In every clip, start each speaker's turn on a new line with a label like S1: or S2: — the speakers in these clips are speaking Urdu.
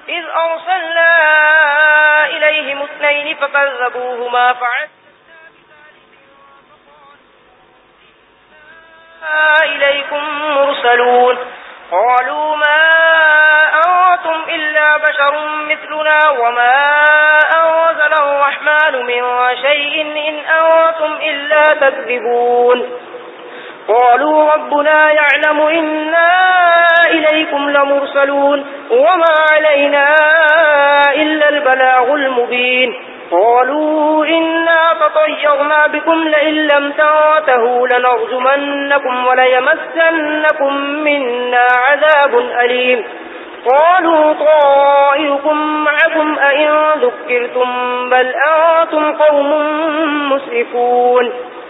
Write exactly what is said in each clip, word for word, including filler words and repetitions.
S1: إذ أرسلنا إليهم اثنين فكذبوهما فعززنا إليكم مرسلون قالوا ما أنتم إلا بشر مثلنا وما أنزل الرحمن من شيء إن أنتم إلا تكذبون قالوا ربنا يعلم إنا إليكم لمرسلون وما علينا إلا البلاغ المبين قالوا إنا تطيرنا بكم لئن لم تنتهوا لنرجمنكم وليمسنكم منا عذاب أليم قالوا طائركم معكم أئن ذكرتم بل أنتم قوم مسرفون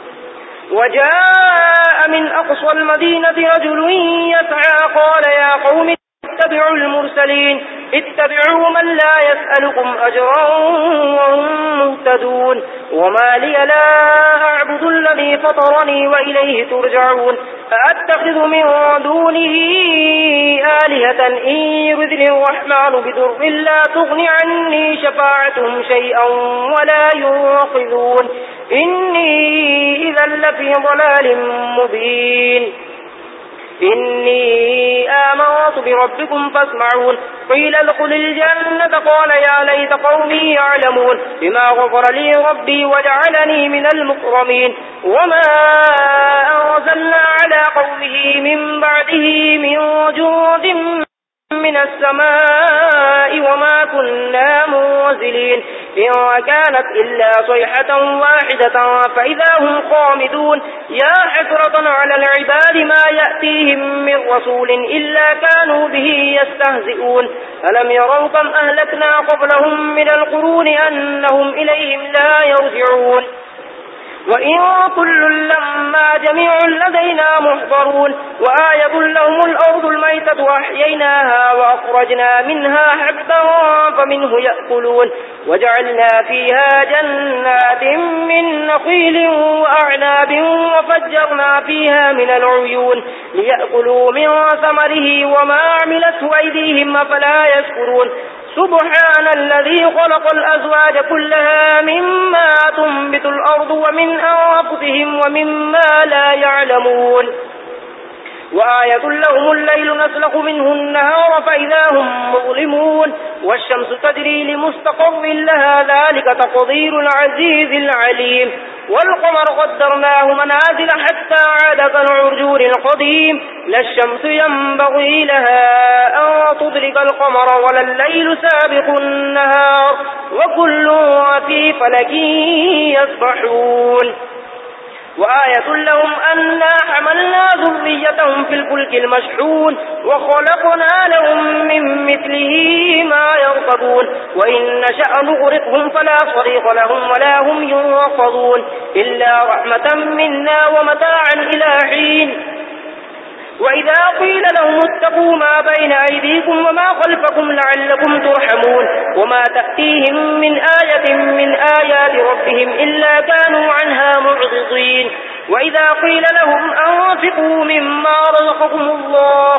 S1: وجاء من أقصى المدينة رجل يسعى قال يا قوم اتبعوا المرسلين اتبعوا من لا يسألكم أجرا وهم مهتدون وما لي لا أعبد الذي فطرني وإليه ترجعون أأتخذ من دونه آلهة إن يردني الرحمن بضر لا تغن عني شفاعتهم شيئا ولا ينقذون إني إذا لفي ضلال مبين إني آمنت بربكم فاسمعون قيل ادخل الجنة قال يا ليت قومي يعلمون بما غفر لي ربي وجعلني من المكرمين وما أرسلنا على قومه من بعده من جند من السماء وما كنا منزلين إن كانت إلا صيحة واحدة فإذا هم خامدون يا حسرة على العباد ما يأتيهم من رسول إلا كانوا به يستهزئون ألم يروا كم أهلكنا قبلهم من القرون أنهم إليهم لا يرجعون وإن كل لما جميع لدينا محضرون وآية لهم الأرض الميتة وأحييناها وأخرجنا منها حبا فمنه يأكلون وجعلنا فيها جنات من نخيل وأعناب وفجرنا فيها من العيون ليأكلوا من ثمره وما عملته أيديهم فلا يشكرون سبحان الذي خلق الأزواج كلها مما تنبت الأرض ومن أنفسهم ومما لا يعلمون وآية لهم الليل نسلخ منه النهار فإذا هم مظلمون والشمس تجري لمستقر لها ذلك تقدير العزيز العليم والقمر قدرناه منازل حتى عاد كالعرجون القديم لا الشمس ينبغي لها أن تدرك القمر ولا الليل سابق النهار وكل في فلك يسبحون وآية لهم أنا حملنا ذريتهم في الفلك المشحون وخلقنا لهم من مثله ما يركبون وإن نشأ نغرقهم فلا صريخ لهم ولا هم ينقذون إلا رحمة منا ومتاعا إلى حين وإذا قيل لهم اتقوا ما بين أيديكم وما خلفكم لعلكم ترحمون وما تأتيهم من آية من آيات ربهم إلا كانوا عنها معرضين وإذا قيل لهم أنفقوا مما رزقكم الله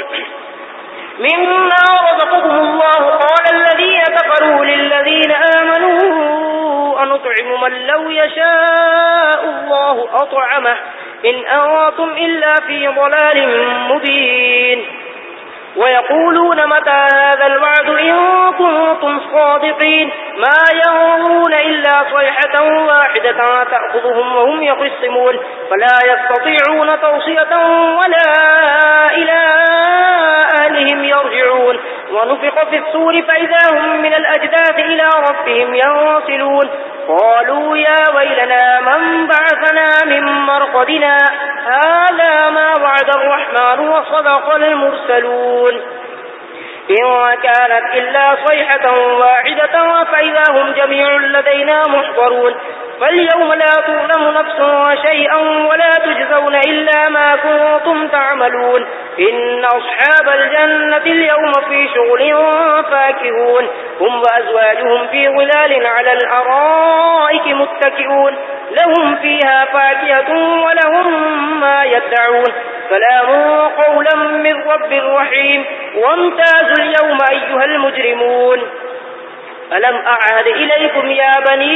S1: مما رزقكم الله قال الذين كفروا للذين آمنوا أنطعم من لو يشاء الله أطعمه إن أنتم إلا في ضلال مبين ويقولون متى هذا الوعد إن كنتم صادقين ما ينظرون إلا صيحة واحدة تأخذهم وهم يخصمون فلا يستطيعون توصية ولا إلى أهلهم يرجعون ونفخ في الصور فإذا هم من الأجداث إلى ربهم ينصلون قالوا يا ويلنا من بعثنا من مرقدنا هذا ما وعد الرحمن وصدق المرسلون إن كانت إلا صيحة واحدة فإذا هم جميع لدينا محضرون فاليوم لا تظلم نفس شيئا ولا تجزون إلا ما كنتم تعملون إن أصحاب الجنة اليوم في شغل فاكهون هم وأزواجهم في ظلال على الأرائك متكئون لهم فيها فاكهة ولهم ما يدعون سلام قولا من رب رحيم وامتازوا اليوم أيها المجرمون ألم أعهد إليكم يا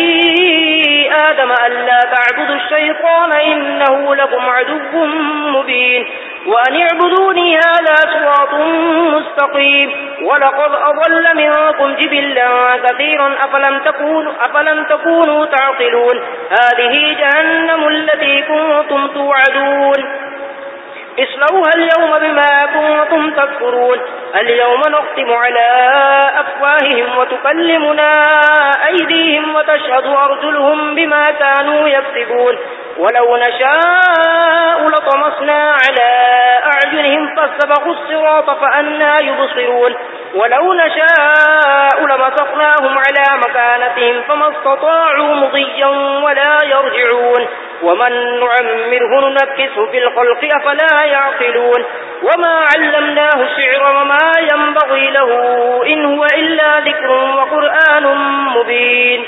S1: بني آدم ألا تعبدوا الشيطان إنه لكم عدو مبين وأن اعبدوني هذا صراط مستقيم ولقد أضل منكم جبلا كثيرا أفلم تكونوا, أفلم تكونوا تعقلون هذه جهنم التي كنتم توعدون اصلوها اليوم بما كنتم تكفرون اليوم نختم على أفواههم وتكلمنا أيديهم وتشهد أرجلهم بما كانوا يكسبون ولو نشاء لطمسنا على أعينهم فاستبقوا الصراط فأنى يبصرون ولو نشاء لمسخناهم على مكانتهم فما استطاعوا مضيا ولا يرجعون ومن نعمره ننكسه في الخلق أفلا يعقلون وما علمناه الشعر وما ينبغي له إن هو إلا ذكر وقرآن مبين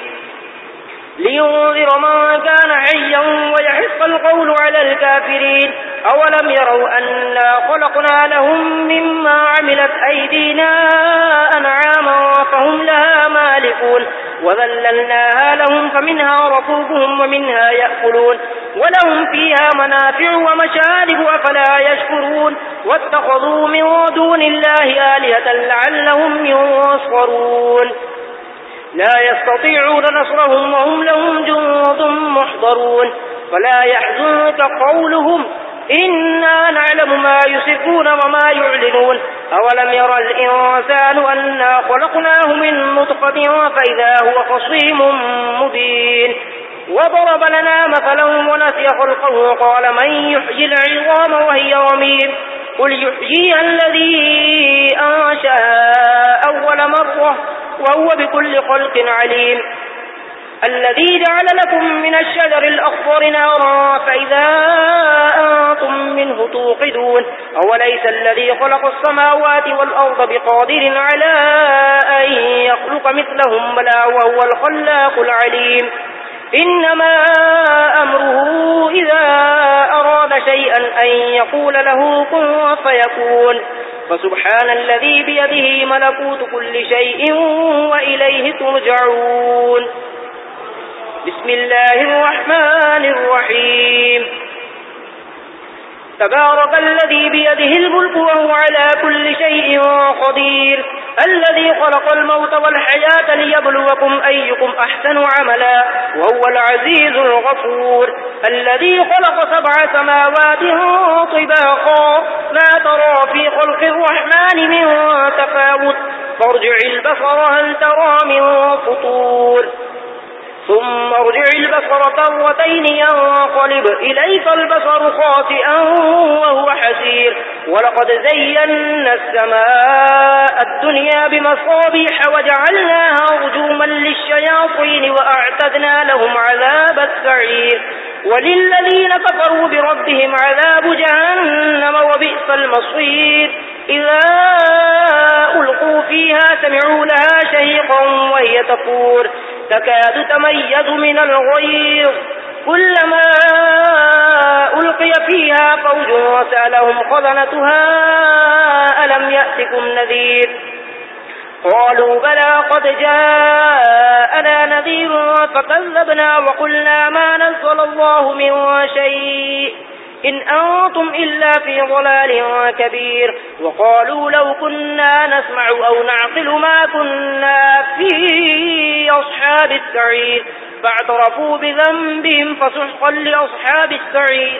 S1: لينذر من كان حيا ويحق القول على الكافرين أولم يروا أنا خلقنا لهم مما عملت أيدينا أنعاما فهم لها مالكون وذللناها لهم فمنها ركوبهم ومنها يأكلون ولهم فيها منافع ومشارب أفلا يشكرون واتخذوا من دون الله آلهة لعلهم ينصرون لا يستطيعون نصرهم وهم لهم جند محضرون فلا يحزنك قولهم إنا نعلم ما يسرون وما يعلنون أولم يرى الإنسان أنا خلقناه من نطفة فإذا هو خصيم مبين وضرب لنا مثلا ونسي خلقه قال من يحيي العظام وهي رميم قل يحييها الذي أنشأها أول مرة وهو بكل خلق عليم الذي جعل لكم من الشجر الأخضر نارا فإذا أنتم منه توقدون أوليس الذي خلق السماوات والأرض بقادر على أن يخلق مثلهم بلى وهو الخلاق العليم إنما أمره إذا أراد شيئا أن يقول له كن فيكون فسبحان الذي بيده ملكوت كل شيء وإليه ترجعون بسم الله الرحمن الرحيم تبارك الذي بيده الملك وهو على كل شيء قدير الذي خلق الموت والحياة ليبلوكم أيكم أحسن عملا وهو العزيز الغفور الذي خلق سبع سماوات طباقا لا ترى في خلق الرحمن من تفاوت فارجع البصر هل ترى من فطور ثم ارجع البصر كرتين ينقلب إليك البصر خاسئا وهو حسير ولقد زينا السماء الدنيا بمصابيح وجعلناها رجوما للشياطين وأعتدنا لهم عذاب السعير وللذين كفروا بربهم عذاب جهنم وبئس المصير إذا ألقوا فيها سمعوا لها شهيقا وهي تفور تكاد تميز من الغيظ كلما ألقي فيها فوج وسألهم خزنتها ألم يأتكم نذير قالوا بلى قد جاءنا نذير فكذبنا وقلنا ما نزل الله من شيء إن أنتم إلا في ضلال كبير وقالوا لو كنا نسمع أو نعقل ما كنا في أصحاب السعير فاعترفوا بذنبهم فسحقا لأصحاب السعير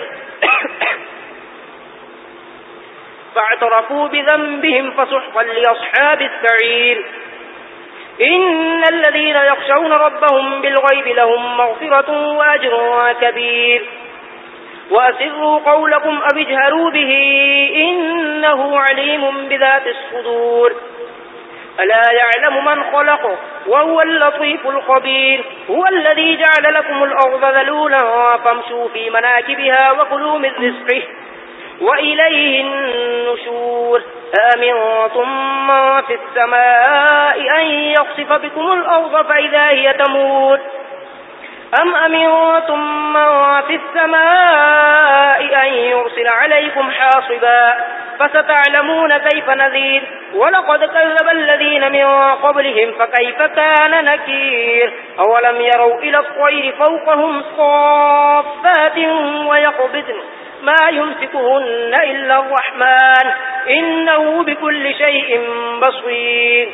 S1: فاعترفوا بذنبهم فسحقا لأصحاب السعير إن الذين يخشون ربهم بالغيب لهم مغفرة وأجر كبير وأسروا قولكم أو اجهروا به إنه عليم بذات الصدور ألا يعلم من خلق وهو اللطيف الخبير هو الذي جعل لكم الأرض ذلولا فامشوا في مناكبها وكلوا من رزقه وإليه النشور أأمنتم من في السماء أن يخسف بكم الأرض فإذا هي تمور أم أمنتم من في السماء أن يرسل عليكم حاصبا فستعلمون كيف نذير ولقد كذب الذين من قبلهم فكيف كان نكير أولم يروا إلى الطير فوقهم صافات ويقبضن ما يمسكهن إلا الرحمن إنه بكل شيء بصير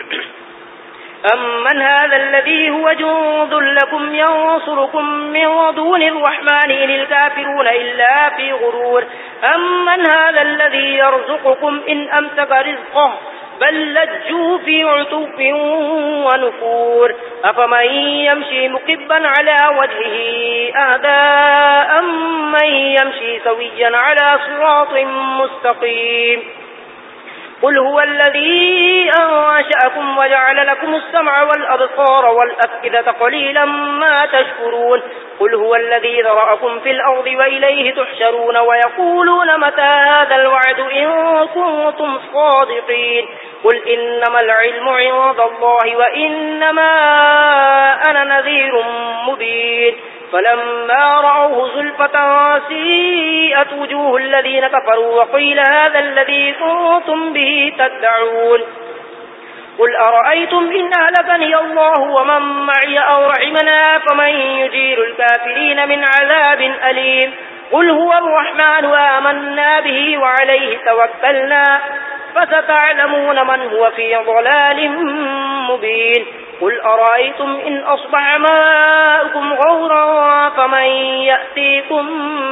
S1: أمن هذا الذي هو جند لكم ينصركم من دون الرحمن إن الكافرون إلا في غرور أمن هذا الذي يرزقكم إن أمسك رزقه بل لجوا في عتو ونفور أفمن يمشي مكبا على وجهه أهدى أمن يمشي سويا على صراط مستقيم قل هو الذي أنشأكم وجعل لكم السمع والأبصار والأفئدة قليلا ما تشكرون قل هو الذي ذرأكم في الأرض وإليه تحشرون ويقولون متى هذا الوعد إن كنتم صادقين قل إنما العلم عند الله وإنما أنا نذير مبين فلما رأوه زلفة سيئت وجوه الذين كفروا وقيل هذا الذي كنتم به تدعون قل أرأيتم إن أهلكني الله ومن معي أو رحمنا فمن يجير الكافرين من عذاب أليم قل هو الرحمن آمنا به وعليه توكلنا فستعلمون من هو في ضلال مبين قل أرأيتم إن أصبح ماؤكم غورا فمن يأتيكم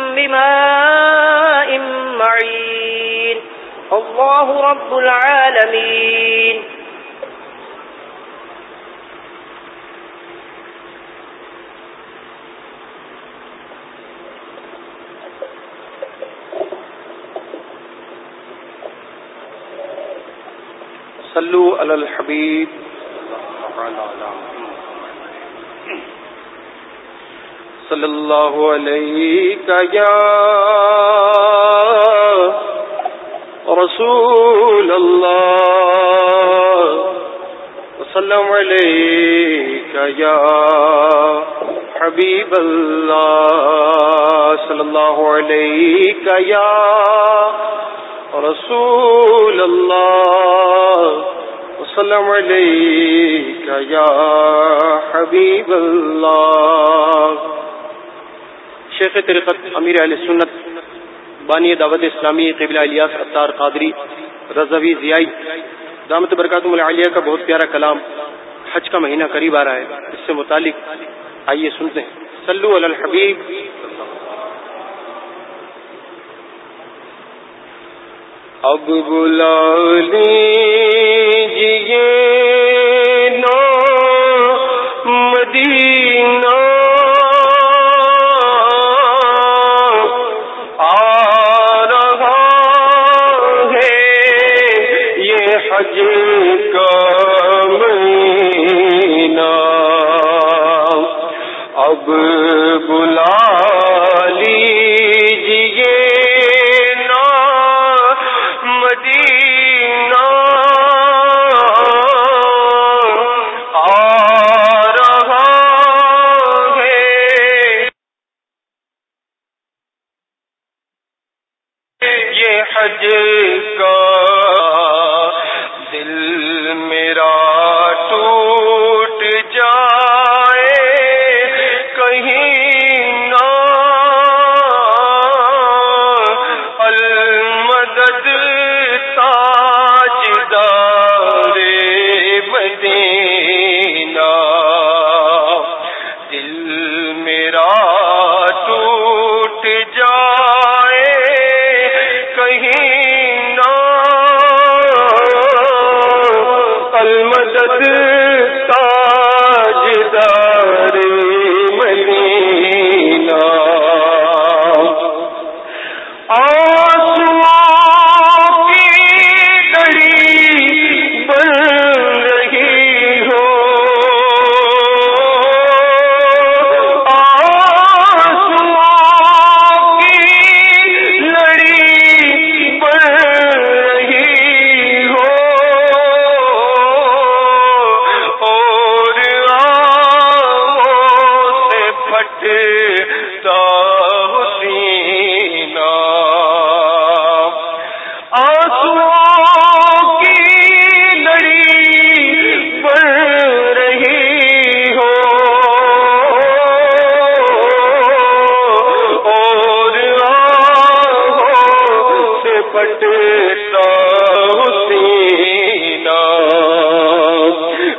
S1: بماء معين الله رب العالمين
S2: صلوا علی الحبیب صلی اللہ علیہ یا رسول اللہ وسلم علیک یا حبیب اللہ صلی اللہ علیہ یا رسول اللہ وسلم علیک یا حبیب اللہ. شیخ طریقت امیر اہل سنت بانی دعوت اسلامی قبلہ الیاس عطار قادری رضوی ضیائی دامت برکاتہم العالیہ کا بہت پیارا کلام. حج کا مہینہ قریب آ رہا ہے، اس سے متعلق آئیے سنتے ہیں. صلو علی الحبیب. اب بلا لیجیے نا مدینہ آ رہا ہے یہ حج کا مہینہ. اب بلا لیجیے حج کا. دل میرا ٹوٹ جائے کہیں نہ المدد تاجدار مدینہ. دل میرا ٹوٹ جائے المدد تاجدار مدینہ. آسمان کی گھڑی بن رہی ہو، آسمان کی لڑی بن رہی ہو، اور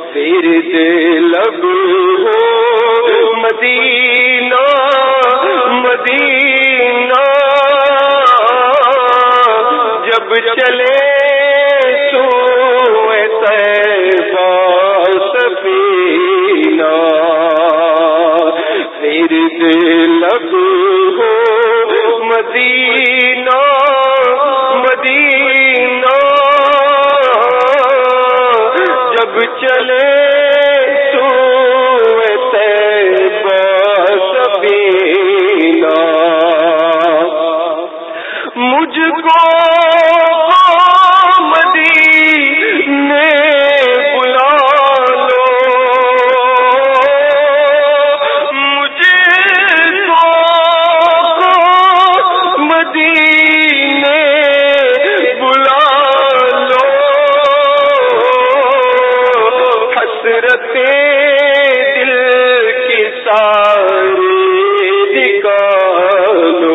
S2: ورد لب ہو مدینہ مدینہ جب چلے سوئے طیبہ سفینہ ورد لب ہو مدینہ مدینہ جب چلے سوئے طیبہ سفینہ مجھ کو مدینے بلا لو مجھے کو مدینے بلا لو حسرتیں دل کی ساری نکالو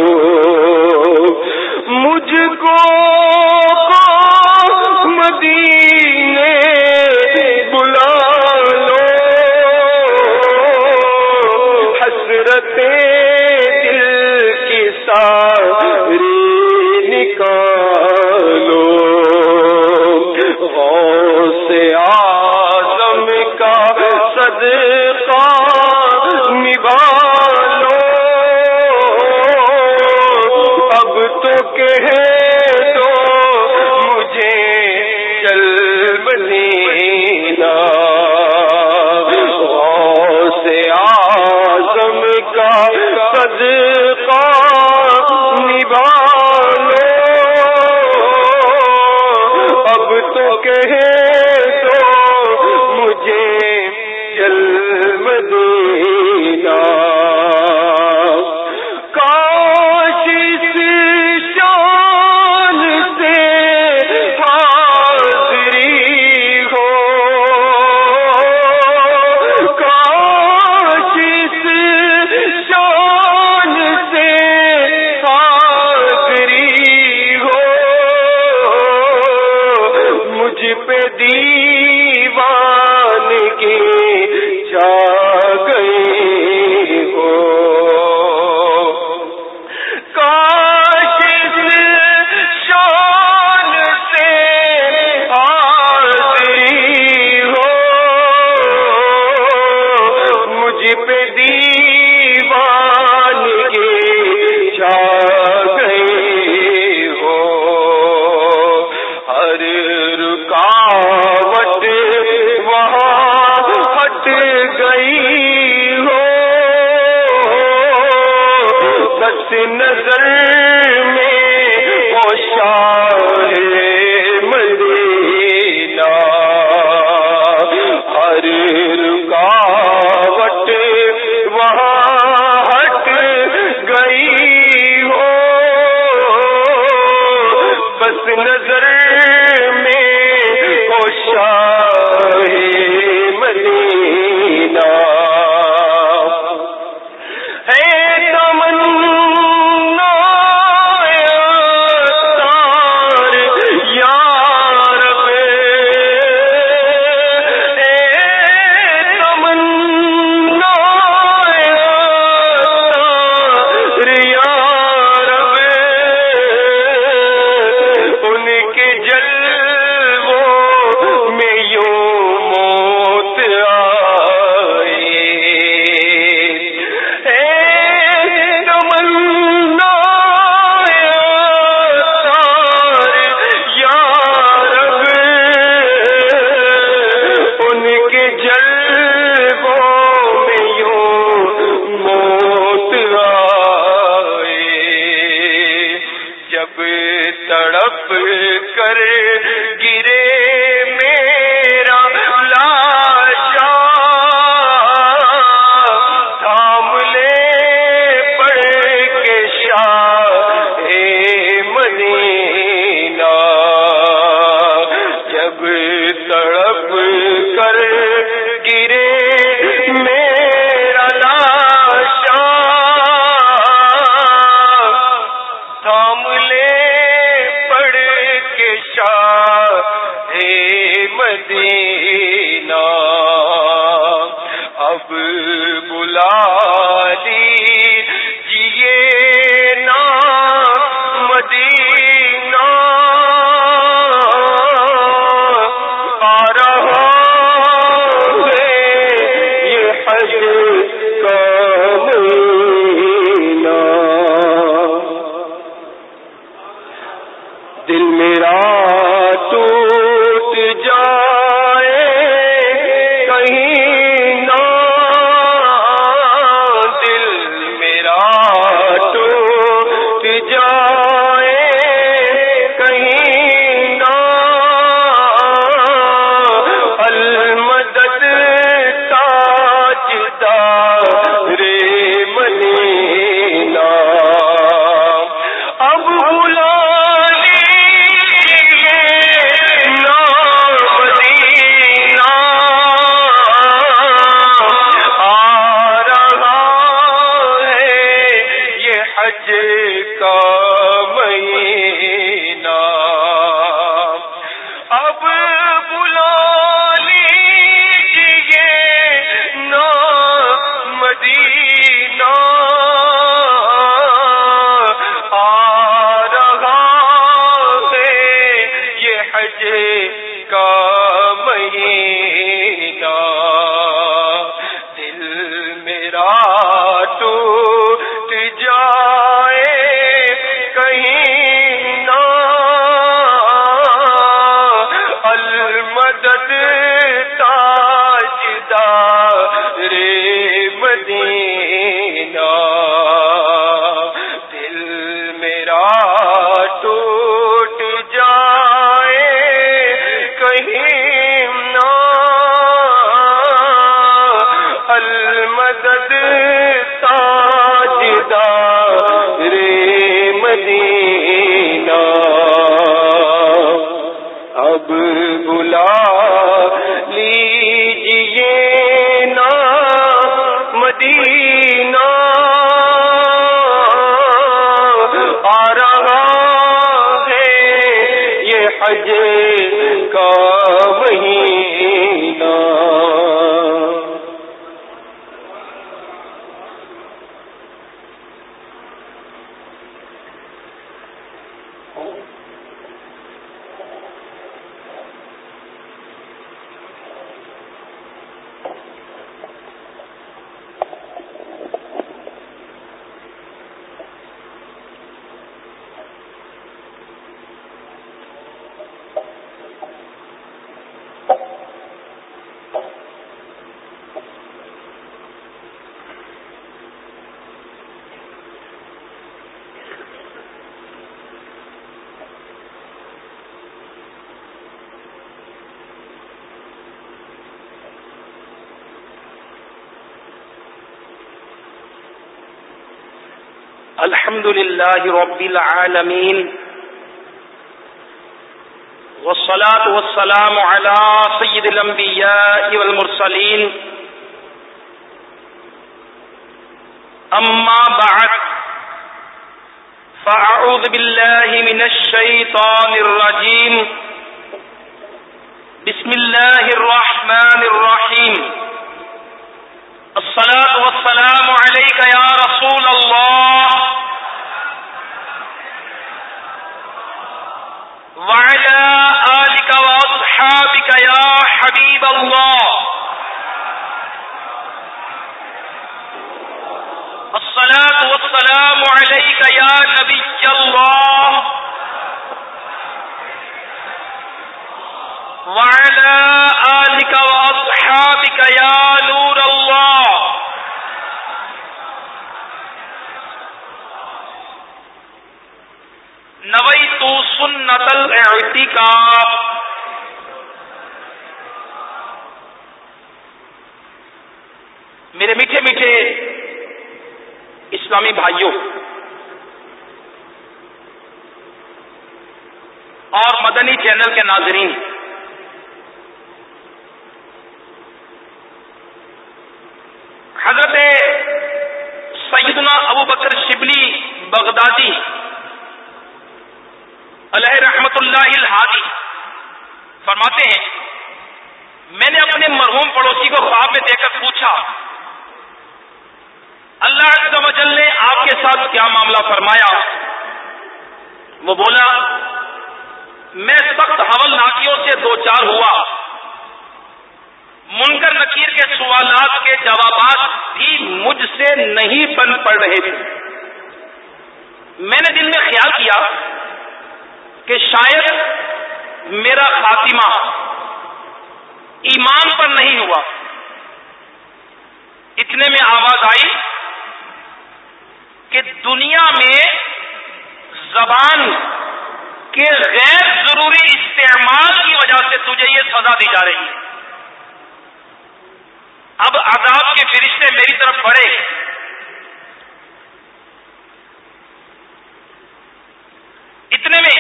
S2: مجھ کو مدینے بلا لو حسرتیں دل کی ساری نکالو غوث اعظم کا صدقہ نبھالو اب تو کہہ دو مجھے چل مدینہ غوث اعظم کا صدقہ نبھالو اب تو کہہ دو مجھے چل اب بلا لیجیے نا مدینہ آ رہا ہے یہ حج کا مہینہ دل میرا ٹوٹ جائے کہیں نہ دل میرا ٹوٹ جائے کہیں نہ المدد تاجدار مدینہ اب بلا کا مہینہ اب بلا لیجیے نا مدینہ آ رہا ہے یہ حج کا مہینہ دل میرا ٹوٹ جائے کہیں نہ المدد تاجدار مدینہ دل میرا ٹوٹ جائے کہیں نہ المدد تاجدار مدینہ اب بلا لیجیے نا مدینہ آ رہا ہے یہ حج کا مہینہ الحمد للہ رب العالمین والصلاة والسلام على سید الانبیاء والمرسلین اما بعد فاعوذ باللہ من الشیطان الرجیم بسم اللہ الرحمن الرحیم الصلاة والسلام علیک یا رسول اللہ وعلى آلك وأصحابك يا حبيب الله الصلاة والسلام عليك يا نبي الله وعلى آلك وأصحابك يا نور الله نویت سنت الاعتکاف میرے میٹھے میٹھے اسلامی بھائیوں اور مدنی چینل کے ناظرین، حضرت سیدنا ابو بکر شبلی بغدادی علیہ رحمت اللہ الہادی فرماتے ہیں، میں نے اپنے مرحوم
S3: پڑوسی کو خواب میں دیکھ کر پوچھا اللہ عز و جل نے آپ کے ساتھ کیا معاملہ فرمایا؟ وہ بولا میں سخت حول ناکیوں سے دو چار ہوا، منکر نکیر کے سوالات کے جوابات بھی مجھ سے نہیں بن پڑ رہے تھے۔ میں نے دل میں خیال کیا کہ شاید میرا خاتمہ ایمان پر نہیں ہوا۔ اتنے میں آواز آئی کہ دنیا میں زبان کے غیر ضروری استعمال کی وجہ سے تجھے یہ سزا دی جا رہی ہے۔ اب عذاب کے فرشتے میری طرف بڑھے، اتنے میں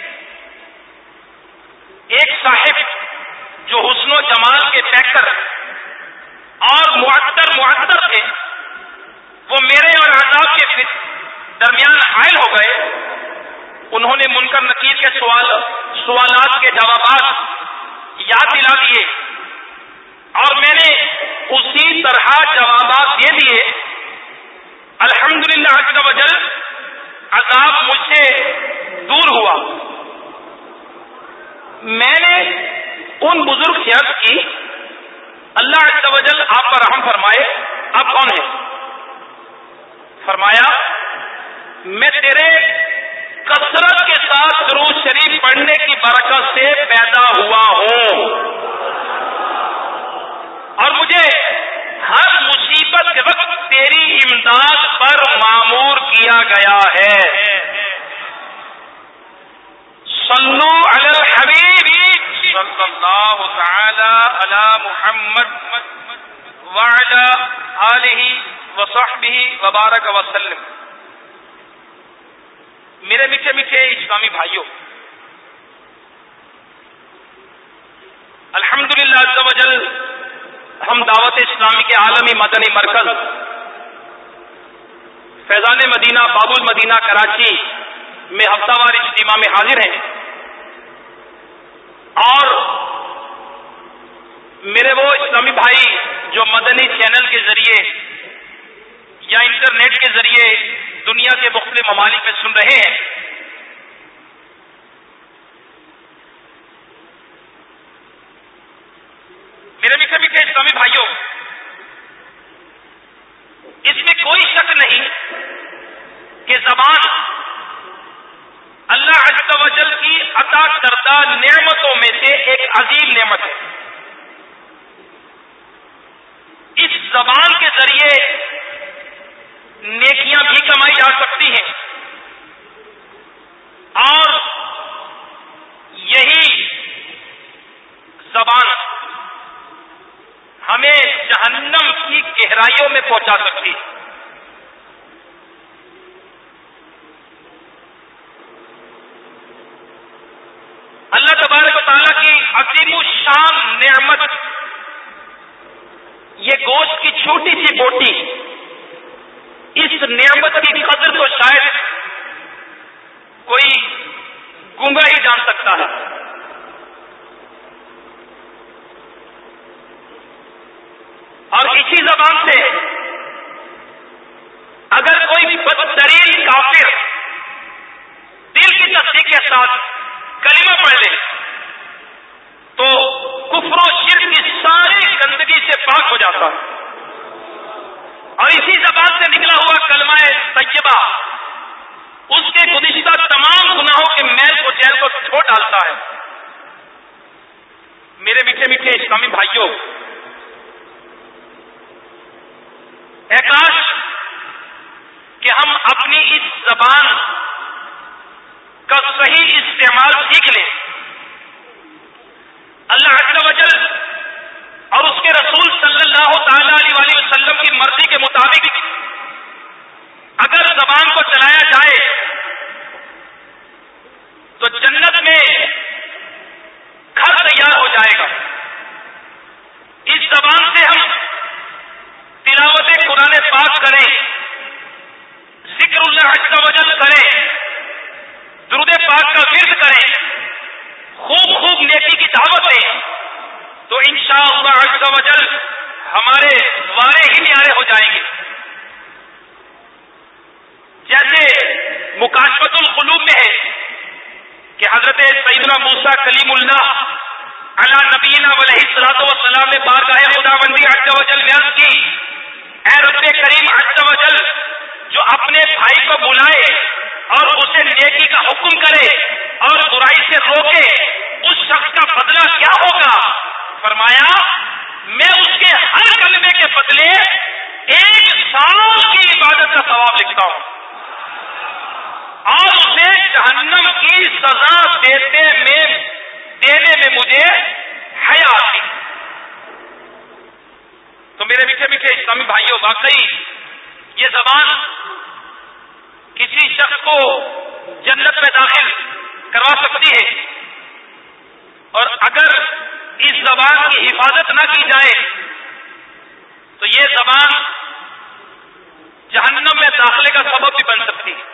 S3: ایک صاحب جو حسن و جمال کے پیکر اور معطر معطر تھے، وہ میرے اور عذاب کے درمیان حائل ہو گئے۔ انہوں نے منکر نکیر کے سوال سوالات کے جوابات یاد دلا دیے اور میں نے اسی طرح جوابات دے دیے۔ الحمدللہ عز و جل عذاب مجھ سے دور ہوا۔ میں نے ان بزرگ سے عرض کی اللہ عز و جل آپ پر رحم فرمائے، آپ کون ہیں؟ فرمایا میں تیرے کثرت کے ساتھ درود شریف پڑھنے کی برکت سے پیدا ہوا ہوں اور مجھے ہر مصیبت کے وقت تیری امداد پر مامور کیا گیا ہے۔ صلو علی الحبیب صلی اللہ تعالی علی محمد وعلی آلہ وصحبہ وبارک وسلم۔ میرے میٹھے میٹھے اسلامی بھائیوں، الحمدللہ عز و جل ہم دعوت اسلامی کے عالمی مدنی مرکز فیضان مدینہ باب المدینہ کراچی میں ہفتہ وار اجتماع میں حاضر ہیں اور میرے وہ اسلامی بھائی جو مدنی چینل کے ذریعے یا انٹرنیٹ کے ذریعے دنیا کے مختلف ممالک میں سن رہے ہیں، میرے میٹھے میٹھے اسلامی بھائیوں، اس میں کوئی شک نہیں کہ زبان اللہ عز و جل کی عطا کردہ نعمتوں میں سے ایک عظیم نعمت ہے۔ اس زبان کے ذریعے نیکیاں بھی کمائی جا سکتی ہیں اور یہی زبان ہمیں جہنم کی گہرائیوں میں پہنچا سکتی ہے۔ اللہ تبارک و تعالیٰ کی عظیم الشان نعمت، یہ گوشت کی چھوٹی سی بوٹی، اس نعمت کی قدر تو شاید کوئی گونگا ہی جان سکتا ہے۔ اور اسی زبان سے اگر کوئی بدترین کافر دل کی تصدیق کے ساتھ کلمہ پڑھ لے تو کفر و شرک کی ساری گندگی سے پاک ہو جاتا ہے، اور اسی زبان سے نکلا ہوا کلمہ طیبہ اس کے گزشتہ تمام گناہوں کے میل کو چیل کو دھو ڈالتا ہے۔ میرے میٹھے میٹھے اسلامی بھائیوں، اے کاش کہ ہم اپنی اس زبان کا صحیح استعمال سیکھ لیں۔ اللہ عز و جل اور اس کے رسول صلی اللہ تعالی علیہ وسلم کی مرضی کے مطابق اگر زبان کو چلایا جائے تو جنت میں گھر تیار ہو جائے گا۔ اس زبان سے ہم تلاوت قرآن پاک کریں، ذکر اللہ عز و جل کریں، درود پاک کا ورد کریں، خوب خوب نیکی کی دعوت دیں، تو انشاءاللہ اللہ عز و جل ہمارے وارے ہی نیارے ہو جائیں گے. جیسے مکاشفۃ القلوب میں ہے کہ حضرت سیدنا موسیٰ کلیم اللہ علی نبینا علیہ الصلوۃ والسلام نے بارگاہ خداوندی عز و جل میں عرض کی، اے رب کریم عز و جل، جو اپنے بھائی کو بلائے اور اسے نیکی کا حکم کرے اور برائی سے روکے، اس شخص کا بدلہ کیا ہوگا؟ فرمایا میں اس کے ہر کلمے کے بدلے ایک سال کی عبادت کا ثواب لکھتا ہوں اور اسے جہنم کی سزا دیتے میں دینے میں مجھے حیا آتی. تو میرے میٹھے میٹھے اسلامی بھائیوں، واقعی یہ زبان کسی شخص کو جنت میں داخل کروا سکتی ہے، اور اگر اس زبان کی حفاظت نہ کی جائے تو یہ زبان جہنم میں داخلے کا سبب بھی بن سکتی ہے.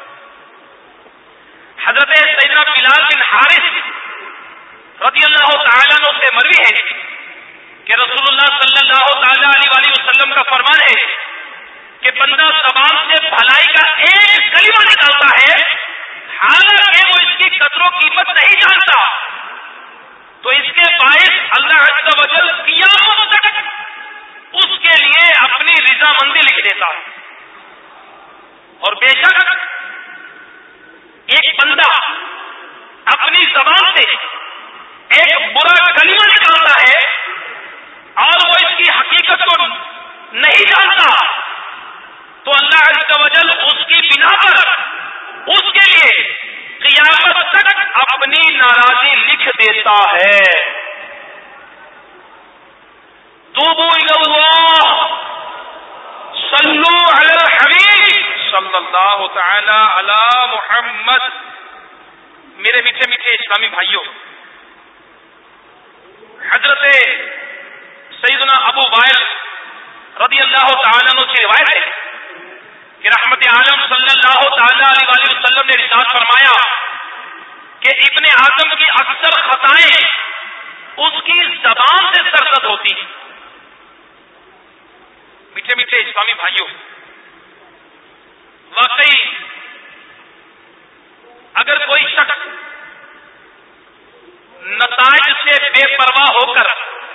S3: حضرت سیدنا بلال بن حارث رضی اللہ تعالیٰ عنہ سے مروی ہے کہ رسول اللہ صلی اللہ تعالی علیہ وآلہ وسلم کا فرمان ہے کہ بندہ زبان سے بھلائی کا ایک کلمہ نکالتا ہے، حالانکہ وہ اس کی قدر و قیمت نہیں جانتا، تو اس کے باعث اللہ عز و جل قیامت تک اس کے لیے اپنی رضامندی لکھ دیتا ہے. اور بے شک ایک بندہ اپنی زبان سے ایک برا کلمہ نکالتا ہے اور وہ اس کی حقیقت کو نہیں جانتا، تو اللہ عز و جل اس کی بنا پر اس کے لیے قیامت تک اپنی ناراضی لکھ دیتا ہے. توبوا الی اللہ، صلو علی الحبیب صلی اللہ تعالی علی محمد. میرے میٹھے میٹھے اسلامی بھائیوں، حضرت سیدنا ابو وائل رضی اللہ تعالیٰ عنہ سے روایت ہے کہ رحمت عالم صلی اللہ تعالی علیہ وآلہ وسلم نے ارشاد فرمایا کہ ابن آدم کی اکثر خطائیں اس کی زبان سے سرزد ہوتی ہیں. میٹھے میٹھے اسلامی بھائیوں، واقعی اگر کوئی شخص نتائج سے بے پرواہ ہو کر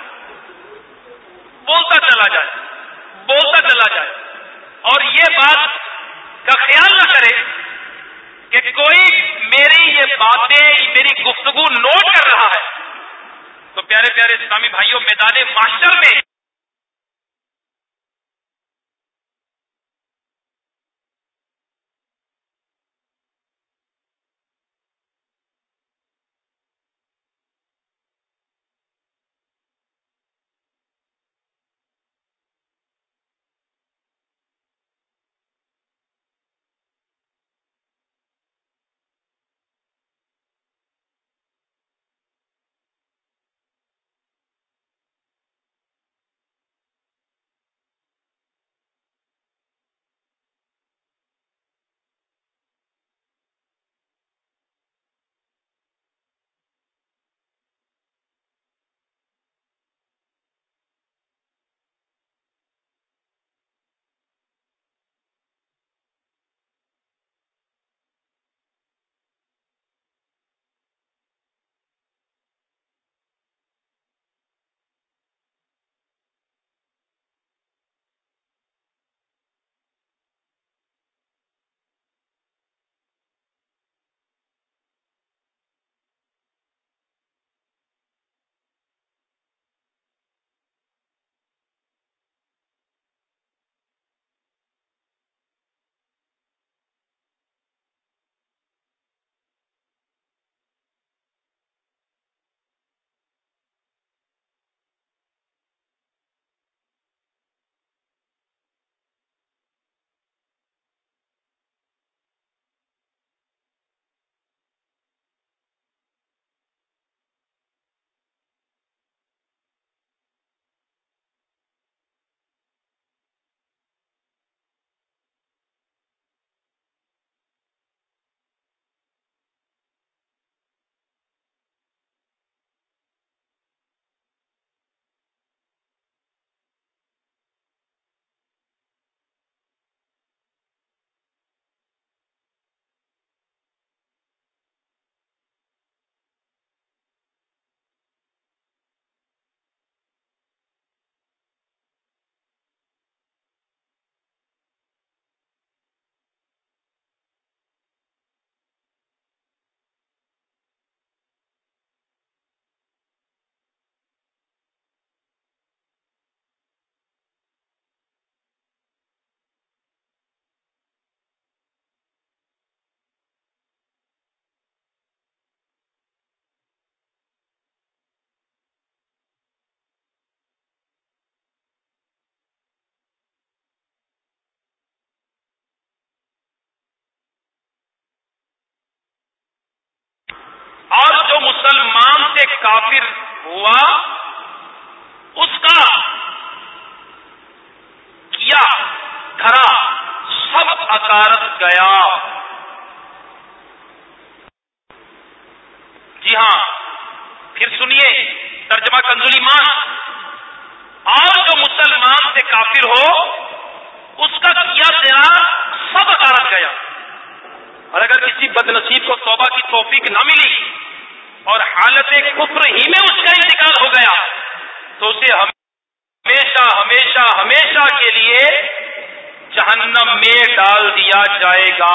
S3: بولتا چلا جائے بولتا چلا جائے اور یہ بات کا خیال نہ کرے کہ کوئی میری یہ باتیں میری گفتگو نوٹ کر رہا ہے، تو پیارے پیارے اسلامی بھائیوں، میدان محشر میں مسلمان سے کافر ہوا اس کا کیا دھرا سب اکارت گیا. جی ہاں، پھر سنیے ترجمہ کنزُل ایمان. اور جو مسلمان سے کافر ہو اس کا کیا تیرا سب اکارت گیا. اور اگر کسی بد نصیب کو توبہ کی توفیق نہ ملی اور حالت کفر ہی میں اس کا انتقال ہو گیا تو اسے ہمیشہ ہمیشہ ہمیشہ کے لیے جہنم میں ڈال دیا جائے گا.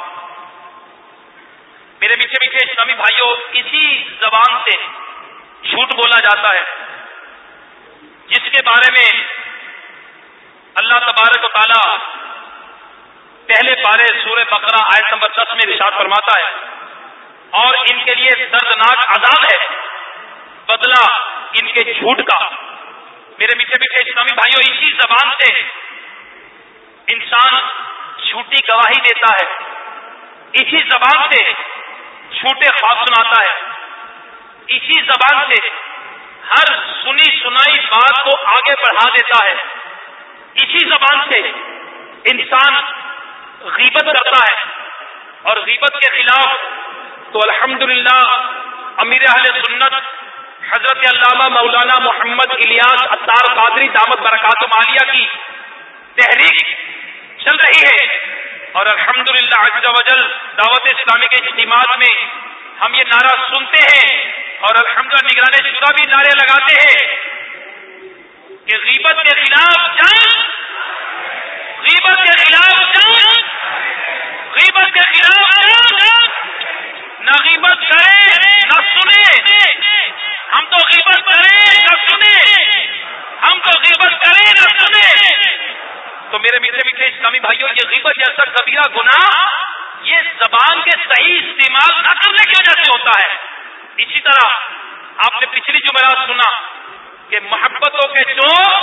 S3: میرے پیچھے پیچھے اسلامی بھائیوں، اسی زبان سے جھوٹ بولا جاتا ہے جس کے بارے میں اللہ تبارک و تعالی پہلے پارے سورہ بقرہ آیت نمبر دس میں ارشاد فرماتا ہے، اور ان کے لیے دردناک عذاب ہے بدلہ ان کے جھوٹ کا. میرے میٹھے میٹھے اسلامی بھائیوں، اسی زبان سے انسان جھوٹی گواہی دیتا ہے، اسی زبان سے جھوٹے خواب سناتا ہے، اسی زبان سے ہر سنی سنائی بات کو آگے بڑھا دیتا ہے، اسی زبان سے انسان غیبت کرتا ہے. اور غیبت کے خلاف تو الحمدللہ امیر اہل سنت حضرت علامہ مولانا محمد الیاس عطار قادری دامت برکاتہم عالیہ کی تحریک چل رہی ہے. اور الحمدللہ عز و جل دعوت اسلامی کے اجتماعات میں ہم یہ نعرہ سنتے ہیں اور الحمدللہ نگران شورا بھی نعرے لگاتے ہیں کہ غیبت کے خلاف جنگ، غیبت کے خلاف جنگ، غیبت کے خلاف جنگ. نہ غیبت کرے نہ سنے، ہم تو غیبت کریں نہ سنے، ہم تو غیبت کریں نہ سنے. تو میرے میٹھے میٹھے اسلامی بھائیوں، یہ غیبت جیسا کبیرہ گناہ یہ زبان کے صحیح استعمال نہ کرنے کی وجہ سے ہوتا ہے. اسی طرح آپ نے پچھلی جمعرات سنا کہ محبتوں کے چور،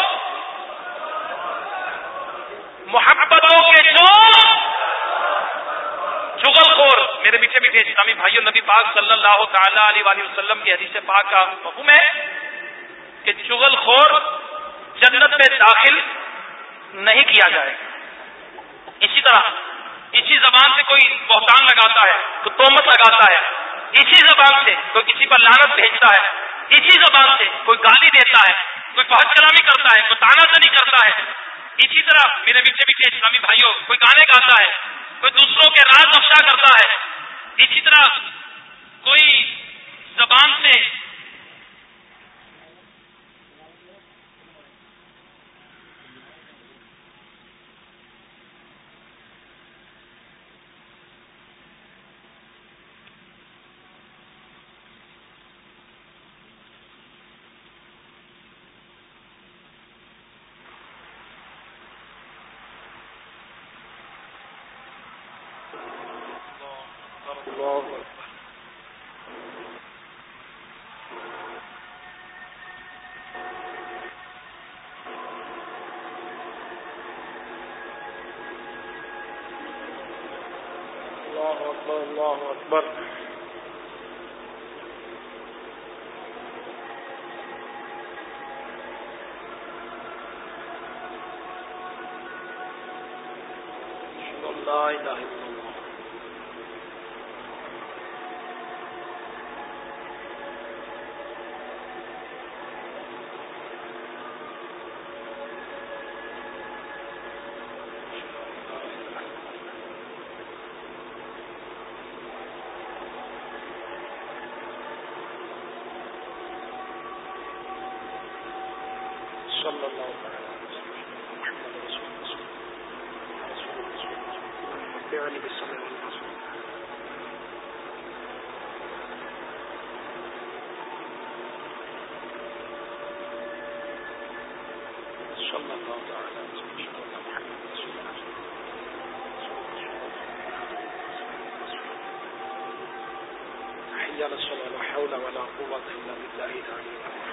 S3: محبتوں کے چور چغل خور. میرے میٹھے میٹھے اسلامی بھائیوں، نبی پاک صلی اللہ تعالی علیہ وآلہ وسلم کی حدیث پاک کا مفہوم ہے کہ چغل خور جنت میں داخل نہیں کیا جائے. اسی طرح اسی زبان سے کوئی بہتان لگاتا ہے، کوئی تہمت لگاتا ہے، اسی زبان سے کوئی کسی پر لعنت بھیجتا ہے، اسی زبان سے کوئی گالی دیتا ہے، کوئی بہت کلامی کرتا ہے، کوئی تانا زنی کرتا ہے. اسی طرح میرے پیچھے پیچھے اسلامی بھائیوں، کوئی گانے گاتا ہے، کوئی دوسروں کے راز افشا کرتا ہے. اسی طرح کوئی زبان سے اللہ اکبر. لا الہ الا اللہ. صلی اللہ تعالی محمد رسول اللہ صلی اللہ تعالی محمد رسول اللہ. حي على الصلاة لا حول ولا قوة إلا بالله العلي العظيم.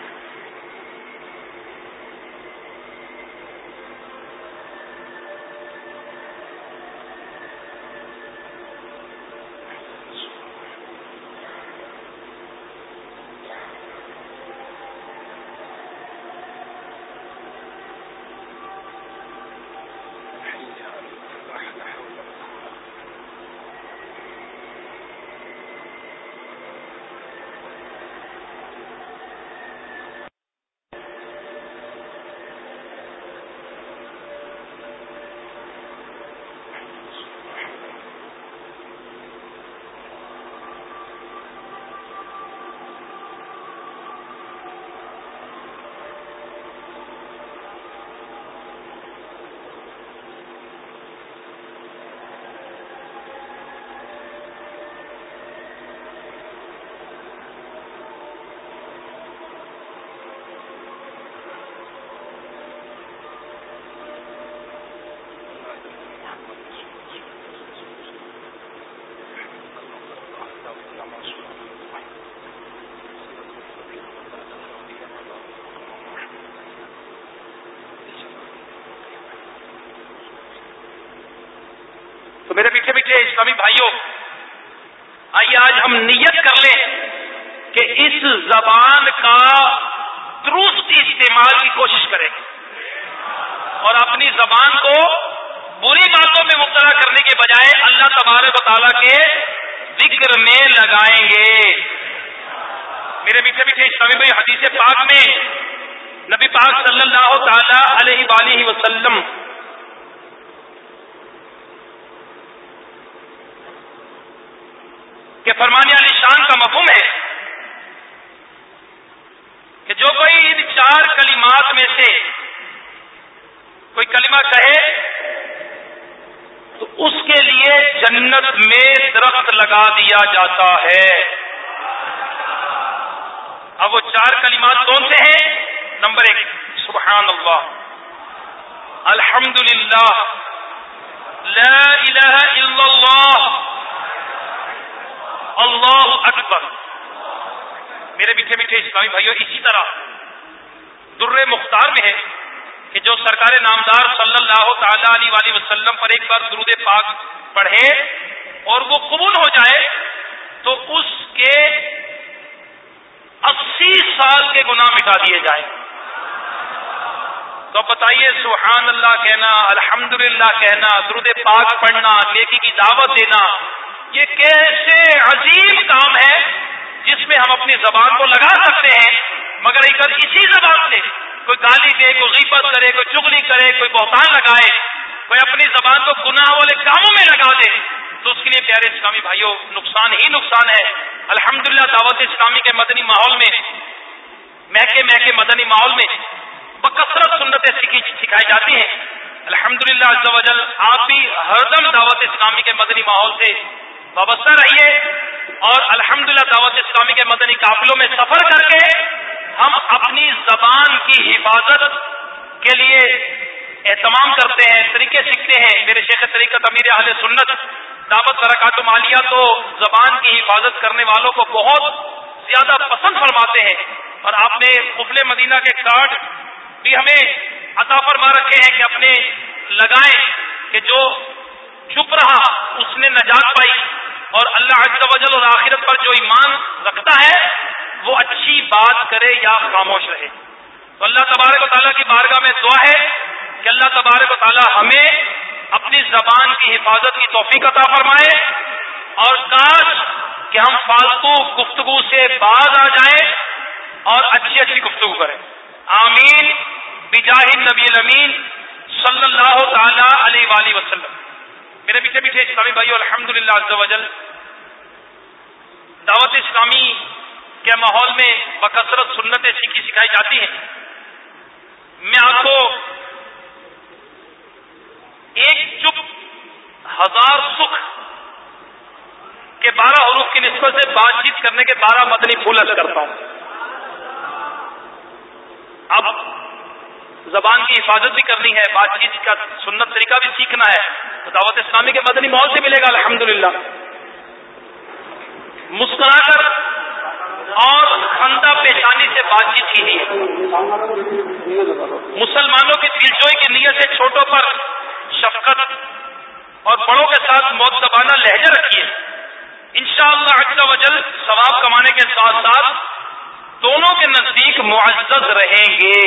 S3: تو میرے میٹھے میٹھے اسلامی بھائیوں، آئیے آج ہم نیت کر لیں کہ اس زبان کا درست استعمال کی کوشش کریں اور اپنی زبان کو بری باتوں میں مبتلا کرنے کے بجائے اللہ تبارک و تعالیٰ کے ذکر میں لگائیں گے۔ میرے میٹھے میٹھے اسلامی بھائی، حدیث پاک میں نبی پاک صلی اللہ تعالی علیہ وآلہ وسلم کہ فرمانے علی شان کا مفہوم ہے کہ جو کوئی ان چار کلمات میں سے کوئی کلمہ کہے تو اس کے لیے جنت میں درخت لگا دیا جاتا ہے۔ اب وہ چار کلمات کون سے ہیں؟ نمبر ایک، سبحان اللہ، الحمدللہ، لا الہ الا اللہ، اللہ اکبر۔ میرے میٹھے میٹھے اسلامی بھائیوں، اسی طرح در مختار میں ہے کہ جو سرکار نامدار صلی اللہ تعالی علیہ وآلہ وسلم پر ایک بار درود پاک پڑھے اور وہ قبول ہو جائے تو اس کے اسی سال کے گناہ مٹا دیے جائیں۔ تو بتائیے، سبحان اللہ کہنا، الحمدللہ کہنا، درود پاک پڑھنا، نیکی کی دعوت دینا، یہ کیسے عظیم کام ہے جس میں ہم اپنی زبان کو لگا سکتے ہیں، مگر اگر اسی زبان سے کوئی گالی دے، کوئی غیبت کرے، کوئی چغلی کرے، کوئی بہتان لگائے، کوئی اپنی زبان کو گناہ والے کاموں میں لگا دے تو اس کے لیے پیارے اسلامی بھائیوں نقصان ہی نقصان ہے۔ الحمدللہ دعوت اسلامی کے مدنی ماحول میں، مہکے مہکے مدنی ماحول میں بکثرت سنتیں سکھائی جاتی ہیں۔ الحمدللہ عز و جل آپ بھی ہر دم دعوت اسلامی کے مدنی ماحول سے وابستہ رہیے اور الحمدللہ دعوت اسلامی کے مدنی قافلوں میں سفر کر کے ہم اپنی زبان کی حفاظت کے لیے اہتمام کرتے ہیں، طریقے سیکھتے ہیں۔ میرے شیخ طریقت امیر اہل سنت دعوت برکات مالیہ تو زبان کی حفاظت کرنے والوں کو بہت زیادہ پسند فرماتے ہیں، اور آپ نے قفل مدینہ کے کارڈ بھی ہمیں عطا فرما رکھے ہیں کہ اپنے لگائیں کہ جو چپ رہا اس نے نجات پائی، اور اللہ عز و جل اور آخرت پر جو ایمان رکھتا ہے وہ اچھی بات کرے یا خاموش رہے۔ تو اللہ تبارک و تعالیٰ کی بارگاہ میں دعا ہے کہ اللہ تبارک و تعالیٰ ہمیں اپنی زبان کی حفاظت کی توفیق عطا فرمائے، اور کاش کہ ہم فالتو گفتگو سے باز آ جائیں اور اچھی اچھی گفتگو کریں۔ آمین بجاہ النبی الامین صلی اللہ تعالی علیہ وآلہ وسلم۔ میرے میٹھے میٹھے اسلامی بھائیو، الحمدللہ عز و جل دعوت اسلامی کے ماحول میں بکثرت سنتیں سیکھی سکھائی جاتی ہیں۔ میں آپ کو ایک چپ ہزار سکھ کے بارہ حروف کی نسبت سے بات چیت کرنے کے بارہ مدنی پھول عرض کرتا ہوں۔ اب زبان کی حفاظت بھی کرنی ہے، بات چیت کا سنت طریقہ بھی سیکھنا ہے، تو دعوت اسلامی کے مدنی ماحول سے ملے گا الحمدللہ۔ مسکرا کر اور خندہ پیشانی سے بات چیت کیجیے۔ مسلمانوں کی دلجوئی کی نیت سے چھوٹوں پر شفقت اور بڑوں کے ساتھ مؤدبانہ لہجہ رکھیے۔ انشاءاللہ عز و جل ثواب کمانے کے ساتھ ساتھ دونوں کے نزدیک معزز رہیں گے۔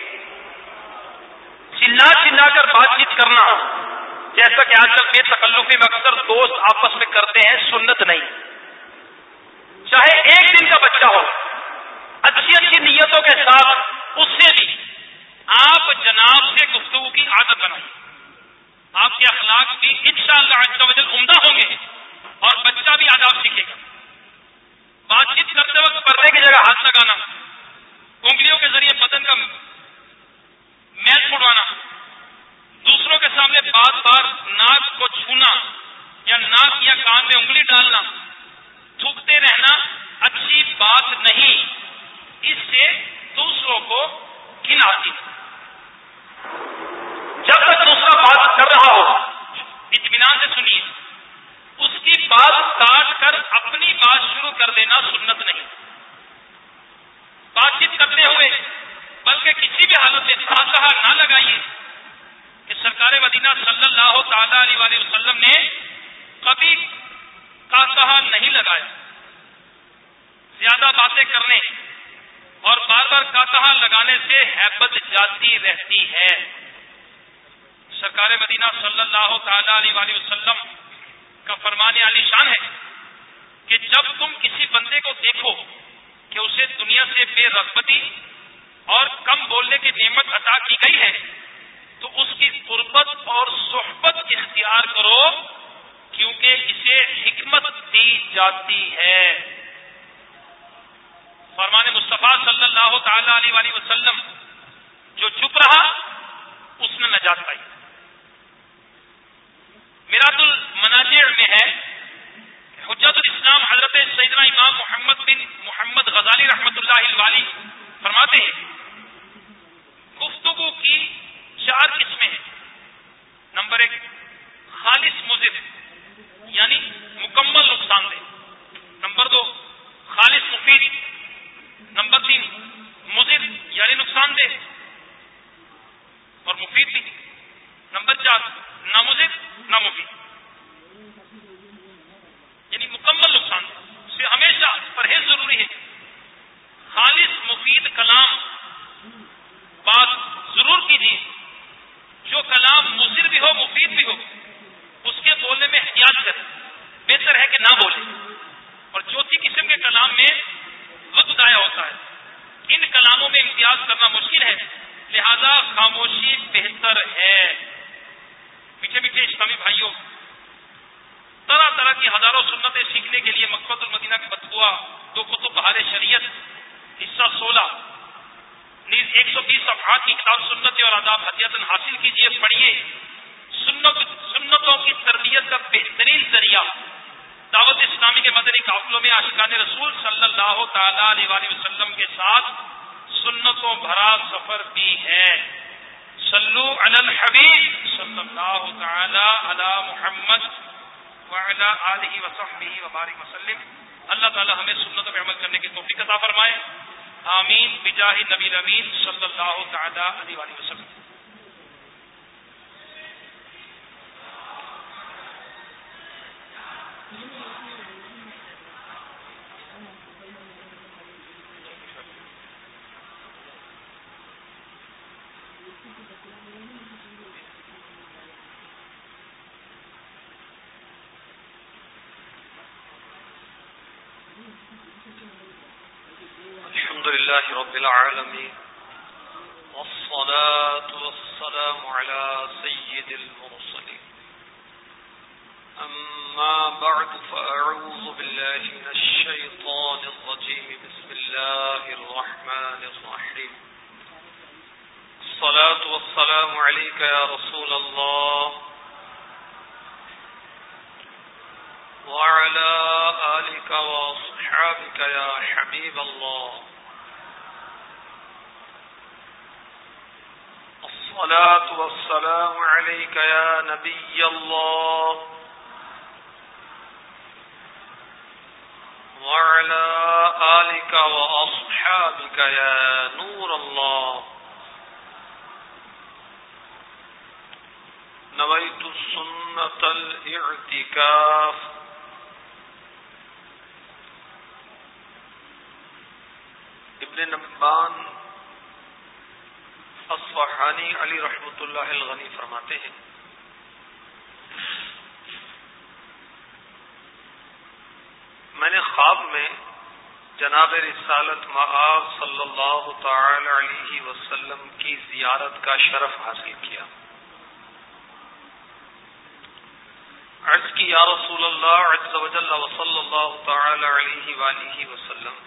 S3: چلا چلا کر بات چیت کرنا، جیسا کہ آج کل بے تکلفی میں اکثر دوست آپس میں کرتے ہیں، سنت نہیں۔ چاہے ایک دن کا بچہ ہو، اچھی اچھی نیتوں کے ساتھ اس سے بھی آپ جناب سے گفتگو کی عادت بنائیں، آپ کے اخلاق بھی انشاءاللہ عز و جل عمدہ ہوں گے اور بچہ بھی آداب سیکھے گا۔ بات چیت کرتے وقت پردے کی جگہ ہاتھ لگانا، انگلیوں کے ذریعے بدن کا میل چھڑوانا، دوسروں کے سامنے بار بار ناک کو چھونا یا ناک یا کان میں انگلی ڈالنا، تھوکتے رہنا اچھی بات نہیں، اس سے دوسروں کو گھن آتی ہے۔ جب تک دوسرا بات کر رہا ہو اطمینان سے سنیے، اس کی بات کاٹ کر اپنی بات شروع کر دینا سنت نہیں۔ بات چیت کرتے ہوئے بلکہ کسی بھی حالت میں کہا نہ لگائیے کہ سرکار مدینہ صلی اللہ تعالی علیہ وآلہ وسلم نے کبھی کہا نہیں لگایا. زیادہ باتیں کرنے اور بار بار کہا لگانے سے ہیبت جاتی رہتی ہے. سرکار مدینہ صلی اللہ تعالی علیہ وآلہ وسلم کا فرمان عالی شان ہے کہ جب تم کسی بندے کو دیکھو کہ اسے دنیا سے بے رغبتی اور کم بولنے کی نعمت عطا کی گئی ہے تو اس کی قربت اور صحبت اختیار کرو کیونکہ اسے حکمت دی جاتی ہے. فرمان مصطفیٰ صلی اللہ تعالی علیہ وآلہ وسلم جو چپ رہا اس نے نجات پائی. میرات المناجع میں ہے حجت الاسلام حضرت سیدنا امام محمد بن محمد غزالی رحمۃ اللہ الوالی فرماتے ہیں گفتگو کی چار قسمیں ہیں. نمبر ایک خالص مضر یعنی مکمل نقصان دہ. نمبر دو خالص مفید. نمبر تین مضر یعنی نقصان دہ اور مفید بھی. نمبر چار نہ مضر نہ مفید یعنی مکمل نقصان دہ. اس سے ہمیشہ پرہیز ضروری ہے. خالص مفید کلام بات ضرور کیجیے. جو کلام مضر بھی ہو مفید بھی ہو اس کے بولنے میں احتیاط کریں. بہتر ہے کہ نہ بولیں. اور چوتھی قسم کے کلام میں وقت ضائع ہوتا ہے. ان کلاموں میں امتیاز کرنا مشکل ہے لہذا خاموشی بہتر ہے. میٹھے میٹھے اسلامی بھائیوں طرح طرح کی ہزاروں سنتیں سیکھنے کے لیے مکتبۃ المدینہ کی بدبوا دو کتب بہار شریعت حصہ سولہ نیز ایک سو بیس صفحات کی کتاب سنت اور آداب ہدیۃ حاصل کیجیے. پڑھیے. سنت سنتوں کی تربیت کا بہترین ذریعہ دعوت اسلامی کے مدنی قافلوں میں عاشقان رسول صلی اللہ تعالی علیہ وآلہ وسلم کے ساتھ سنتوں بھرا سفر بھی ہے. صلو علی الحبیب صلی اللہ تعالی علی محمد وعلی آلہ وصحبہ وبارک وسلم. اللہ تعالی ہمیں سنتوں پہ عمل کرنے کی توفیق عطا فرمائے. آمین بجاہ نبی الامین صلی اللہ تعالی علیہ وآلہ وسلم.
S4: لله رب العالمين والصلاة والسلام على سيد المرسلين أما بعد فأعوذ بالله من الشيطان الرجيم بسم الله الرحمن الرحيم الصلاة والسلام عليك يا رسول الله وعلى آلك وأصحابك يا حبيب الله الصلاة والسلام عليك يا نبي الله وعلى آلك وأصحابك يا نور الله نويت سنة الاعتكاف ابن نبان اصفہانی علی رحمۃ اللہ الغنی فرماتے ہیں میں نے خواب میں جناب رسالت مآب صلی اللہ تعالی علیہ وسلم کی زیارت کا شرف حاصل کیا. عرض کی یا رسول اللہ عز و جل وصلی اللہ تعالی علیہ وآلہ وسلم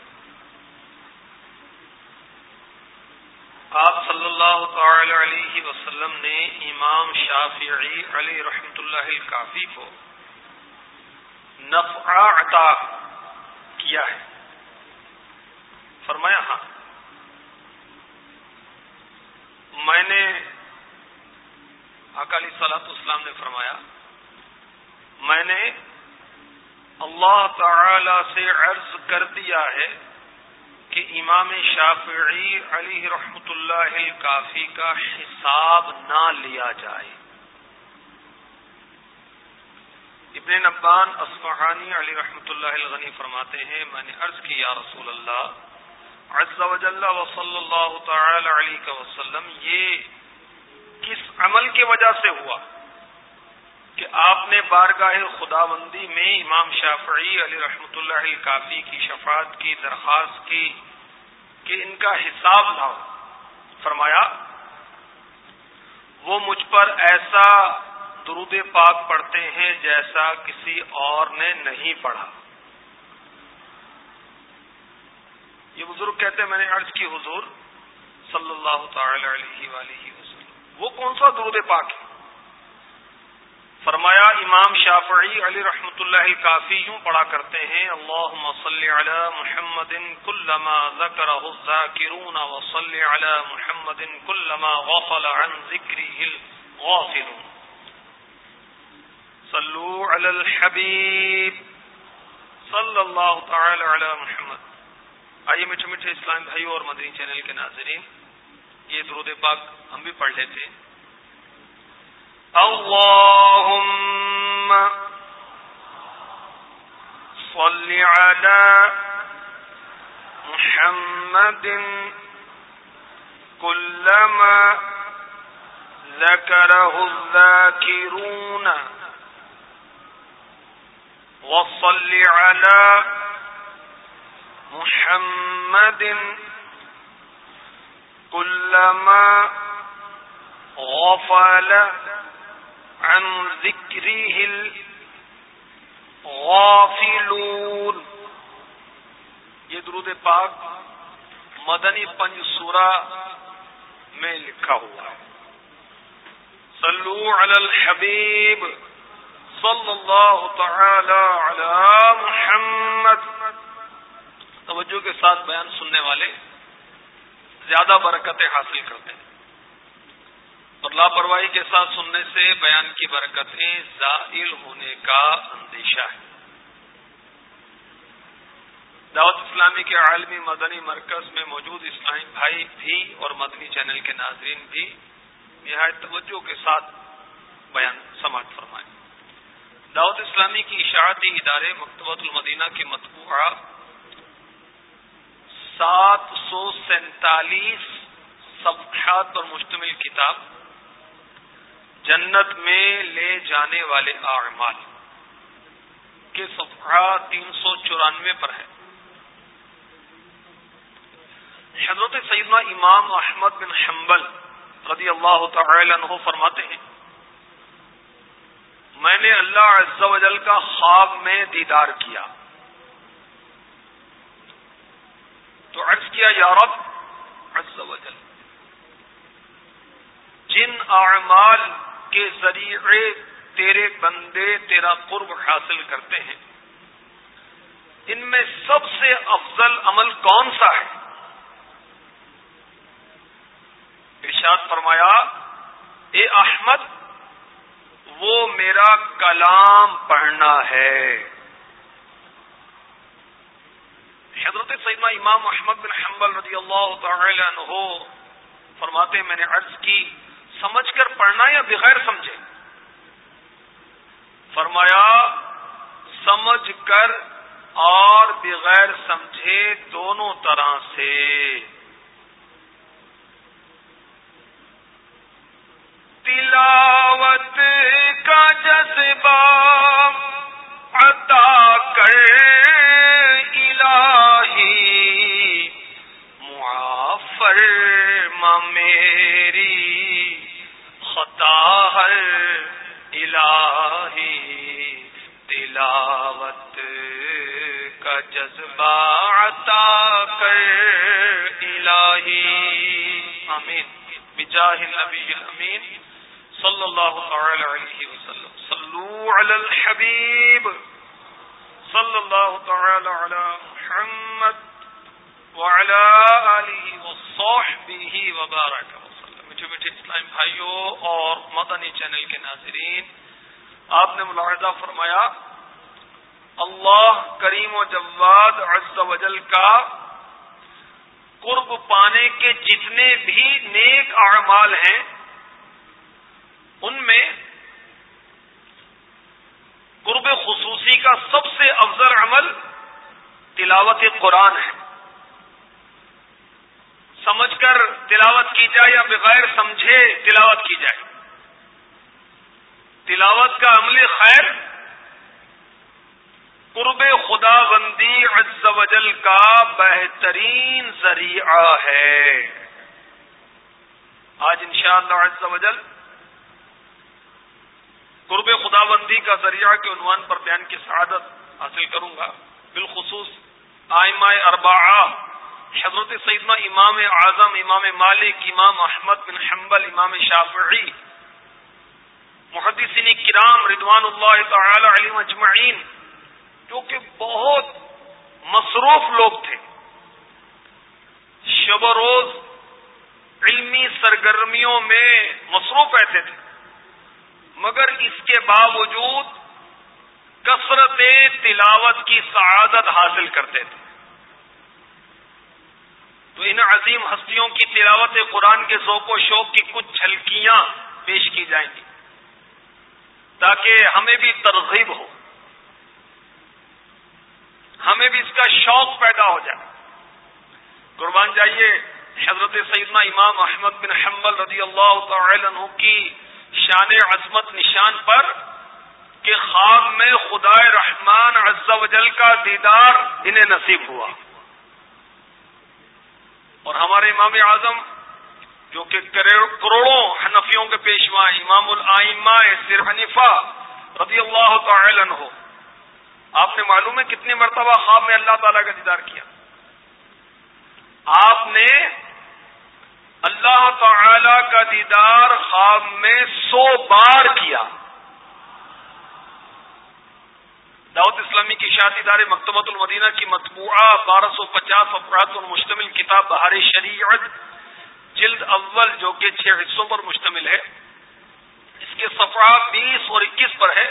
S4: آپ صلی اللہ تعالی علیہ وسلم نے امام شافعی علی رحمۃ اللہ الکافی کو نفع عطا کیا ہے. فرمایا ہاں. میں نے آقا علیہ الصلوۃ والسلام نے فرمایا میں نے اللہ تعالی سے عرض کر دیا ہے کہ امام شافعی علیہ رحمۃ اللہ الکافی کا حساب نہ لیا جائے. ابن نبان اصفہانی علی رحمۃ اللہ الغنی فرماتے ہیں میں نے عرض کی یا رسول اللہ عز وجل و صلی اللہ تعالی علیہ وسلم یہ کس عمل کی وجہ سے ہوا کہ آپ نے بارگاہ خداوندی میں امام شافعی علی رحمۃ اللہ الکافی کی شفاعت کی درخواست کی کہ ان کا حساب نہ ہو؟ فرمایا وہ مجھ پر ایسا درود پاک پڑھتے ہیں جیسا کسی اور نے نہیں پڑھا. یہ بزرگ کہتے ہیں میں نے عرض کی حضور صلی اللہ تعالی علیہ وآلہ وسلم وہ کون سا درود پاک ہے؟ فرمایا امام شافعی علی رحمۃ اللہ کافی یوں پڑھا کرتے ہیں اللہم صلی علی محمد کلما ذکرہ الذاکرون وصلی علی محمد کلما غفل عن ذکرہ الغافلون صلو علی الحبیب صلی اللہ تعالی علی محمد. آئیے میٹھے میٹھے اسلام بھائیوں اور مدنی چینل کے ناظرین یہ درود پاک ہم بھی پڑھ لیتے ہیں. اللهم صل على محمد كلما ذكره الذاكرون وصل على محمد كلما غفل عن ذکرہ الغافلون. یہ درود پاک مدنی پنج سورہ میں لکھا ہوا ہے. صلو علی الحبیب صلی اللہ تعالی علی محمد. توجہ کے ساتھ بیان سننے والے زیادہ برکتیں حاصل کرتے ہیں اور لاپرواہی کے ساتھ سننے سے بیان کی برکتیں زائل ہونے کا اندیشہ ہے. دعوت اسلامی کے عالمی مدنی مرکز میں موجود اسلامی بھائی بھی اور مدنی چینل کے ناظرین بھی نہایت توجہ کے ساتھ بیان سماعت فرمائیں. دعوت اسلامی کی اشاعتی ادارے مکتبۃ المدینہ کے مطبوعہ سات سو سینتالیس صفحات پر مشتمل کتاب جنت میں لے جانے والے اعمال کے صفحہ تین سو چورانوے پر ہے. حضرت سیدنا امام احمد بن حنبل رضی اللہ تعالی عنہ فرماتے ہیں میں نے اللہ عز و جل کا خواب میں دیدار کیا تو عرض کیا یا رب عز و جل جن اعمال کے ذریعے تیرے بندے تیرا قرب حاصل کرتے ہیں ان میں سب سے افضل عمل کون سا ہے؟ ارشاد فرمایا اے احمد وہ میرا کلام پڑھنا ہے. حضرت سیدنا امام احمد بن حنبل رضی اللہ تعالی عنہ فرماتے میں نے عرض کی سمجھ کر پڑھنا یا بغیر سمجھے؟ فرمایا سمجھ کر اور بغیر سمجھے دونوں طرح سے. تلاوت کا جذبہ عطا کر الہی معاف فرما میری خطا ہر الہی. تلاوت کا جذبہ عطا کر الہی. آمین بجاہ النبی الامین صلی اللہ تعالی علیہ وسلم. صلو علی الحبیب صلی اللہ تعالی علی محمد وعلی آلہ وصحبہ وبارک وسلم. میٹھے میٹھے اسلام بھائیوں اور مدنی چینل کے ناظرین آپ نے ملاحظہ فرمایا اللہ کریم و جواد عز و جل کا قرب پانے کے جتنے بھی نیک اعمال ہیں ان میں قرب افضل عمل تلاوت قرآن ہے. سمجھ کر تلاوت کی جائے یا بغیر سمجھے تلاوت کی جائے. تلاوت کا عمل خیر قرب خدا بندی عز و جل کا بہترین ذریعہ ہے. آج انشاءاللہ عز و جل قرب خدا بندی کا ذریعہ کے عنوان پر بیان کی سعادت حاصل کروں گا. بالخصوص ائمہ اربعہ حضرت سیدنا امام اعظم امام مالک امام احمد بن حنبل امام شافعی محدثین کرام رضوان اللہ تعالی علیہم اجمعین جو کہ بہت مصروف لوگ تھے، شب و روز علمی سرگرمیوں میں مصروف رہتے تھے، مگر اس کے باوجود کثرت تلاوت کی سعادت حاصل کرتے تھے. تو ان عظیم ہستیوں کی تلاوت قرآن کے ذوق و شوق کی کچھ جھلکیاں پیش کی جائیں گی تاکہ ہمیں بھی ترغیب ہو، ہمیں بھی اس کا شوق پیدا ہو جائے. قربان جائیے حضرت سیدنا امام احمد بن حنبل رضی اللہ تعالی عنہ کی شان عظمت نشان پر کہ خواب میں خدائے رحمان عز و جل کا دیدار انہیں نصیب ہوا. اور ہمارے امام اعظم جو کہ کروڑوں حنفیوں کے پیشوا امام الائمہ سر حنیفہ رضی اللہ تعالی عنہ، آپ نے معلوم ہے کتنی مرتبہ خواب میں اللہ تعالیٰ کا دیدار کیا؟ آپ نے اللہ تعالی کا دیدار خواب میں سو بار کیا. دعوت اسلامی کی اشاعتی ادارے مکتبۃ المدینہ کی مطبوعہ بارہ سو پچاس افراد پر مشتمل کتاب بہار شریعت جلد اول جو کہ چھ حصوں پر مشتمل ہے، اس کے صفحات بیس اور اکیس پر ہے.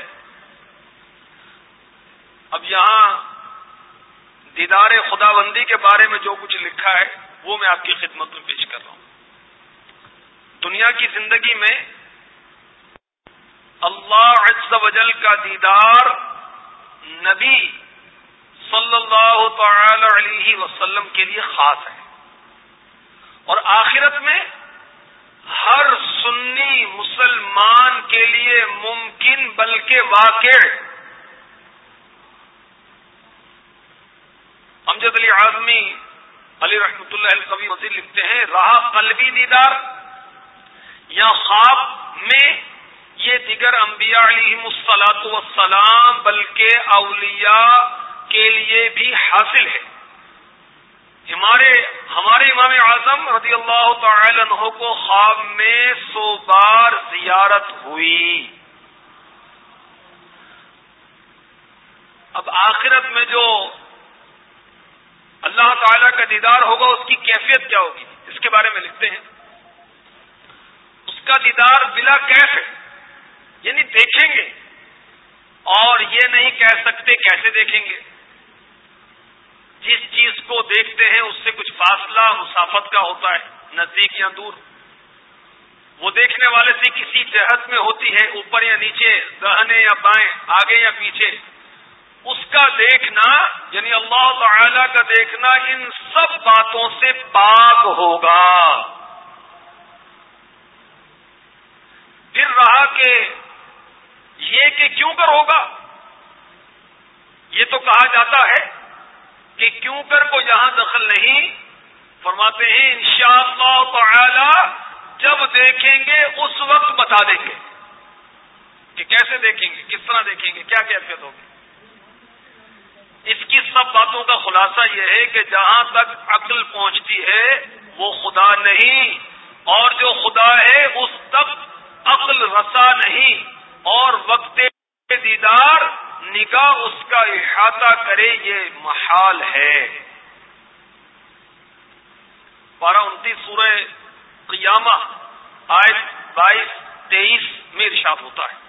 S4: اب یہاں دیدار خدا بندی کے بارے میں جو کچھ لکھا ہے وہ میں آپ کی خدمت میں پیش کر رہا ہوں. دنیا کی زندگی میں اللہ عز و جل کا دیدار نبی صلی اللہ تعالی علیہ وسلم کے لیے خاص ہے، اور آخرت میں ہر سنی مسلمان کے لیے ممکن بلکہ واقع. امجد علی اعظمی علی رحمۃ اللہ القوی مزید لکھتے ہیں رہا قلبی دیدار یا خواب میں، یہ دیگر انبیاء علیہم الصلاۃ والسلام بلکہ اولیاء کے لیے بھی حاصل ہے. ہمارے ہمارے امام اعظم رضی اللہ تعالی عنہ کو خواب میں سو بار زیارت ہوئی. اب آخرت میں جو اللہ تعالی کا دیدار ہوگا اس کی کیفیت کیا ہوگی، اس کے بارے میں لکھتے ہیں اس کا دیدار بلا کیف ہے، یعنی دیکھیں گے اور یہ نہیں کہہ سکتے کیسے دیکھیں گے. جس چیز کو دیکھتے ہیں اس سے کچھ فاصلہ مسافت کا ہوتا ہے، نزدیک یا دور. وہ دیکھنے والے سے کسی جہت میں ہوتی ہے، اوپر یا نیچے، داہنے یا بائیں، آگے یا پیچھے. اس کا دیکھنا یعنی اللہ تعالی کا دیکھنا ان سب باتوں سے پاک ہوگا. پھر رہا کہ یہ کہ کیوں کر ہوگا، یہ تو کہا جاتا ہے کہ کیوں کر کو یہاں دخل نہیں. فرماتے ہیں انشاءاللہ تعالی جب دیکھیں گے اس وقت بتا دیں گے کہ کیسے دیکھیں گے، کس طرح دیکھیں گے، کیا کیفیت ہوگی. اس کی سب باتوں کا خلاصہ یہ ہے کہ جہاں تک عقل پہنچتی ہے وہ خدا نہیں، اور جو خدا ہے اس تک عقل رسا نہیں، اور وقت دیدار نگاہ اس کا احاطہ کرے یہ محال ہے. پارہ انتیس سورہ قیامہ آیت بائیس تیئیس میں ارشاد ہوتا ہے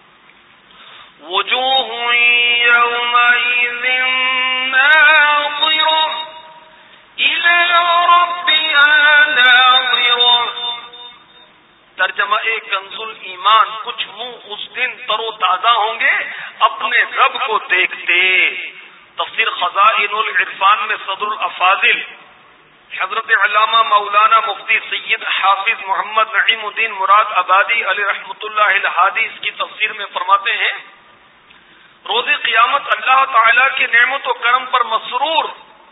S4: وجوہ یومئذ ناظرہ الی ربها ناظرہ. ترجمہ کنز ایمان، کچھ منہ اس دن تر و تازہ ہوں گے اپنے رب کو دیکھتے۔ تفسیر خزائن العرفان میں صدر الافاضل حضرت علامہ مولانا مفتی سید حافظ محمد نعیم الدین مراد آبادی علی رحمۃ اللہ الہادی اس کی تفسیر میں فرماتے ہیں، روز قیامت اللہ تعالی کی نعمت و کرم پر مسرور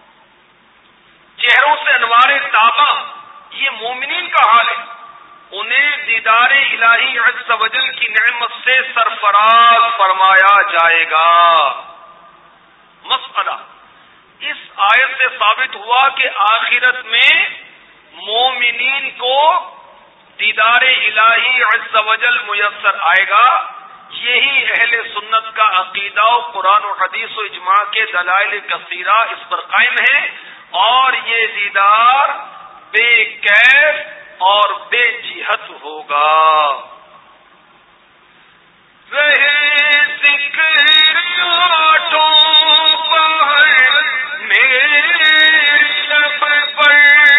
S4: چہروں سے انوار تابہ، یہ مومنین کا حال ہے، انہیں دیدار الہی عز و جل کی نعمت سے سرفراز فرمایا جائے گا۔ مسئلہ اس آیت سے ثابت ہوا کہ آخرت میں مومنین کو دیدار الہی عز و جل میسر آئے گا۔ یہی اہل سنت کا عقیدہ و قرآن و حدیث و اجماع کے دلائل کثیرہ اس پر قائم ہے، اور یہ دیدار بے کیف اور بے جہت ہوگا۔ رہے ذکر آٹھوں پہر میرے لب پر،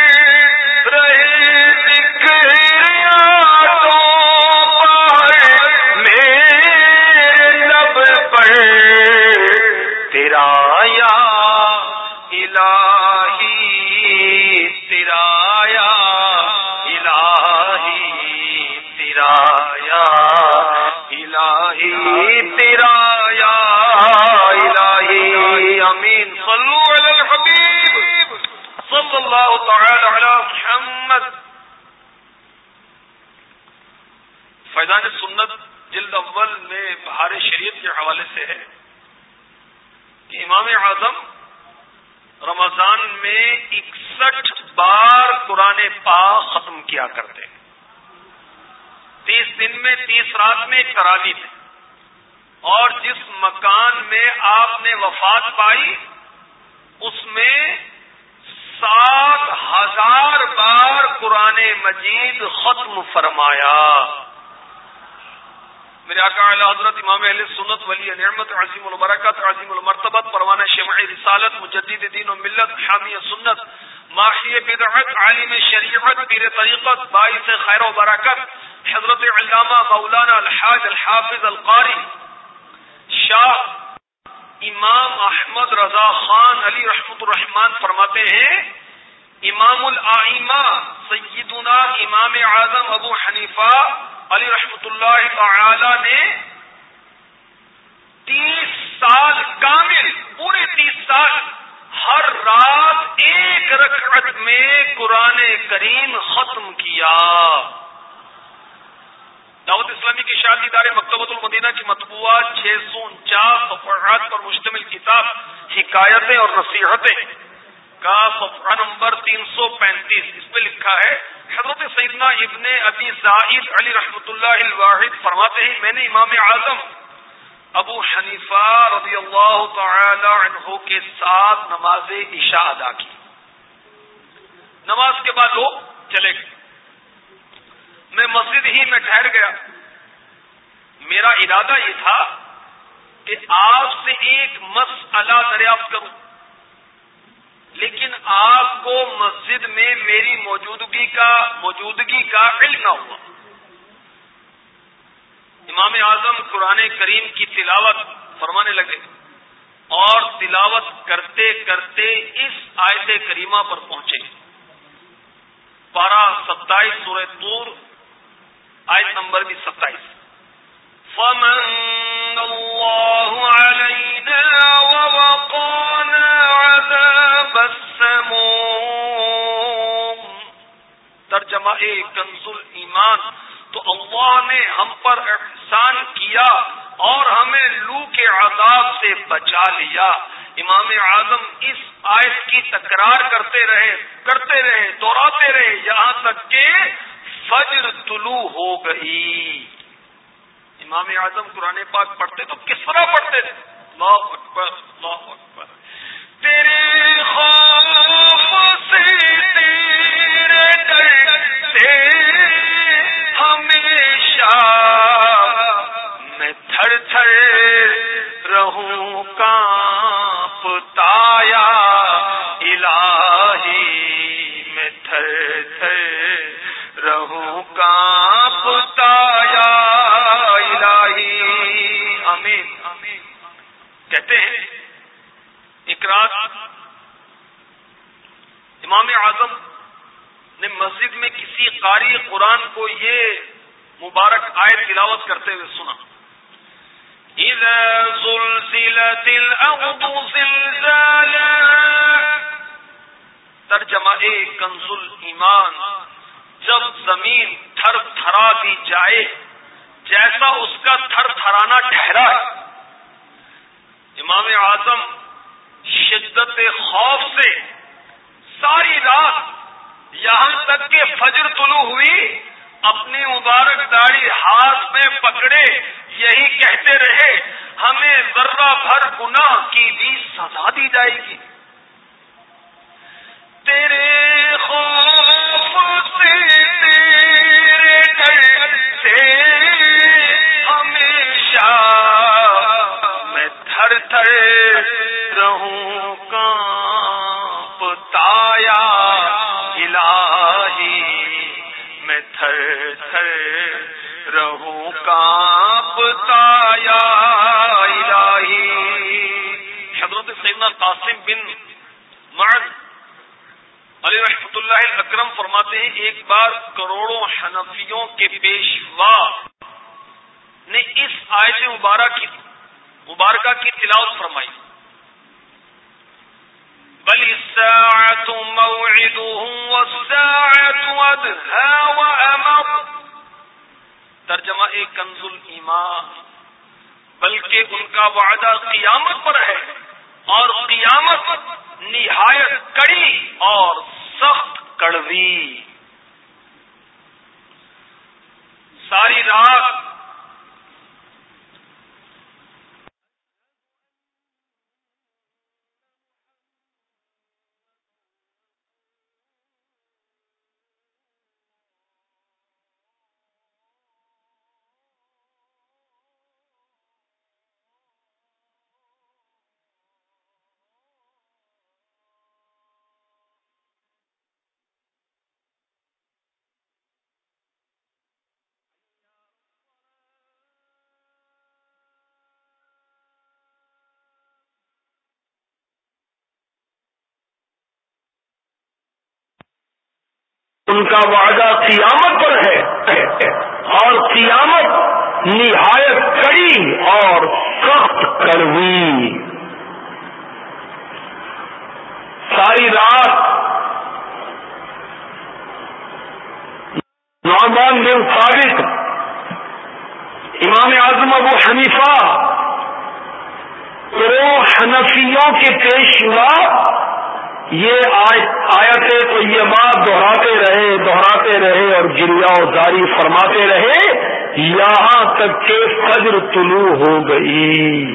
S4: رہے ذکر آٹھوں پہر میرے لب پر، تیرا یا الہی تیرا یا الہی تیرا یا الہی تیرا یا الہی، امین۔ صلو علی الحبیب صلی اللہ تعالی علی محمد۔ فیضان سنت جلد اول میں بہار شریعت کے حوالے سے ہے کہ امام اعظم رمضان میں اکسٹھ بار قرآن پاک ختم کیا کرتے ہیں، تیس دن میں تیس رات میں ایک تراویح میں، اور جس مکان میں آپ نے وفات پائی اس میں سات ہزار بار قرآن مجید ختم فرمایا۔ میرے آقا اعلی حضرت امام اہل سنت ولی نعمت عظیم البرکت عظیم المرتبت پروانہ شمع رسالت مجدد دین و ملت حامی سنت ماحی بدعت عالم شریعت پیر طریقت باعث خیر و برکت حضرت علامہ مولانا الحاج الحافظ القاری شاہ امام احمد رضا خان علی رحمۃ الرحمان فرماتے ہیں، امام الائمہ سیدنا امام اعظم ابو حنیفہ علی رحمۃ اللہ تعالی نے تیس سال کامل، پورے تیس سال ہر رات ایک رکعت میں قرآن کریم ختم کیا۔ دعوت اسلامی کی شادی دار مکتبۃ المدینہ کی مطبوعہ چھ سو انچاس صفحات پر مشتمل کتاب حکایتیں اور نصیحتیں کا صفحہ نمبر تین سو پینتیس، اس میں لکھا ہے، حضرت سیدنا ابن ابی زائد علی رحمۃ اللہ الواحد فرماتے ہیں، میں نے امام اعظم ابو حنیفہ رضی اللہ تعالی عنہ کے ساتھ نماز عشاء ادا کی۔ نماز کے بعد لوگ چلے گئے، میں مسجد ہی میں ٹھہر گیا۔ میرا ارادہ یہ تھا کہ آپ سے ایک مسئلہ دریافت کروں، لیکن آپ کو مسجد میں میری موجودگی کا موجودگی کا علم نہ ہوا۔ امام اعظم قرآن کریم کی تلاوت فرمانے لگے، اور تلاوت کرتے کرتے اس آیت کریمہ پر پہنچے، پارہ ستائیس سورہ طور آیت نمبر بھی ستائیس، فَمَنَّ اللَّهُ عَلَيْنَا وَوَقَانَا عَذَابَ السَّمُومِ۔ ترجمہ کنز ایمان، تو اللہ نے ہم پر احسان کیا اور ہمیں لو کے عذاب سے بچا لیا۔ امام اعظم اس آیت کی تکرار کرتے رہے کرتے رہے دوہراتے رہے یہاں تک کہ فجر طلوع ہو گئی۔ امام اعظم قرآن پاک پڑھتے تو کس طرح پڑھتے تھے؟ اللہ اکبر اللہ اکبر۔ تیرے خوف سے تیرے ڈر سے ہمیشہ میں تھر تھر رہوں کانپتا یا الہی، میں تھر تھر رہوں کانپتا آمین آمین. کہتے ہیں ایک رات امام اعظم نے مسجد میں کسی قاری قرآن کو یہ مبارک آیت تلاوت کرتے ہوئے سنا. اذا زلزلت الارض زلزالها. ترجمہ کنز الایمان. جب زمین تھر تھرا دی جائے جیسا اس کا تھر تھرانا ٹھہرا ہے. امام اعظم شدت خوف سے ساری رات یہاں تک کہ فجر طلوع ہوئی اپنی مبارک داڑھی ہاتھ میں پکڑے یہی کہتے رہے ہمیں ذرہ بھر گناہ کی بھی سزا دی جائے گی. تیرے خوف سے تیرے ڈر سے ہمیشہ میں تھر تھر رہوں کانپتا یا الہی. میں تھر تھر رہوں کانپتا یا الہی. حضرت سیدنا قاسم بن معد علی رحمۃ اللہ اکرم فرماتے ہیں ایک بار کروڑوں حنفیوں کے پیشوا نے اس آیت مبارکہ کی مبارکہ کی تلاوت فرمائی. بل الساعۃ موعدهم والساعۃ ادہی وامر. ترجمہ کنز الایمان. بلکہ ان کا وعدہ قیامت پر ہے اور قیامت نہایت کڑی اور سخت کڑوی. ساری رات
S5: ان کا وعدہ قیامت پر ہے اور قیامت نہایت کڑی اور سخت کڑوی. ساری رات نعمان بن ثابت امام اعظم ابو حنیفہ تو حنفیوں کے پیشوا یہ آیتیں تو یہ بات دہراتے رہے دہراتے رہے اور گریہ و زاری فرماتے رہے یہاں تک کہ فجر طلوع ہو گئی.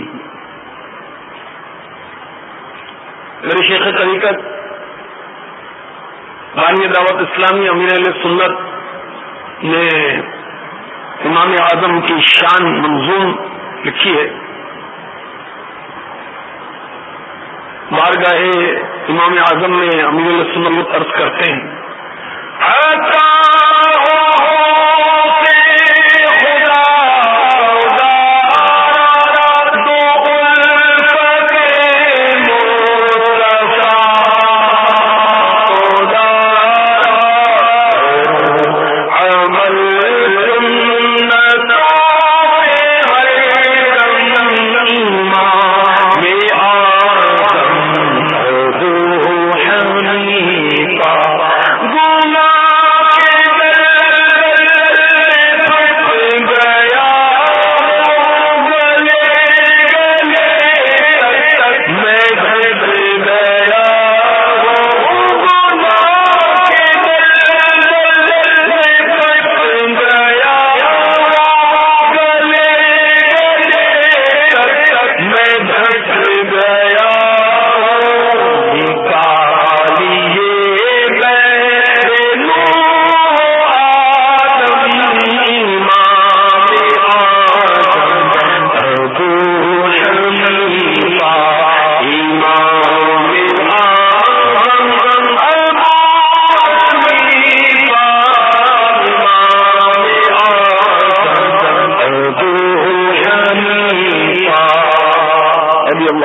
S5: میرے شیخ طریقت بانی دعوت اسلامی امیر علیہ سنت نے امام اعظم کی شان منظوم لکھی ہے. بارگاہ امام اعظم میں امیر علیہ سنت عرض کرتے ہیں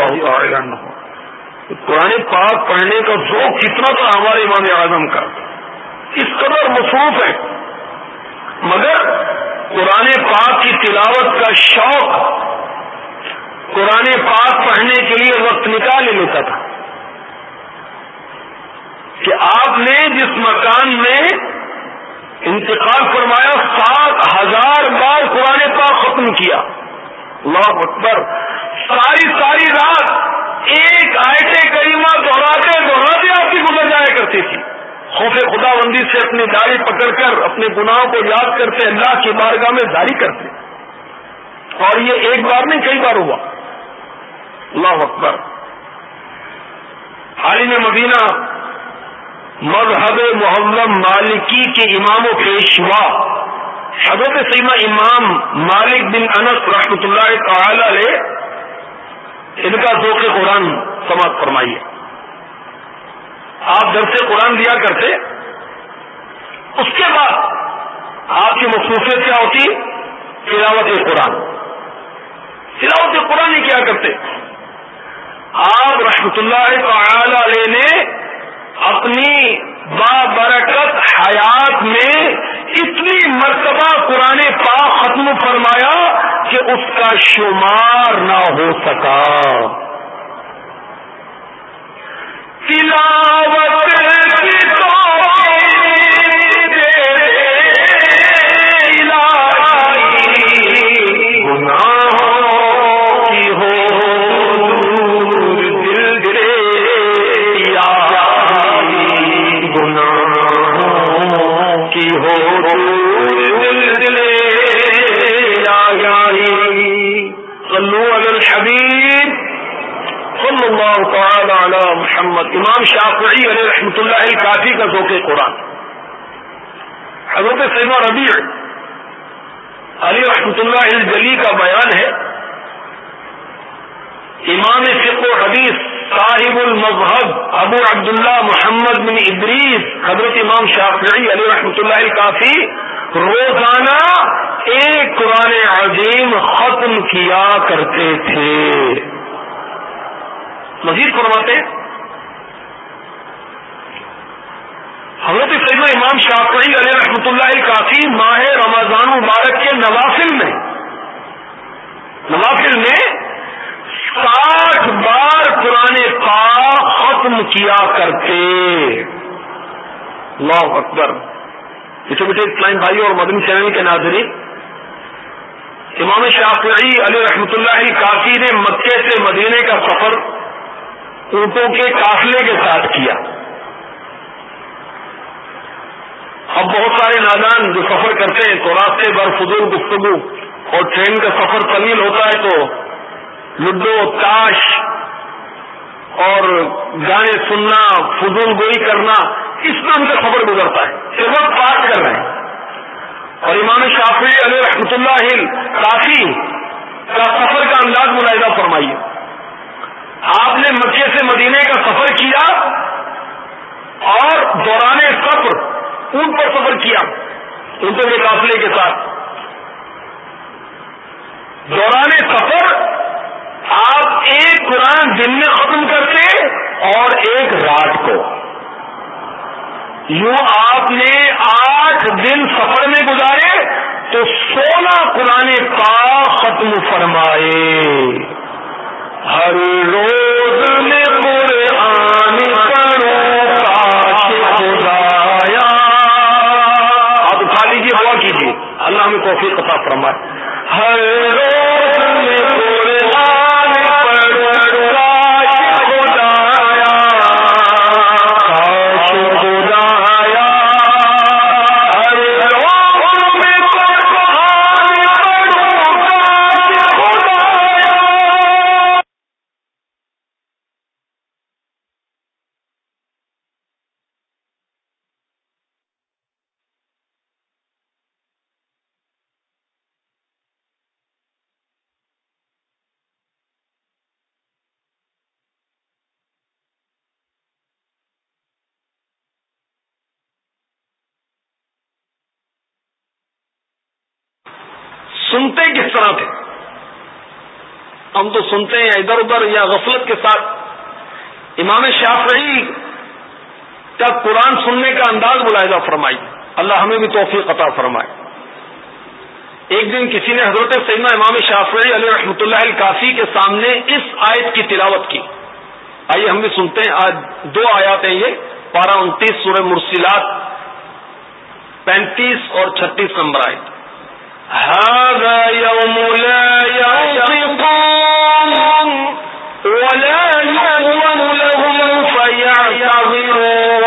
S5: اللہ اعلی عنہ. قرآن پاک پڑھنے کا ذوق کتنا تھا ہمارے امام اعظم کا، اس قدر مصروف ہے، مگر قرآن پاک کی تلاوت کا شوق قرآن پاک پڑھنے کے لیے وقت نکال لیتا تھا کہ آپ نے جس مکان میں انتقال فرمایا سات ہزار بار قرآن پاک ختم کیا. اللہ اکبر. ساری ساری رات ایک آیت کریمہ دہراتے دہراتے آپ کی گزر جایا کرتی تھی. خوف خدا بندی سے اپنی داڑھی پکڑ کر اپنے گناہوں کو یاد کرتے اللہ کی بارگاہ میں جاری کرتے، اور یہ ایک بار نہیں کئی بار ہوا. اللہ اکبر. عالم مدینہ مذہب محمد مالکی کے امام و پیشوا حضرت سیدنا امام مالک بن انس رحمۃ اللہ تعالی علیہ ان کا ذوق قرآن سماعت فرمائیے. آپ درس قرآن دیا کرتے، اس کے بعد آپ کی مصروفیت کیا ہوتی؟ تلاوت قرآن. تلاوت قرآن ہی کیا کرتے. آپ رحمۃ اللہ تعالی علیہ نے اپنی بابرکت حیات میں اتنی مرتبہ قرآن پاک ختم فرمایا کہ اس کا شمار نہ ہو سکا. تلاوت کی محمد. امام شافعی علیہ رحمۃ اللہ کافی کا ذوق قرآن. حضرت سیدنا ربیع علی رحمۃ اللہ الجلی کا بیان ہے. امام فقہ و حدیث صاحب المذہب ابو عبداللہ محمد بن ادریس حضرت امام شافعی علیہ رحمۃ اللہ کافی روزانہ ایک قرآن عظیم ختم کیا کرتے تھے. مزید فرماتے حضرت سیدنا امام شافعی علیہ رحمۃ اللہ کافی ماہ رمضان مبارک کے نوافل میں نوافل میں ساٹھ بار قرآن پاک ختم کیا کرتے. اللہ اکبر. پیچھے بیٹھے اسلام بھائی اور مدنی چینل کے ناظرین، امام شافعی علیہ رحمۃ اللہ کافی نے مکے سے مدینے کا سفر اونٹوں کے قافلے کے ساتھ کیا. اب بہت سارے نادان جو سفر کرتے ہیں تو راستے بھر فضول گفتگو، اور ٹرین کا سفر طویل ہوتا ہے تو لڈو تاش اور گانے سننا، فضول گوئی کرنا، اس میں ان کا سفر گزرتا ہے. یہ وقت پاس کر رہے ہیں. اور امام شافعی علیہ رحمۃ اللہ کافی کا سفر کا انداز ملاحظہ فرمائیے. آپ نے مکے سے مدینے کا سفر کیا اور دوران سفر اونٹ پر سفر کیا، اونٹوں کے قافلے کے ساتھ. دوران سفر آپ ایک قرآن دن میں ختم کرتے اور ایک رات کو. یوں آپ نے آٹھ دن سفر میں گزارے تو سولہ قرآن پاک ختم فرمائے. ہر روز میں قرآن پڑھو کاش خدایا. آپ اٹھا لیجیے، ہوا کیجیے، اللہ ہمیں توفیق عطا فرمائے. ہر روز میں قرآن پڑھو کاش خدایا، کاش خدایا. ہر روز میں قرآن پڑھو کاش خدایا. سنتے کس طرح تھے؟ ہم تو سنتے ہیں ادھر ادھر یا غفلت کے ساتھ. امام شافعی کا قرآن سننے کا انداز ملاحظہ فرمائی. اللہ ہمیں بھی توفیق عطا فرمائے. ایک دن کسی نے حضرت سیدنا امام شافعی علیہ رحمۃ اللہ الکافی کے سامنے اس آیت کی تلاوت کی. آئیے ہم بھی سنتے ہیں. آج دو آیات ہیں, یہ پارہ انتیس سورہ مرسلات پینتیس اور چھتیس نمبر آیت. هذا يوم لا ينطقون ولا يؤذن لهم فيعتذرون.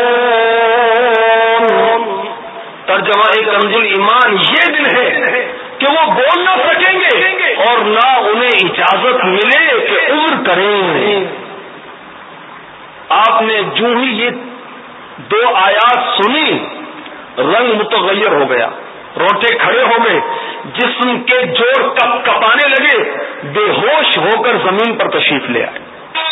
S5: ترجمہ ایک کنز ایمان, یہ دن ہے کہ وہ بول نہ سکیں گے اور نہ انہیں اجازت ملے کہ عذر کریں. آپ نے جو ہی یہ دو آیات سنی رنگ متغیر ہو گیا, روٹے کھڑے ہو گئے, جسم کے جوڑ کپ کپانے لگے, بے ہوش ہو کر زمین پر تشریف لے آئے.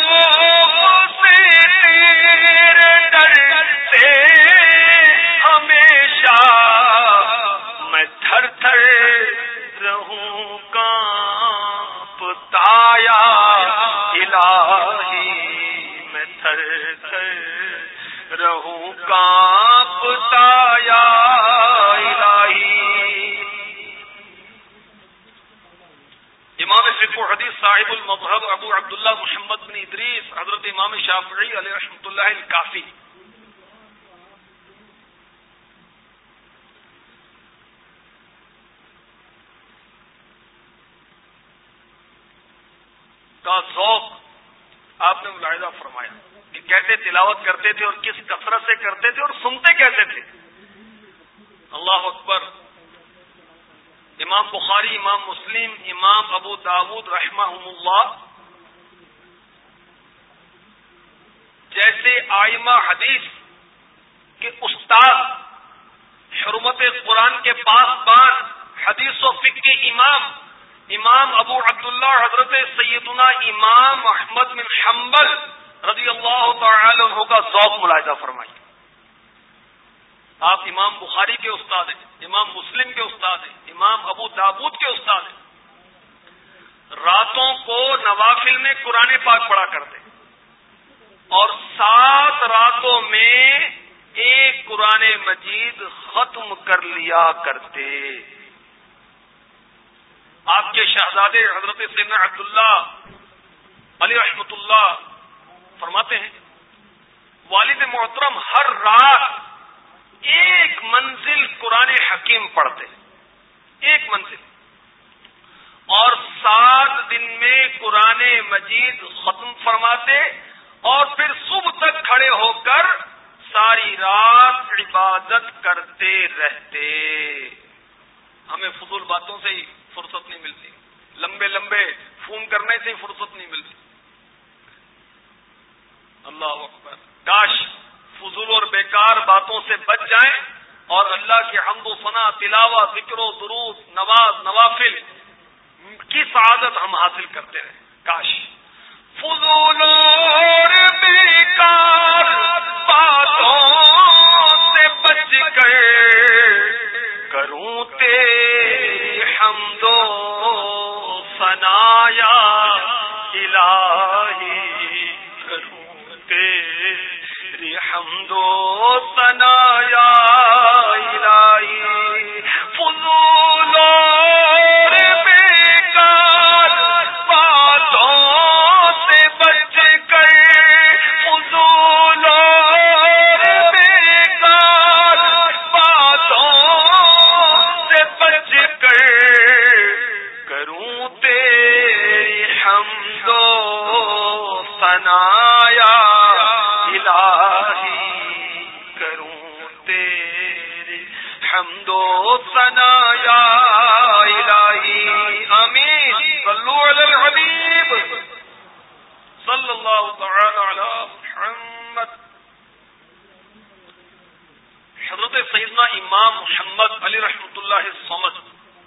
S4: ہمیشہ میں تھر تھر رہوں کانپتا یا الہی, میں تھر تھر رہوں کانپتا یا امام فقہ و حدیث صاحب المذہب ابو عبداللہ محمد بن ادریس حضرت امام شافعی علیہ رحمۃ اللہ الکافی کا ذوق آپ نے ملاحظہ فرمایا کہ کیسے تلاوت کرتے تھے اور کس کثرت سے کرتے تھے اور سنتے کیسے تھے. اللہ اکبر. امام بخاری, امام مسلم, امام ابو داود رحمہم اللہ جیسے آئمہ حدیث کے استاد, حرمت قرآن کے پاسبان, حدیث و فقہ کے امام امام ابو عبداللہ حضرت سیدنا امام احمد بن حنبل رضی اللہ تعالی عنہ کا ذوق ملاحظہ فرمائیے. آپ امام بخاری کے استاد ہیں, امام مسلم کے استاد ہیں, امام ابو داود کے استاد ہیں. راتوں کو نوافل میں قرآن پاک پڑھا کرتے اور سات راتوں میں ایک قرآن مجید ختم کر لیا کرتے. آپ کے شہزادے حضرت سیدنا عبداللہ علی رحمۃ اللہ فرماتے ہیں والد محترم ہر رات ایک منزل قرآن حکیم پڑھتے, ایک منزل, اور سات دن میں قرآن مجید ختم فرماتے اور پھر صبح تک کھڑے ہو کر ساری رات عبادت کرتے رہتے. ہمیں فضول باتوں سے ہی فرصت نہیں ملتی, لمبے لمبے فون کرنے سے ہی فرصت نہیں ملتی. اللہ اکبر. کاش فضول اور بیکار باتوں سے بچ جائیں اور اللہ کی حمد و ثنا, تلاوت, ذکر و درود, نواز, نوافل کی سعادت ہم حاصل کرتے رہیں. کاش فضول اور بیکار باتوں سے بچ کر کروں تیری حمد و ثنا یا الہی, کروں تیری حمد و ثنا یا الہی. فضول اور بیکار باتوں سے بچ کر, فضول اور بیکار باتوں سے بچ کر کروں تیری حمد و ثنا یا الہی, کروں تیری حمد و ثنا یا الہی. آمین. صلو علی الحبیب صلی اللہ تعالی علی محمد. حضرت سیدنا امام محمد علی رحمۃ اللہ الصمد,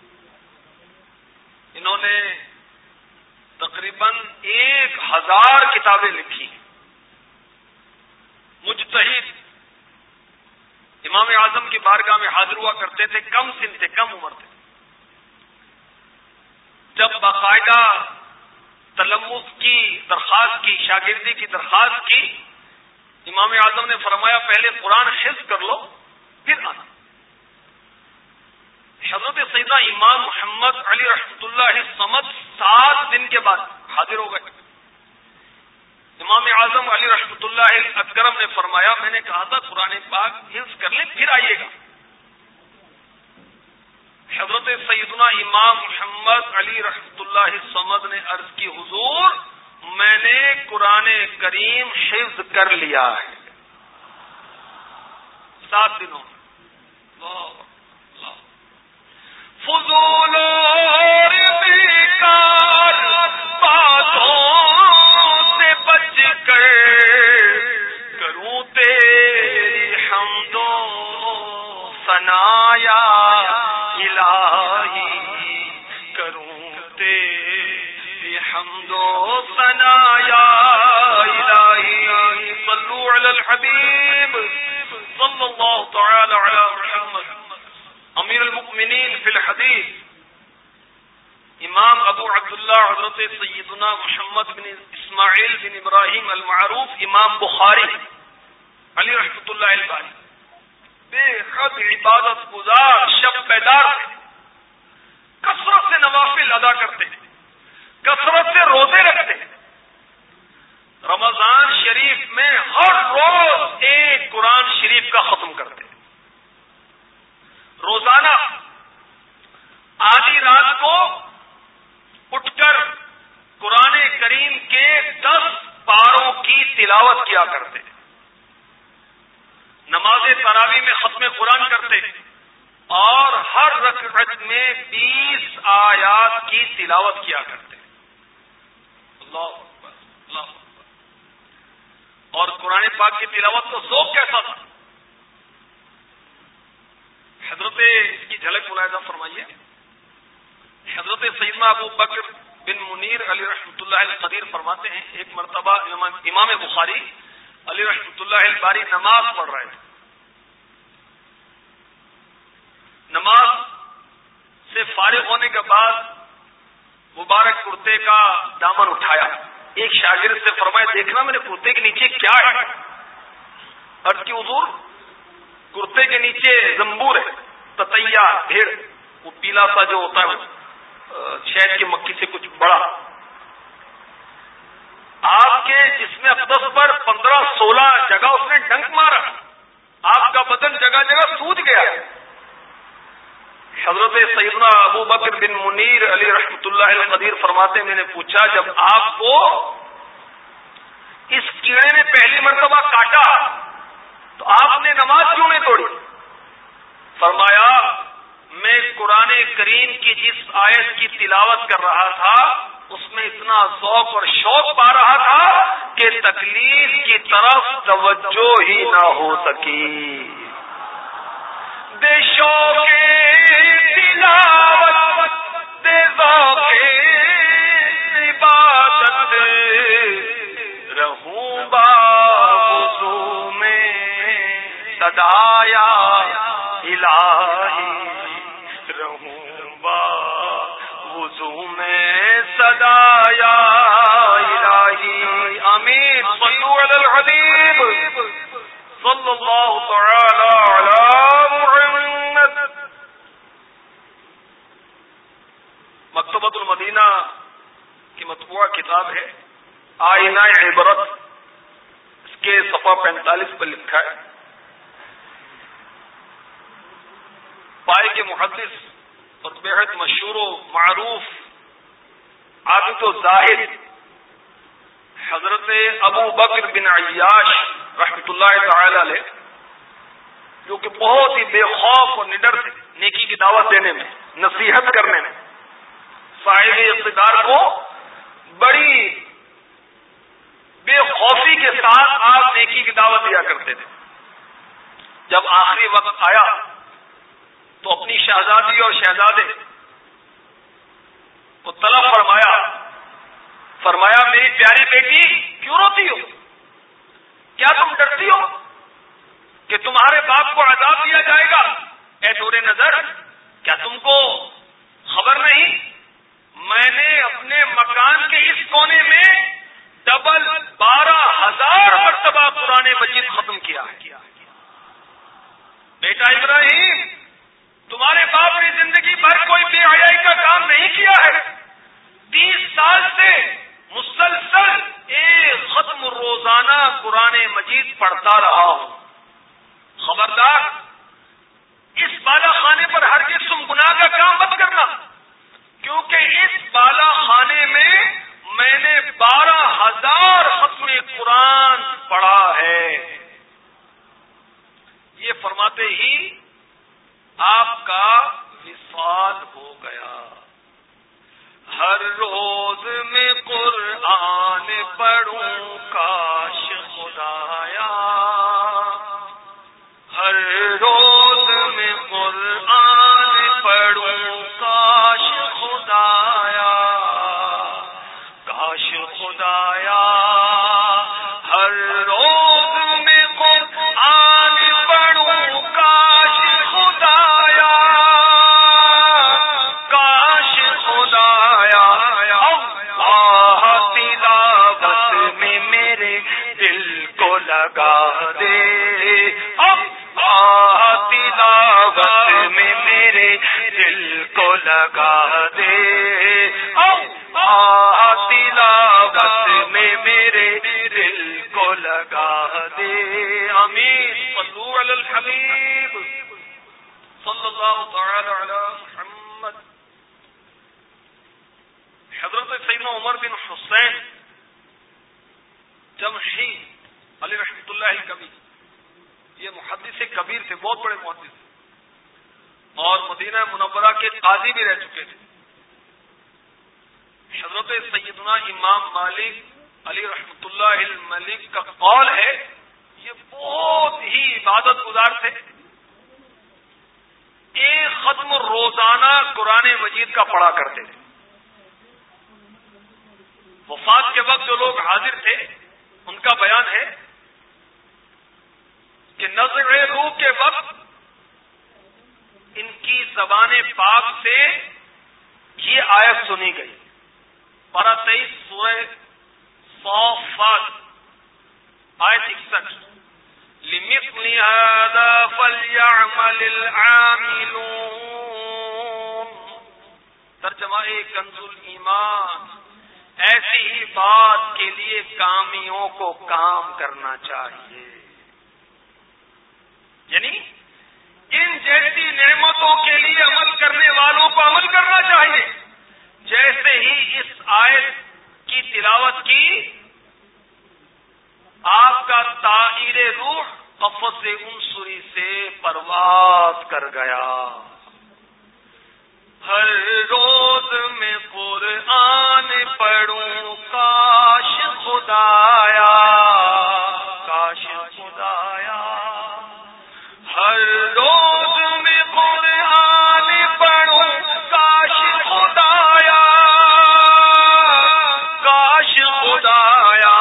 S4: انہوں نے تقریباً ایک ہزار کتابیں لکھی. مجتہد امام اعظم کی بارگاہ میں حاضر ہوا کرتے تھے, کم سن تھے, کم عمر تھے. جب باقاعدہ تلمس کی درخواست کی، شاگردی کی درخواست کی، امام اعظم نے فرمایا پہلے قرآن حفظ کر لو پھر آنا۔ حضرت سیدنا امام محمد علی رحمۃ اللہ الصمد سات دن کے بعد حاضر ہو گئے۔ امام اعظم علی رحمۃ اللہ الاکرم نے فرمایا میں نے کہا تھا قرآن پاک حفظ کر لیں پھر آئیے گا۔ حضرت سیدنا امام محمد علی رحمۃ اللہ الصمد نے عرض کی حضور میں نے قرآن کریم حفظ کر لیا ہے سات دنوں میں۔ فضول اور بیکار باتوں سے بچ کر کروں تیری حمد و ثنا یا الہی، کروں تیری حمد و ثنا یا الہی، صلو علی الحبیب صلی اللہ تعالی علی محمد۔ امیر المؤمنین فی الحدیث امام ابو عبداللہ حضرت سیدنا محمد بن اسماعیل بن ابراہیم المعروف امام بخاری علی رحمۃ اللہ الباری بے حد عبادت گزار شب بیدار تھے، کثرت سے نوافل ادا کرتے، کثرت سے روزے رکھتے، رمضان شریف میں ہر روز ایک قرآن شریف کا ختم کرتے، روزانہ آدھی رات کو اٹھ کر قرآن کریم کے دس پاروں کی تلاوت کیا کرتے، نماز تراویح میں ختم قرآن کرتے اور ہر رکعت میں بیس آیات کی تلاوت کیا کرتے۔ اللہ اکبر، اللہ اکبر۔ اور قرآن پاک کی تلاوت کا ذوق کیسا تھا؟ حضرت اس کی جھلک ملاحظہ فرمائیے، حضرت سیدنا ابو بکر بن منیر علی رحمۃ اللہ القدیر فرماتے ہیں ایک مرتبہ امام بخاری علی رحمۃ اللہ الباری نماز پڑھ رہے تھے، نماز سے فارغ ہونے کے بعد مبارک کرتے کا دامن اٹھایا، ایک شاگرد سے فرمایا دیکھنا میرے کرتے کے نیچے کیا ہے؟ عرض کی حضور کرتے کے نیچے زمبور ہے، تتیا بھیڑ، وہ پیلا سا جو ہوتا ہے شہد کی مکھی سے کچھ بڑا، آپ کے جسم اقدس پر پندرہ سولہ جگہ اس نے ڈنک مارا، آپ کا بدن جگہ جگہ سوج گیا۔ حضرت سیدنا ابو بکر بن منیر علی رحمۃ اللہ القدیر فرماتے میں نے پوچھا جب آپ کو اس کیڑے نے پہلی مرتبہ کاٹا تو آپ نے نماز کیوں نہیں توڑی؟ فرمایا میں قرآن کریم کی جس آیت کی تلاوت کر رہا تھا اس میں اتنا ذوق اور شوق پا رہا تھا کہ تکلیف کی طرف توجہ ہی نہ ہو سکی۔ بے شوق تلاوت بے ذوق عبادت رہوں با وضو میں صدایا الہی، رہوں با وضو میں صدایا الہی، آمین صلو علی الحبیب صلی اللہ تعالی علی محمد۔ مکتبۃ المدینہ کی مطبوعہ کتاب ہے آئینہ عبرت، اس کے صفحہ پینتالیس پر لکھا ہے پائے کے محدث اور بےحد مشہور و معروف عابد و زاہد حضرت ابو بکر بن عیاش رحمۃ اللہ تعالی علیہ، جو کہ بہت ہی بے خوف اور نڈر تھے نیکی کی دعوت دینے میں، نصیحت کرنے میں، صاحب اقتدار کو بڑی بے خوفی کے ساتھ آپ نیکی کی دعوت دیا کرتے تھے۔ جب آخری وقت آیا تو اپنی شہزادی اور شہزادے کو طلب فرمایا، فرمایا میری پیاری بیٹی کیوں روتی ہو؟ کیا تم ڈرتی ہو کہ تمہارے باپ کو عذاب دیا جائے گا؟ اے دور نظر، کیا تم کو خبر نہیں میں نے اپنے مکان کے اس کونے مجید پڑھتا رہا ہوں. خبردار اس بالا خانے پر ہرگز تم گناہ کا کام مت کرنا، کیونکہ اس بالا خانے میں میں نے بارہ ہزار ختم قرآن پڑھا ہے. یہ فرماتے ہی آپ کا وصال ہو گیا. ہر روز میں قرآن پڑھوں کاش خدایا، ہر روز میں قرآن پڑھوں کاش خدایا، کاش خدایا ہر روز میں قرآن پڑھوں کاش خدایا، کاش خدایا اللہ تلاوت میں میرے دل کو لگا دے، تلاوت میں میرے دل کو لگا دے، تلاوت میں میرے دل کو لگا دے. آمین. صلو علی الحبیب صلی اللہ تعالی علی محمد. حضرت سیدنا عمر بن حسین جمشی علی رحمۃ اللہ کبیر، یہ محدث کبیر تھے، بہت بڑے محدث تھے اور مدینہ منورہ کے قاضی بھی رہ چکے تھے. حضرت سیدنا امام مالک علی رحمۃ اللہ الملک کا قول ہے یہ بہت ہی عبادت گزار تھے. ایک ختم روزانہ قرآن مجید کا پڑھا کرتے تھے. وفات کے وقت جو لوگ حاضر تھے ان کا بیان ہے کہ نظر روح کے وقت ان کی زبان پاک سے یہ آیت سنی گئی. پارہ تیئیس سورہ صافات آیت اکسٹھ. لِمِثْلِ هَذَا فَلْيَعْمَلِ الْعَامِلُونَ. ترجمہ کنز الایمان، ایسی ہی بات کے لیے کامیوں کو کام کرنا چاہیے. یعنی ان جیسی نعمتوں کے لیے عمل کرنے والوں کو عمل کرنا چاہیے. جیسے ہی اس آیت کی تلاوت کی آپ کا طائر روح قفص عنصری سے پرواز کر گیا. ہر روز میں قرآن پڑھوں کاش خدایا، کاش خدایا ہر روز میں قرآن پڑھوں کاش خدایا، کاش خدایا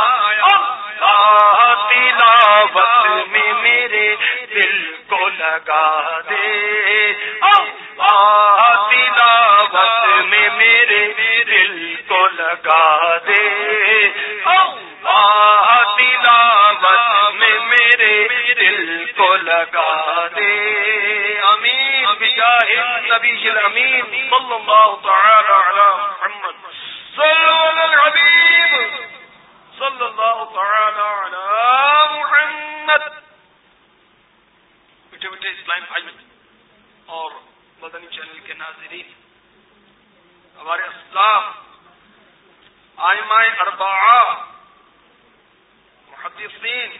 S4: تلاوت میں میرے دل کو لگا دے، تلاوت میں میرے دل کو لگا دے، تلاوت میں میرے دل کو لگا دے. امین بجاہ النبی الامین صلی اللہ تعالی علی محمد صلی اللہ الحبیب صلی اللہ تعالی علی محمد. بیٹھے بیٹھے اسلام بھائی اور مدنی چینل کے ناظرین، ہمارے اسلاف ائمہ اربعہ محدثین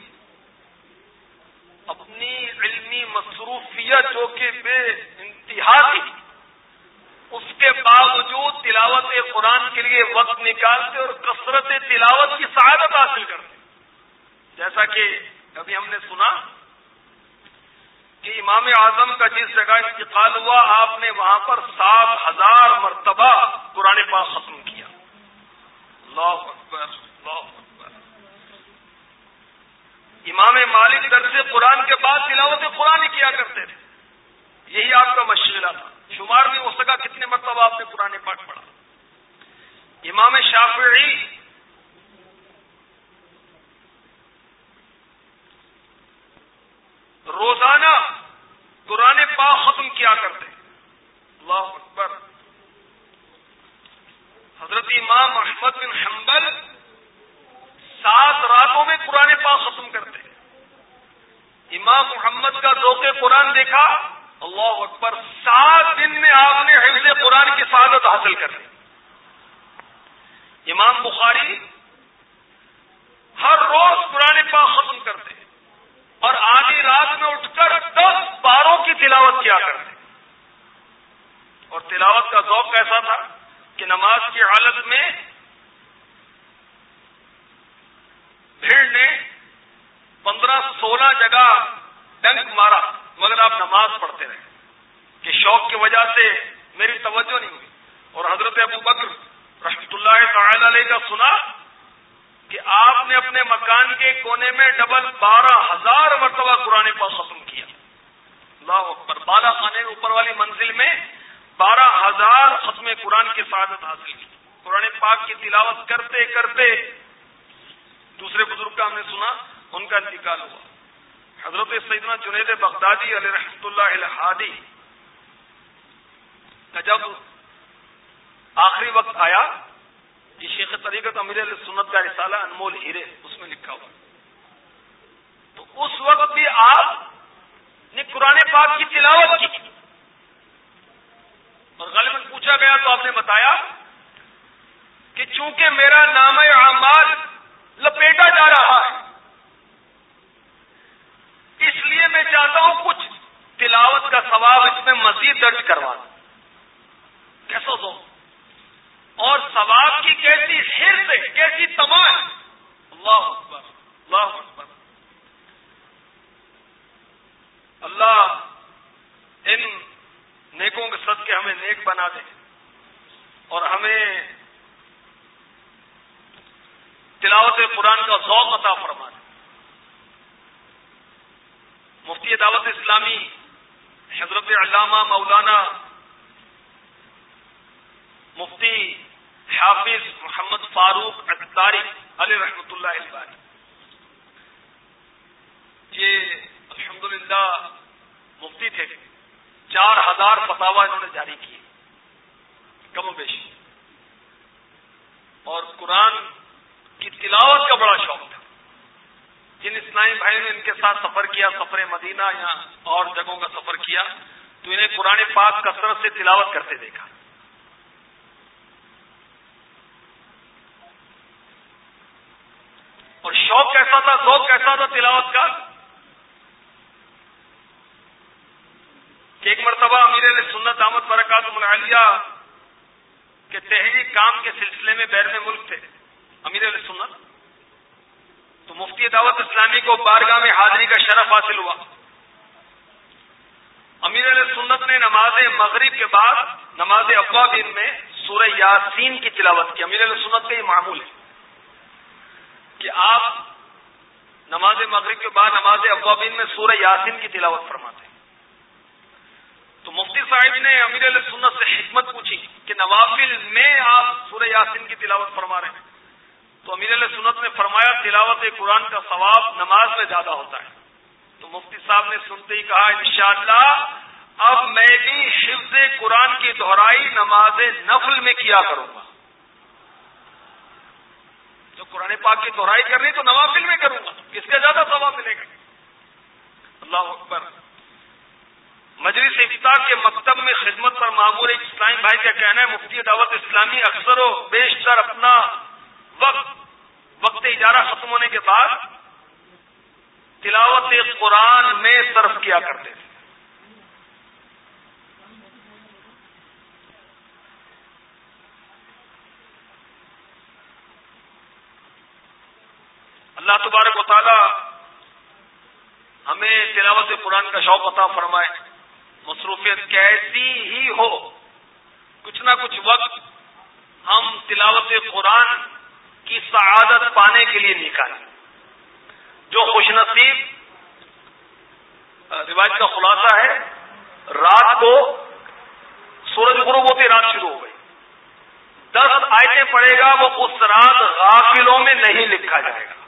S4: اپنی علمی مصروفیت جو کہ بے انتہا تھی، اس کے باوجود تلاوت قرآن کے لیے وقت نکالتے اور کثرت تلاوت کی سعادت حاصل کرتے. جیسا کہ ابھی ہم نے سنا کہ امام اعظم کا جس جگہ انتقال ہوا آپ نے وہاں پر سات ہزار مرتبہ قرآن پاک ختم کیا. اللہ اکبر اللہ اکبر. امام مالک درس قرآن کے بعد تلاوت قرآن ہی کیا کرتے تھے، یہی آپ کا مشغلہ تھا. شمار نہیں ہو سکا کتنے مرتبہ آپ نے قرآن پاک پڑھا. امام شافعی روزانہ قرآن پاک ختم کیا کرتے. اللہ اکبر. حضرت امام احمد بن حنبل سات راتوں میں قرآن پاک ختم کرتے ہیں۔ امام محمد کا ذوق قرآن دیکھا، اللہ اکبر، سات دن میں آپ نے حفظ قرآن کی سعادت حاصل کر لی۔ امام بخاری ہر روز قرآن پاک ختم کرتے اور آدھی رات میں اٹھ کر دس باروں کی تلاوت کیا کرتے، اور تلاوت کا ذوق ایسا تھا کہ نماز کی حالت میں بھیڑ نے پندرہ سولہ جگہ ڈنک مارا مگر آپ نماز پڑھتے رہے کہ شوق کی وجہ سے میری توجہ نہیں ہوئی۔ اور حضرت ابو بکر رحمۃ اللہ تعالی علیہ کا سنا کہ آپ نے اپنے مکان کے کونے میں ڈبل بارہ ہزار مرتبہ قرآن پاک ختم کیا۔ اللہ اکبر، بالا خانے اوپر والی منزل میں بارہ ہزار ختم قرآن کی سعادت حاصل کی۔ قرآن پاک کی تلاوت کرتے کرتے دوسرے بزرگ کا ہم نے سنا ان کا انتقال ہوا، حضرت سیدنا جنید بغدادی علیہ رحمۃ اللہ الہادی کا جب آخری وقت آیا، یہ شیخ طریقت امیر علیہ سنت کا رسالہ انمول ہیرے اس میں لکھا ہوا، تو اس وقت بھی آپ نے قرآن پاک کی تلاوت کی اور غالباً پوچھا گیا تو آپ نے بتایا کہ چونکہ میرا نامہ اعمال لپیٹا جا رہا ہے اس لیے میں چاہتا ہوں کچھ تلاوت کا ثواب اس میں مزید درج کروا دوں۔ کیسا دو اور ثواب کی کیسی حرص ہے، کیسی تمام، اللہ اکبر، اللہ اکبر۔ اللہ ان نیکوں کے صدقے ہمیں نیک بنا دے اور ہمیں تلاوت قرآن کا ذوق عطا فرما دے۔ مفتی دعوت اسلامی حضرت علامہ مولانا مفتی حافظ محمد فاروق اتاری علیہ رحمۃ اللہ البانی، یہ الحمدللہ مفتی تھے، چار ہزار فتاوا انہوں نے جاری کیے کم و بیش، اور قرآن کی تلاوت کا بڑا شوق تھا۔ جن اسلامی بھائی نے ان کے ساتھ سفر کیا، سفر مدینہ یا اور جگہوں کا سفر کیا، تو انہیں قرآن پاک کثرت سے تلاوت کرتے دیکھا۔ اور شوق کیسا تھا، ذوق کیسا تھا تلاوت کا کہ ایک مرتبہ امیر علیہ سنت دامت برکاتہم العالیہ کے تحریک کام کے سلسلے میں بیرون ملک تھے امیر علیہ سنت، تو مفتی دعوت اسلامی کو بارگاہ میں حاضری کا شرف حاصل ہوا۔ امیر علیہ سنت نے نماز مغرب کے بعد نماز اوابین میں سورہ یاسین کی تلاوت کی۔ امیر علیہ سنت کا یہ معمول ہے کہ آپ نماز مغرب کے بعد نماز اوابین میں سورہ یاسین کی تلاوت فرماتے ہیں۔ تو مفتی صاحب نے امیر علیہ سنت سے حکمت پوچھی کہ نوافل میں آپ سورہ یاسین کی تلاوت فرما رہے ہیں، تو امیر علیہ سنت نے فرمایا تلاوت قرآن کا ثواب نماز میں زیادہ ہوتا ہے۔ تو مفتی صاحب نے سنتے ہی کہا انشاءاللہ اب میں بھی حفظ قرآن کی دہرائی نماز نفل میں کیا کروں گا۔ جو قرآن پاک کی دہرائی کرنی تو نوافل میں کروں گا، اس کا زیادہ ثواب ملے گا۔ اللہ اکبر۔ مجلس افتاح کے مکتب میں خدمت پر معمور ایک اسلامی بھائی کا کہنا ہے مفتی دعوت اسلامی اکثر و بیشتر اپنا وقت وقت اجارہ ختم ہونے کے بعد تلاوت قرآن میں صرف کیا کرتے تھے۔ اللہ تبارک و تعالی ہمیں تلاوت قرآن کا شوق عطا فرمائے۔ مصروفیت کیسی ہی ہو، کچھ نہ کچھ وقت ہم تلاوت قرآن کی سعادت پانے کے لیے نکالیں۔ جو خوش نصیب، روایت کا خلاصہ ہے، رات کو سورج غروب ہوتے رات شروع ہو گئی، دس آیتیں پڑھے گا وہ اس رات غافلوں میں نہیں لکھا جائے گا،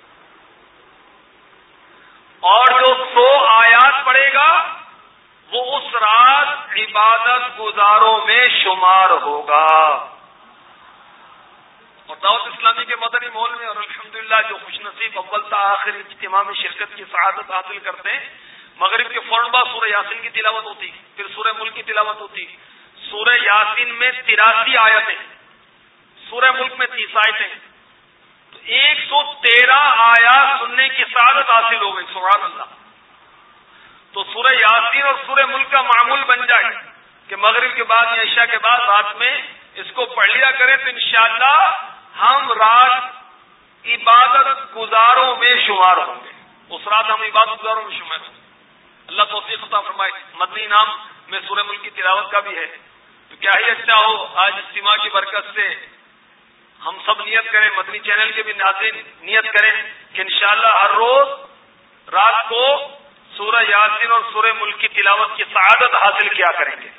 S4: اور جو سو آیات پڑھے گا وہ اس رات عبادت گزاروں میں شمار ہوگا۔ اور دعوت اسلامی کے مدنی ماحول میں، اور الحمدللہ جو خوش نصیب اول تا آخر اجتماع میں شرکت کی سعادت حاصل کرتے ہیں، مغرب کے فوراً بعد سورہ یاسین کی تلاوت ہوتی، پھر سورہ ملک کی تلاوت ہوتی. سورہ یاسین میں تراسی آیتیں، سورہ ملک میں تیس آیتیں، تو ایک سو تیرہ آیات سننے کی سعادت حاصل ہو گئی. سبحان اللہ. تو سورہ یاسین اور سورہ ملک کا معمول بن جائے کہ مغرب کے بعد یا عشاء کے بعد رات میں اس کو پڑھ لیا کریں تو انشاءاللہ ہم رات عبادت گزاروں میں شمار ہوں گے. اس رات ہم عبادت گزاروں میں شمار ہوں گے. اللہ توفیق عطا فرمائے. مدنی انعام میں سورہ ملک کی تلاوت کا بھی ہے، تو کیا ہی اچھا ہو آج اجتماع کی برکت سے ہم سب نیت کریں، مدنی چینل کے بھی ناظرین نیت کریں کہ انشاءاللہ ہر روز رات کو سورہ یاسین اور سورہ ملک کی تلاوت کی سعادت حاصل کیا کریں گے.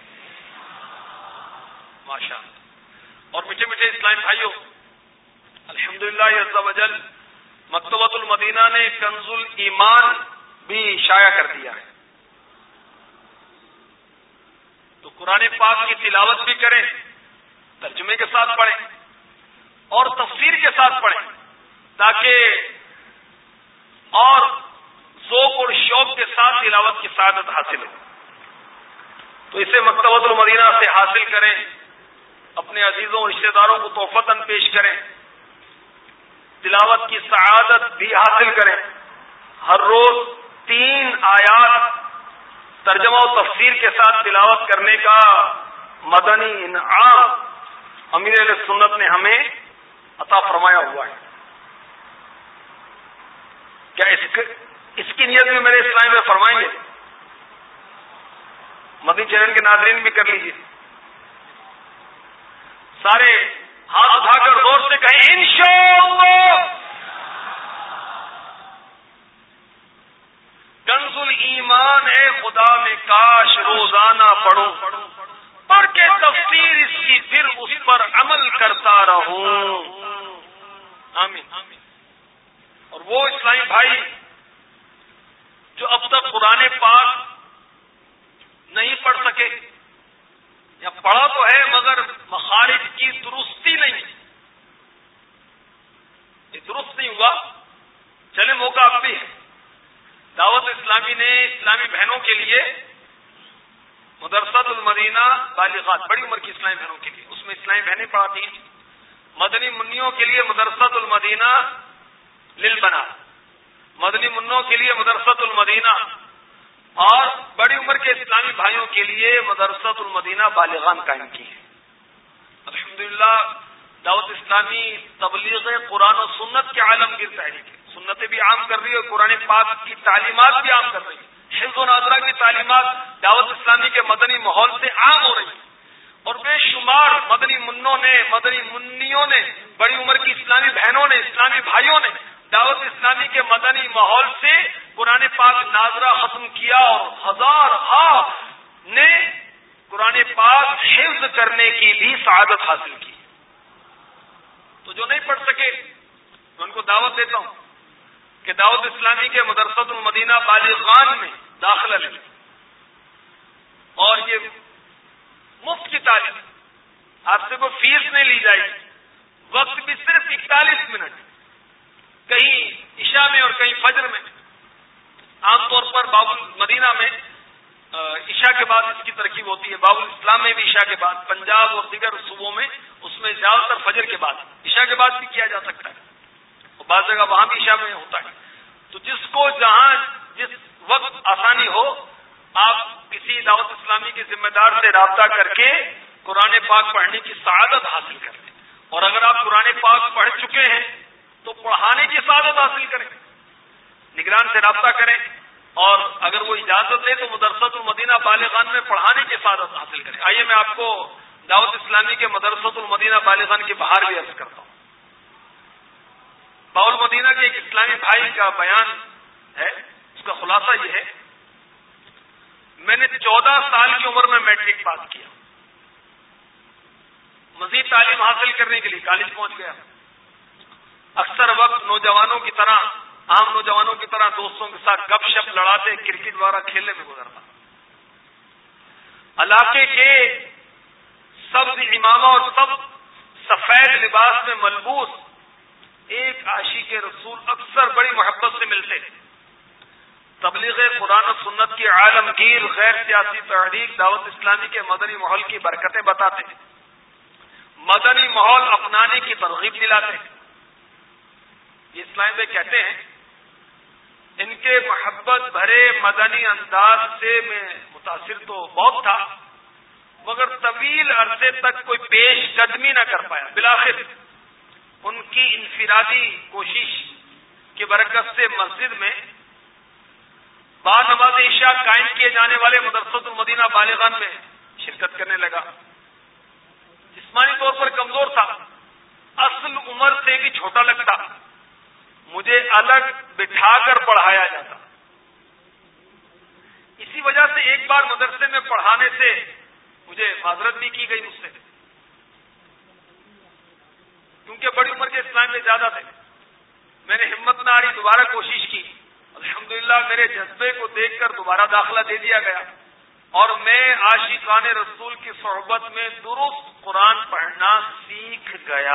S4: ماشاء اللہ. اور میٹھے میٹھے اسلام بھائیوں، الحمدللہ عز و جل مکتبۃ المدینہ نے کنز الایمان بھی شائع کر دیا ہے. تو قرآن پاک کی تلاوت بھی کریں، ترجمے کے ساتھ پڑھیں اور تفسیر کے ساتھ پڑھیں، تاکہ اور ذوق اور شوق کے ساتھ تلاوت کی سعادت حاصل ہو. تو اسے مکتبۃ المدینہ سے حاصل کریں، اپنے عزیزوں اور رشتہ داروں کو تحفتاً پیش کریں، تلاوت کی سعادت بھی حاصل کریں. ہر روز تین آیات ترجمہ و تفسیر کے ساتھ تلاوت کرنے کا مدنی انعام امیر اہل سنت نے ہمیں عطا فرمایا ہوا ہے. کیا اس اس کی نیت بھی میرے اسلام میں فرمائیں گے؟ مدنی چینل کے ناظرین بھی کر لیجیے. سارے ہاتھ اٹھا کر زور سے کہیں انشاءاللہ. کنز الایمان ہے خدا میں کاش روزانہ پڑھوں، پڑھ کے تفسیر اس کی پھر اس پر عمل کرتا رہوں. آمین. اور وہ اسلامی بھائی جو اب تک قرآن پاک نہیں پڑھ سکے یا پڑھا تو ہے مگر مخارج کی درستی نہیں، یہ درست نہیں ہوا، چلے موقع اب بھی ہے. دعوت اسلامی نے اسلامی بہنوں کے لیے مدرسۃ المدینہ بالغات، بڑی عمر کی اسلامی بہنوں کے لیے، اس میں اسلامی بہنیں پڑھاتی ہیں. مدنی منیوں کے لیے مدرسۃ المدینہ للبنات، مدنی منوں کے لیے مدرسۃ المدینہ، اور بڑی عمر کے اسلامی بھائیوں کے لیے مدرسۃ المدینہ بالغان قائم کی ہے. الحمدللہ دعوت اسلامی تبلیغ قرآن و سنت کے عالمگیر تحریک ہے. سنتیں بھی عام کر رہی ہے، قرآن پاک کی تعلیمات بھی عام کر رہی ہے. حفظ و ناظرہ کی تعلیمات دعوت اسلامی کے مدنی ماحول سے عام ہو رہی ہے. اور بے شمار مدنی منوں نے، مدنی منیوں نے، بڑی عمر کی اسلامی بہنوں نے، اسلامی بھائیوں نے دعوت اسلامی کے مدنی ماحول سے قرآن پاک ناظرہ ختم کیا، اور ہزار ہا نے قرآن پاک حفظ کرنے کی بھی سعادت حاصل کی. تو جو نہیں پڑھ سکے میں ان کو دعوت دیتا ہوں کہ دعوت اسلامی کے مدرسۃ المدینہ بالغان میں داخلہ لیں، اور یہ مفت کی تعلیم، آپ سے کوئی فیس نہیں لی جائے گی. وقت بھی صرف اکتالیس منٹ، کہیں عشاء میں اور کہیں فجر میں. عام طور پر باب المدینہ میں عشاء کے بعد اس کی ترکیب ہوتی ہے، باب الاسلام میں بھی عشاء کے بعد، پنجاب اور دیگر صوبوں میں اس میں زیادہ تر فجر کے بعد، عشاء کے بعد بھی کیا جا سکتا ہے، اور بعض جگہ وہاں بھی عشاء میں ہوتا ہے. تو جس کو جہاں جس وقت آسانی ہو، آپ کسی دعوت اسلامی کے ذمہ دار سے رابطہ کر کے قرآن پاک پڑھنے کی سعادت حاصل کر لیں. اور اگر آپ قرآن پاک پڑھ چکے ہیں تو پڑھانے کی سعادت حاصل کریں. نگران سے رابطہ کریں، اور اگر وہ اجازت دے تو مدرسۃ المدینہ بالغان میں پڑھانے کی سعادت حاصل کریں. آئیے میں آپ کو دعوت اسلامی کے مدرسۃ المدینہ بالغان کے باہر بھی عرض کرتا ہوں. باول مدینہ کے ایک اسلامی بھائی کا بیان ہے، اس کا خلاصہ یہ ہے: میں نے چودہ سال کی عمر میں میٹرک پاس کیا، مزید تعلیم حاصل کرنے کے لیے کالج پہنچ گیا. اکثر وقت نوجوانوں کی طرح، عام نوجوانوں کی طرح دوستوں کے ساتھ گپ شپ لڑاتے، کرکٹ وغیرہ کھیلنے میں گزرتا. علاقے کے سبز امامہ اور سب سفید سفید لباس میں ملبوس ایک عاشق رسول اکثر بڑی محبت سے ملتے. تبلیغ قرآن و سنت کی عالمگیر غیر سیاسی تحریک دعوت اسلامی کے مدنی ماحول کی برکتیں بتاتے ہیں, مدنی ماحول اپنانے کی ترغیب دلاتے ہیں. یہ اسلام بھائی کہتے ہیں ان کے محبت بھرے مدنی انداز سے میں متاثر تو بہت تھا, مگر طویل عرصے تک کوئی پیش قدمی نہ کر پایا. بالآخر ان کی انفرادی کوشش کی برکت سے مسجد میں با نماز عشاء قائم کیے جانے والے مدرسۃ المدینہ بالغان میں شرکت کرنے لگا. جسمانی طور پر کمزور تھا, اصل عمر سے بھی چھوٹا لگتا, مجھے الگ بٹھا کر پڑھایا جاتا. اسی وجہ سے ایک بار مدرسے میں پڑھانے سے مجھے معذرت بھی کی گئی مجھ سے, کیونکہ بڑی عمر کے اسلام میں زیادہ تھے. میں نے ہمت نہ ہاری, دوبارہ کوشش کی. الحمدللہ میرے جذبے کو دیکھ کر دوبارہ داخلہ دے دیا گیا اور میں عاشقان رسول کی صحبت میں درست قرآن پڑھنا سیکھ گیا.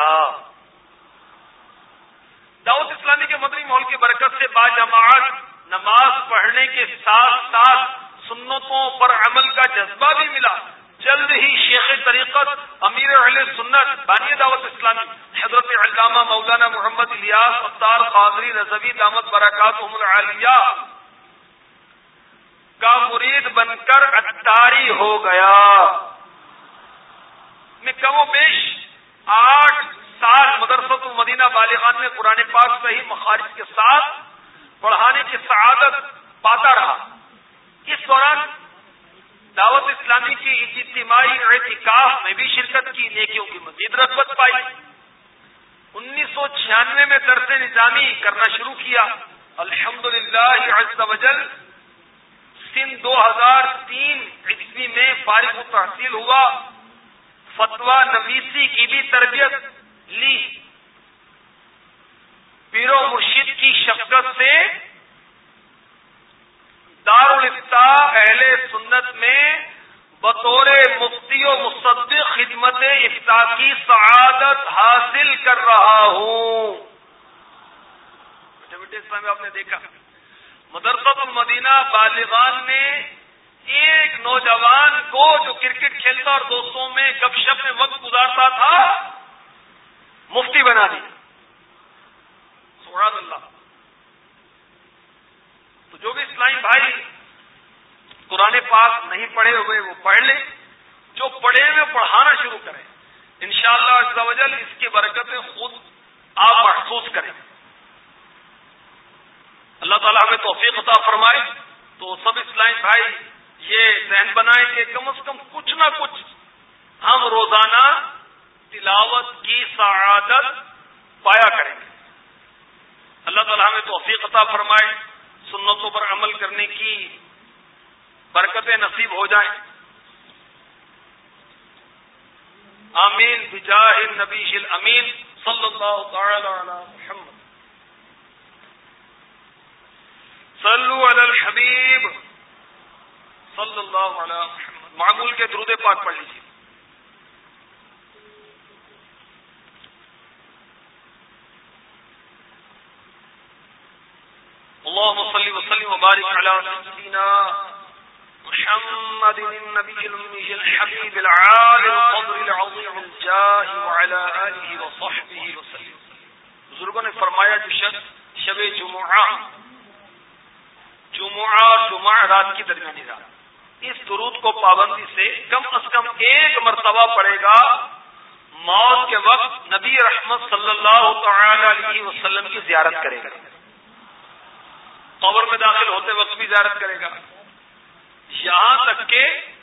S4: دعوت اسلامی کے مدنی ماحول کی برکت سے باجماعت نماز پڑھنے کے ساتھ ساتھ سنتوں پر عمل کا جذبہ بھی ملا. جلد ہی شیخ طریقت امیر اہل سنت بانی دعوت اسلامی حضرت علامہ مولانا محمد الیاس ستار قادری رضوی دامت برکاتہم العالیہ کا مرید بن کر اتاری ہو گیا. میں کم و بیش آٹھ سال مدرسۃ المدینہ بالغان میں قرآن پاک صحیح مخارج کے ساتھ پڑھانے کی سعادت پاتا رہا. اس دوران دعوت اسلامی کی اجتماعی اعتکاف میں بھی شرکت کی, نیکیوں کی مزید رغبت پائی. انیس سو چھیانوے میں درس نظامی کرنا شروع کیا. الحمدللہ عز وجل سن دو ہزار تین عیسوی میں فارغ التحصیل ہوا. فتویٰ نویسی کی بھی تربیت لی. پیر و مرشد کی شفقت سے دارالافتاء اہل سنت میں بطور مفتی و مصدق خدمت افتاء کی سعادت حاصل کر رہا ہوں. بیٹے بیٹے اسلام میں آپ نے دیکھا مدرسۃ المدینہ بالغان نے ایک نوجوان کو جو کرکٹ کھیلتا اور دوستوں میں گپ شپ میں وقت گزارتا تھا مفتی بنا دیا. سبحان اللہ. تو جو بھی اسلامی بھائی قرآن پاک نہیں پڑھے ہوئے وہ پڑھ لیں, جو پڑھے ہوئے پڑھانا شروع کریں. انشاءاللہ عز و جل اس کی برکتیں خود آپ محسوس کریں. اللہ تعالیٰ ہمیں توفیق عطا فرمائے. تو سب اسلامی بھائی یہ ذہن بنائیں کہ کم از کم کچھ نہ کچھ ہم روزانہ تلاوت کی سعادت پایا کریں گے. اللہ تعالیٰ ہمیں توفیق عطا فرمائے, سنتوں پر عمل کرنے کی برکتیں نصیب ہو جائیں. آمین بجاہ النبی الامین صلی اللہ تعالی علی محمد. صلو علی الحبیب صلی اللہ علی محمد. معمول کے درود پاک پڑھ لیجیے. اللهم صل وسلم وبارك على سيدنا محمد النبي الأمي الحبيب العالي القدر العظيم الجاه وعلى آله وصحبه وسلم. بزرگوں نے فرمایا جو شخص شب جمعہ جمعہ اور جمعہ رات کی درمیانی رات اس درود کو پابندی سے کم از کم ایک مرتبہ پڑھے گا, موت کے وقت نبی رحمت صلی اللہ تعالی علیہ وسلم کی زیارت کرے گا, قبر میں داخل ہوتے وقت بھی زیارت کرے گا, یہاں تک کہ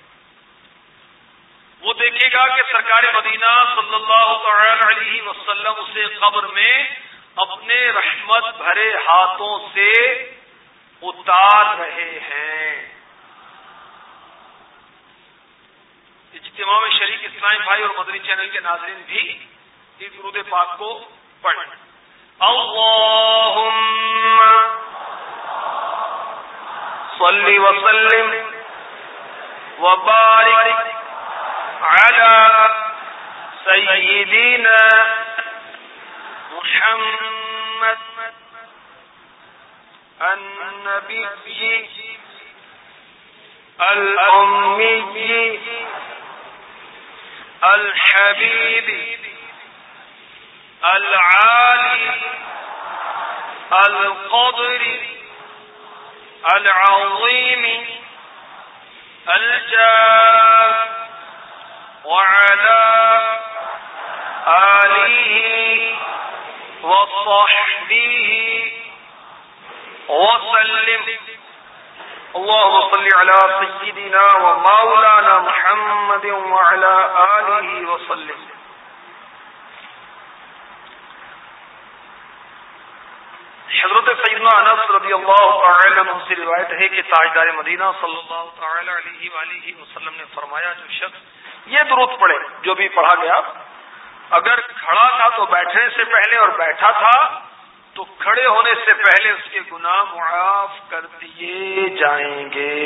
S4: وہ دیکھے گا کہ سرکار مدینہ صلی اللہ تعالی علیہ وسلم اسے قبر میں اپنے رحمت بھرے ہاتھوں سے اتار رہے ہیں. اجتماع میں شریک اسلام بھائی اور مدنی چینل کے ناظرین بھی اس درود پاک کو پڑھیں. اللہم صلی وسلم وبارک علی سیدنا محمد النبي الأمي الحبيب العالي القدر العظيم الجاه وعلى آله وصحبه وسلم. اللهم صل على سيدنا ومولانا محمد وعلى آله وسلم. حضرت سیدنا انس رضی اللہ تعالی عنہ سے روایت ہے کہ تاجدار مدینہ صلی اللہ تعالی علیہ وآلہ وسلم نے فرمایا جو شخص یہ درود پڑھے جو بھی پڑھا گیا اگر کھڑا تھا تو بیٹھنے سے پہلے اور بیٹھا تھا تو کھڑے ہونے سے پہلے اس کے گناہ معاف کر دیے جائیں گے.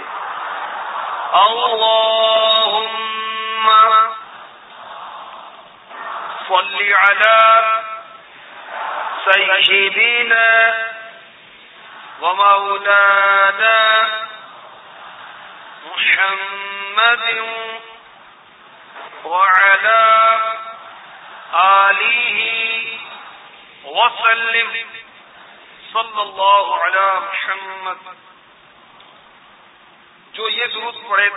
S4: اللہم صل علی سیدنا ومولانا محمد وعلى آلہ وسلم. صلی اللہ علی محمد. جو یہ درود پڑھے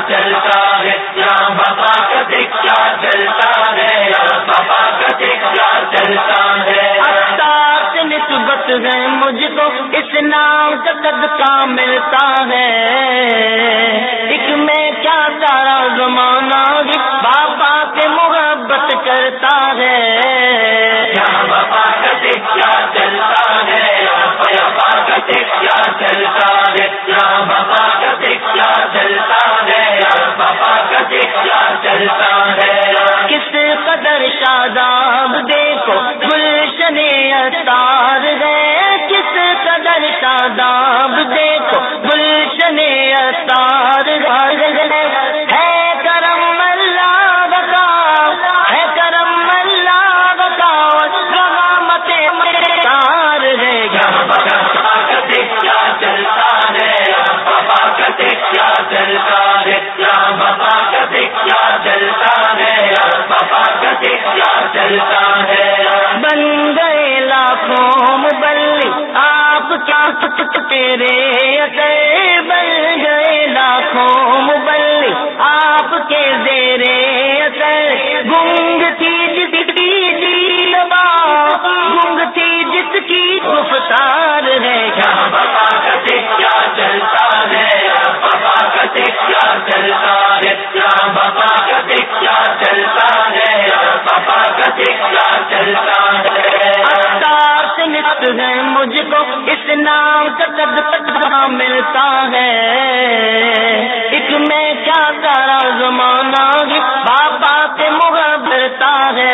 S5: چلتا ہے، یہاں بابا کا ذکر چلتا ہے، یہاں بابا کا ذکر چلتا ہے۔ اختار سے نسبت ہے مجھ کو اس نام کا صدقہ ملتا ہے، ایک میں کیا سارا زمانہ بابا سے محبت کرتا ہے، یہاں بابا کا ذکر چلتا ہے، یہاں بابا کا ذکر چلتا ہے، یہاں بابا کا ذکر چلتا ہے، یہاں بابا کا ذکر چلتا ہے۔ کس قدر شاداب دیکھو گلشن اتار ہے، کس قدر شاداب دیکھو گلشن اتار ہے، کرم اللہ کا ہے، کرم اللہ کا رحمت مار ہے، یہاں بابا کا ذکر چلتا ہے، یہاں بابا کا ذکر چلتا ہے، یہاں بابا کا ذکر چلتا ہے، یہاں بابا کا ذکر چلتا ہے۔ بن گئے لاکھوں مبلغ آپ کیا تیرے اثر، بن گئے لاکھوں مبلغ آپ کے زیرے اثر، گنگ تھی جس کی جیلبا، گنگ تھی جس کی گفتار ہے، یہاں بابا کا ذکر چلتا ہے، یہاں بابا کا ذکر چلتا ہے، یہاں بابا کا ذکر چلتا ہے، یہاں بابا کا ذکر چلتا ہے۔ اختار سے نسبت ہے مجھ کو اس نام کا صدقہ ملتا ہے، ایک میں کیا سارا زمانہ بابا سے محبت ہے،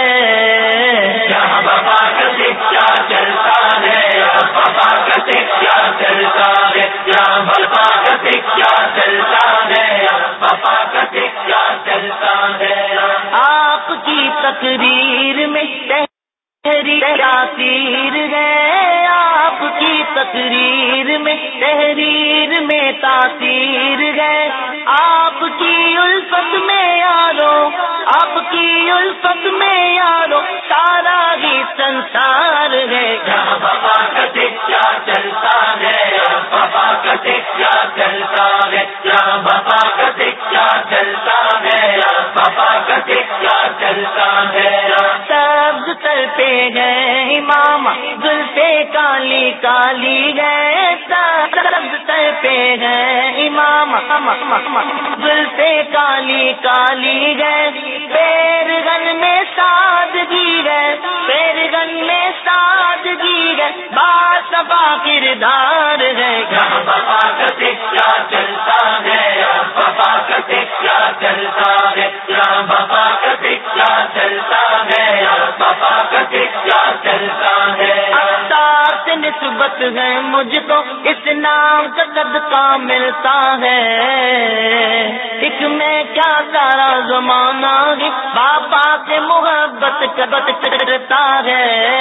S5: یہاں بابا کا ذکر چلتا ہے، یہاں بابا کا ذکر چلتا ہے، یہاں بابا کا ذکر چلتا ہے، یہاں بابا کا ذکر چلتا ہے۔ آپ کی تقریر میں تحریر ہے، آپ کی تقریر میں تحریر میں تاثیر ہے، آپ کی الفت میں یارو، آپ کی الفت میں یارو سارا ہی سنسار ہے، یہاں بابا کا ذکر چلتا ہے، یہاں بابا کا ذکر چلتا ہے، یہاں بابا کا ذکر چلتا ہے، یہاں بابا کا ذکر چلتا ہے۔ سبز سر پہ گئے امام زلفے کالی کالی گئے، سبز سر پہ گئے امام زلفے کالی کالی گئے، پیرگن میں سادگی گئے، پیرگن میں سادگی گئے، باصفا کردار ہے، یہاں بابا کا ذکر چلتا ہے، یہاں بابا کا ذکر چلتا ہے، یہاں بابا کا ذکر چلتا ہے، یہاں بابا کا ذکر چلتا ہے۔ اختار سے نسبت ہے مجھ کو اس نام کا صدقہ ملتا ہے، ایک میں کیا سارا زمانہ بابا سے محبت کرتا ہے،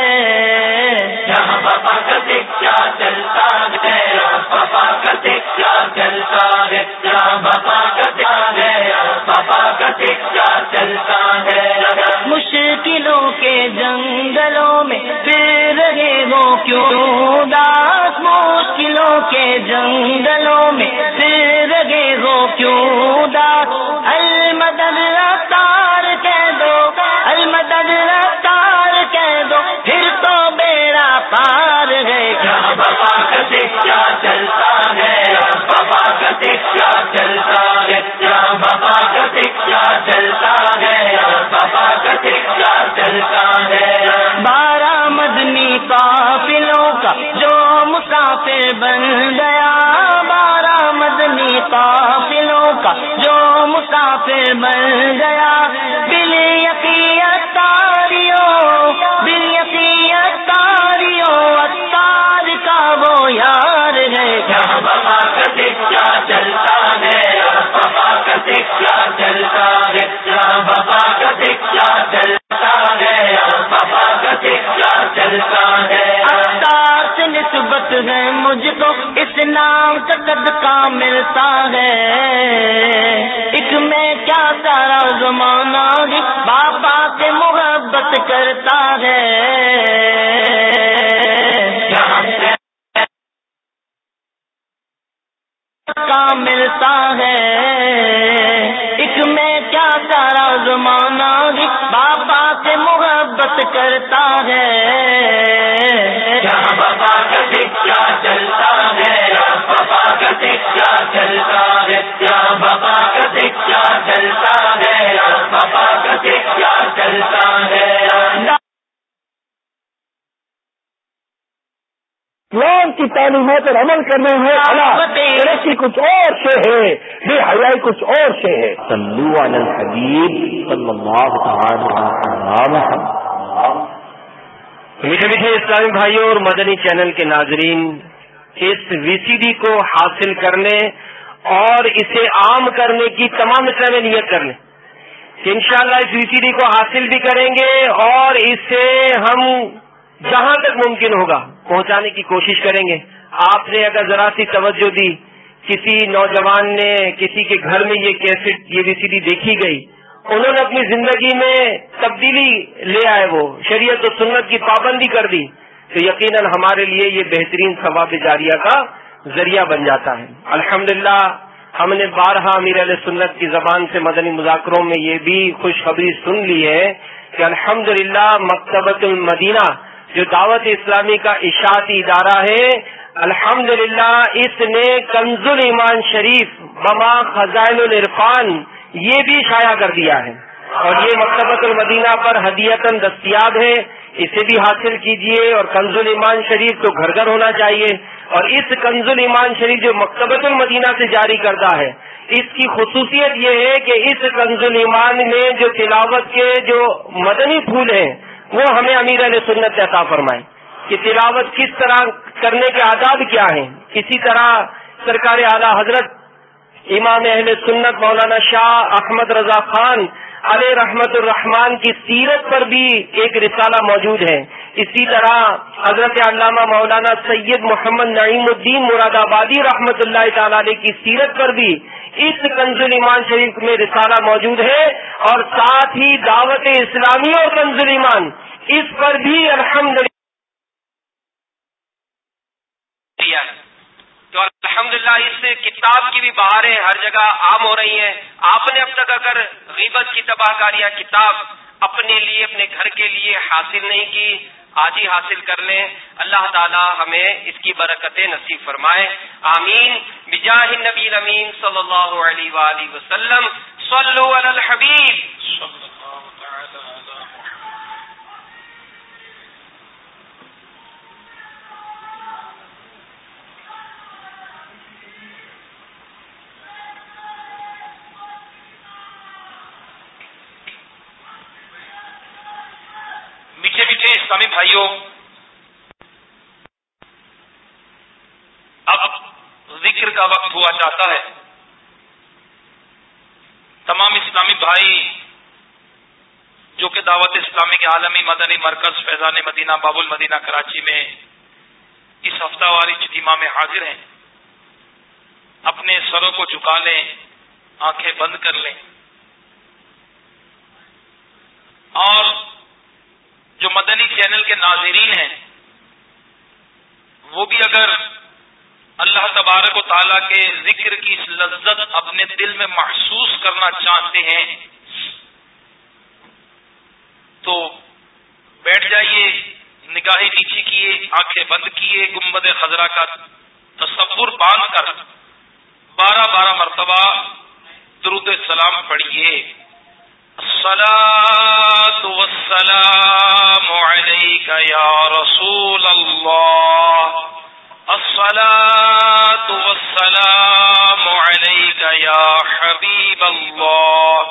S5: یہاں بابا کا ذکر چلتا ہے، یہاں بابا کا ذکر چلتا ہے، یہاں بابا کا ذکر ہے، یہاں بابا کا ذکر چلتا ہے۔ مشکلوں کے جنگلوں میں پھر رہے ہو کیوں داس، مشکلوں کے جنگلوں میں پھر رہے ہو کیوں داس، المدد رفتار کہہ دو، المدد رفتار کہہ دو، پھر تو بیڑا پار ہے، یہاں بابا کا ذکر چلتا ہے، یہاں بابا کا ذکر چلتا ہے، یہاں بابا کا ذکر چلتا ہے، یہاں بابا کا ذکر چلتا ہے۔ بارہ مدنی قافلوں کا جو مسافر بن گیا، بارہ مدنی قافلوں کا جو مسافر بن گیا، بل یقین تاریوں، بل یقین تاریوں اتار کا وہ یار ہے، یہاں بابا کا ذکر چلتا ہے، یہاں بابا کا ذکر چلتا ہے، یہاں بابا کا ذکر چلتا ہے، یہاں بابا کا ذکر چلتا ہے۔ اختار سے نسبت ہے مجھ کو اس نام کا صدقہ ملتا ہے، ایک میں کیا سارا زمانہ بابا سے محبت کرتا ہے، کا ملتا ہے۔
S6: زمانہ بھی بابا سے محبت کرتا ہے. کیا بابا کا سکہ چلتا ہے, بابا کا سکہ چلتا ہے, کیا بابا کا سکہ چلتا ہے, بابا کا سکہ چلتا ہے.
S5: اسلام کی تعلیمات پر عمل کرنے میں ترقی کچھ اور سے ہے, بے حیائی کچھ اور سے ہے. صلو علی الحبیب صلی اللہ تعالی علیہ وسلم. میٹھے میٹھے اسلامی بھائیوں اور مدنی چینل کے ناظرین, اس وی سی ڈی کو حاصل کرنے اور اسے عام کرنے کی تمام اسلامی نیت کر لیں کہ انشاءاللہ اس وی سی ڈی کو حاصل بھی کریں گے اور اسے ہم جہاں تک ممکن ہوگا پہنچانے کی کوشش کریں گے. آپ نے اگر ذرا سی توجہ دی, کسی نوجوان نے کسی کے گھر میں یہ کیسٹ یہ وی سی ڈی دیکھی گئی, انہوں نے اپنی زندگی میں تبدیلی لے آئے, وہ شریعت و سنت کی پابندی کر دی, تو یقیناً ہمارے لیے یہ بہترین ثواب جاریہ کا ذریعہ بن جاتا ہے. الحمدللہ ہم نے بارہا امیر اہل سنت کی زبان سے مدنی مذاکروں میں یہ بھی خوشخبری سن لی ہے کہ الحمدللہ مکتبۃ المدینہ جو دعوت اسلامی کا اشاعتی ادارہ ہے, الحمدللہ اس نے کنز الایمان شریف بما خزائن العرفان یہ بھی شائع کر دیا ہے, اور یہ مکتبۃ المدینہ پر ہدیتاً دستیاب ہے. اسے بھی حاصل کیجئے, اور کنز الایمان شریف تو گھر گھر ہونا چاہیے. اور اس کنز الایمان شریف جو مکتبۃ المدینہ سے جاری کردہ ہے, اس کی خصوصیت یہ ہے کہ اس کنز الایمان میں جو تلاوت کے جو مدنی پھول ہیں وہ ہمیں امیر اہل سنت عطا فرمائے کہ تلاوت کس طرح کرنے کے آداب کیا ہیں. اسی طرح سرکار اعلی حضرت امام اہل سنت مولانا شاہ احمد رضا خان علیہ رحمت الرحمان کی سیرت پر بھی ایک رسالہ موجود ہے. اسی طرح حضرت علامہ مولانا سید محمد نعیم الدین مراد آبادی رحمت اللہ تعالی علیہ کی سیرت پر بھی اس کنز الایمان شریف میں رسالہ موجود ہے. اور ساتھ ہی دعوت اسلامی اور کنز الایمان اس پر بھی الحمدللہ
S3: تو الحمدللہ اس کتاب کی بھی بہاریں ہر جگہ عام ہو رہی ہیں. آپ نے اب تک اگر غیبت کی تباہ کاریاں کتاب اپنے لیے اپنے گھر کے لیے حاصل نہیں کی, آج ہی حاصل کر لیں. اللہ تعالی ہمیں اس کی برکتیں نصیب فرمائے, آمین. بجاہ النبی الامین صلی اللہ علیہ وآلہ وسلم. صلو علی الحبیب. میٹھے میٹھے اسلامی بھائیوں, اب ذکر کا وقت ہوا چاہتا ہے. تمام اسلامی بھائی جو کہ دعوت اسلامی کے عالمی مدنی مرکز فیضان مدینہ باب المدینہ کراچی میں اس ہفتہ واری اجتماع میں حاضر ہیں, اپنے سروں کو جھکا لیں, آنکھیں بند کر لیں, اور جو مدنی چینل کے ناظرین ہیں وہ بھی اگر اللہ تبارک و تعالیٰ کے ذکر کی اس لذت اپنے دل میں محسوس کرنا چاہتے ہیں تو بیٹھ جائیے, نگاہیں نیچی کیے, آنکھیں بند کیے, گنبد خضرا کا تصور باندھ کر بارہ بارہ مرتبہ درود السلام پڑھیے. الصلاة والسلام علیک یا رسول اللہ, الصلاة والسلام علیک یا حبیب اللہ,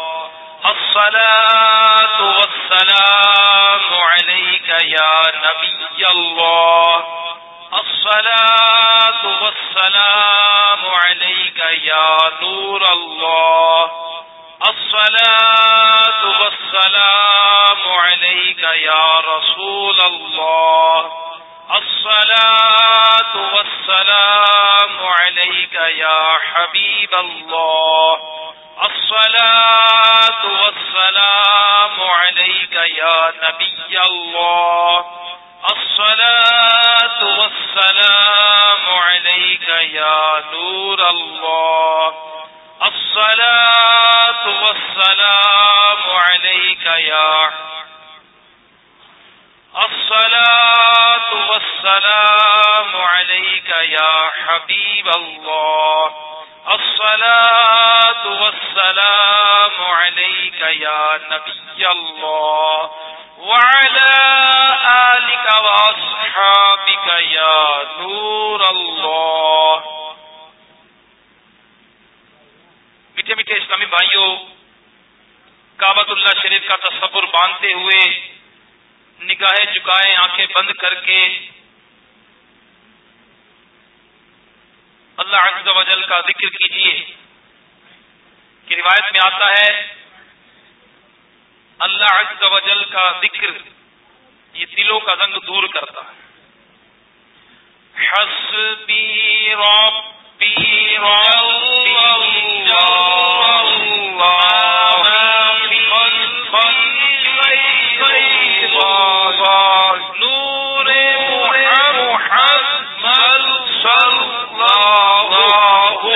S3: الصلاة والسلام علیک یا نبی اللہ, الصلاة والسلام علیک یا نور اللہ, الصلاة والسلام علیک یا رسول اللہ, الصلاة والسلام علیک یا حبیب اللہ, الصلاة والسلام علیک یا نبی اللہ, الصلاة والسلام علیک یا نور اللہ, الصلاة والسلام
S4: الفلاح الصلاة والسلام عليك يا حبيب الله الصلاة والسلام عليك يا نبي الله وعلى آلك وأصحابك يا نور الله. میٹھے میٹھے اسلامی بھائیوں، کعبۃ اللہ شریف کا تصور باندھتے ہوئے نگاہیں جھکائے آنکھیں بند کر کے اللہ عز و جل کا ذکر کیجیے کہ روایت میں آتا ہے اللہ عز و جل کا ذکر یہ دلوں کا زنگ دور کرتا ہے. حسبی ربی ربی نور محمد صلی اللہ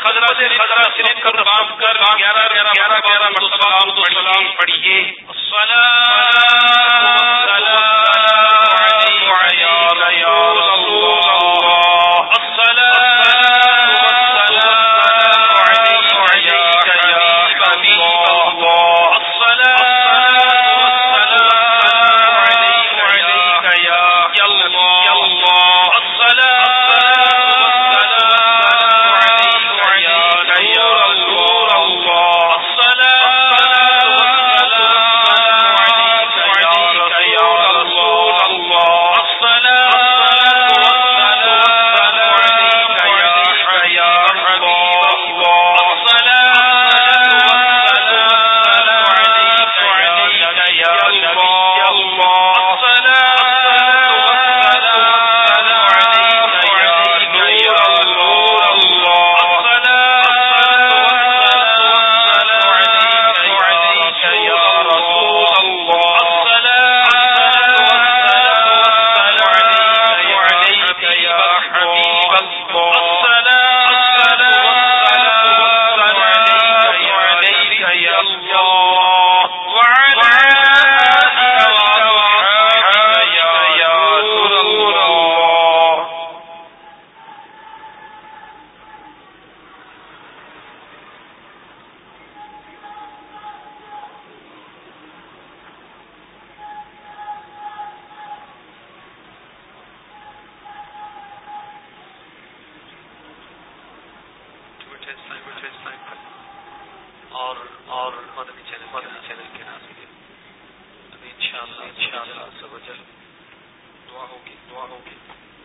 S3: خضرا سے خضرا شریف کا تمام کر گیارہ گیارہ گیارہ گیارہ مرتبہ سلام پڑھیے. اور اور مدنی چینل مدنی چینل کے ناظرین ابھی انشاءاللہ انشاءاللہ عز و جل دعا ہوگی دعا ہوگی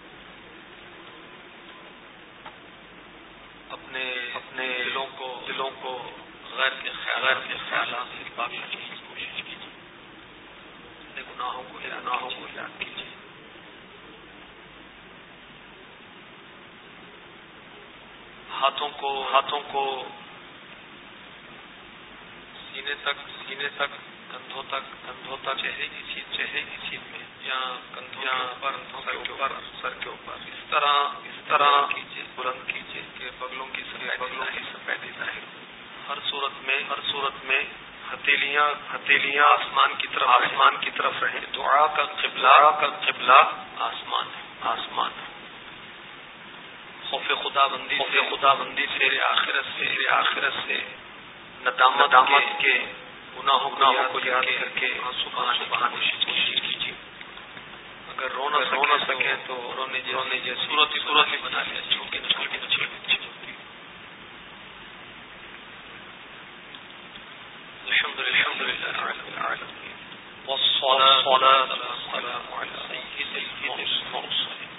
S3: اپنے اپنے دلوں کو دلوں کو غیر کے غیر کے خیالات سے پاک کرنے کی کوشش کیجیے. اپنے گناہوں کو گناہوں کو یاد کیجیے. ہاتھوں کو ہاتھوں کو سینے تک سینے تک کندھوں تک کندھوں تک چہرے کی چیز چہرے کی چیز میں یا کندھوں پر سر کے اوپر سر کے اوپر اس طرح اس طرح کیجیے بلند کیجیے کہ بغلوں کی بغلوں کی سفیدی ظاہر ہو. ہر صورت میں ہر صورت میں ہتھیلیاں ہتھیلیاں آسمان کی طرف آسمان کی طرف رہیں. دعا کا قبلہ کا قبلہ آسمان ہے آسمان ہے. خوف خدا بندی خوف خدا بندی سے آخرت سے آخرت سے ندامت کے گناہوں گناہوں کو یاد کر کے آنسو بہانے کی کوشش کیجیے. اگر رونا رونا سکے تو رونے رونے جیسے صورت ہی صورت ہی بنا لیا چھوڑ کے چھوڑ کے چھوڑ کے الحمد للہ رب العالمین والصلاة والسلام علی سید المرسلین.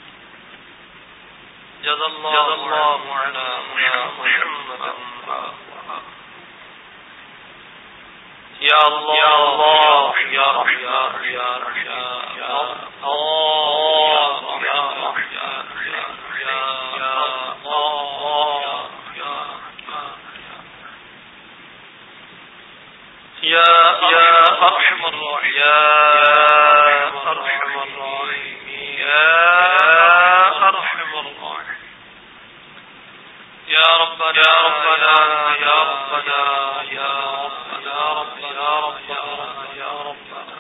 S3: جزا اللہ عنا محمد یا اللہ یا رحمان یا رحمان یا اللہ یا رحمان یا یا یا ارحم الراحمین یا ارحم الراحمین یا ارحم الراحمین یا ربنا یا ربنا یا ربنا یا ربنا یا ربنا یا ربنا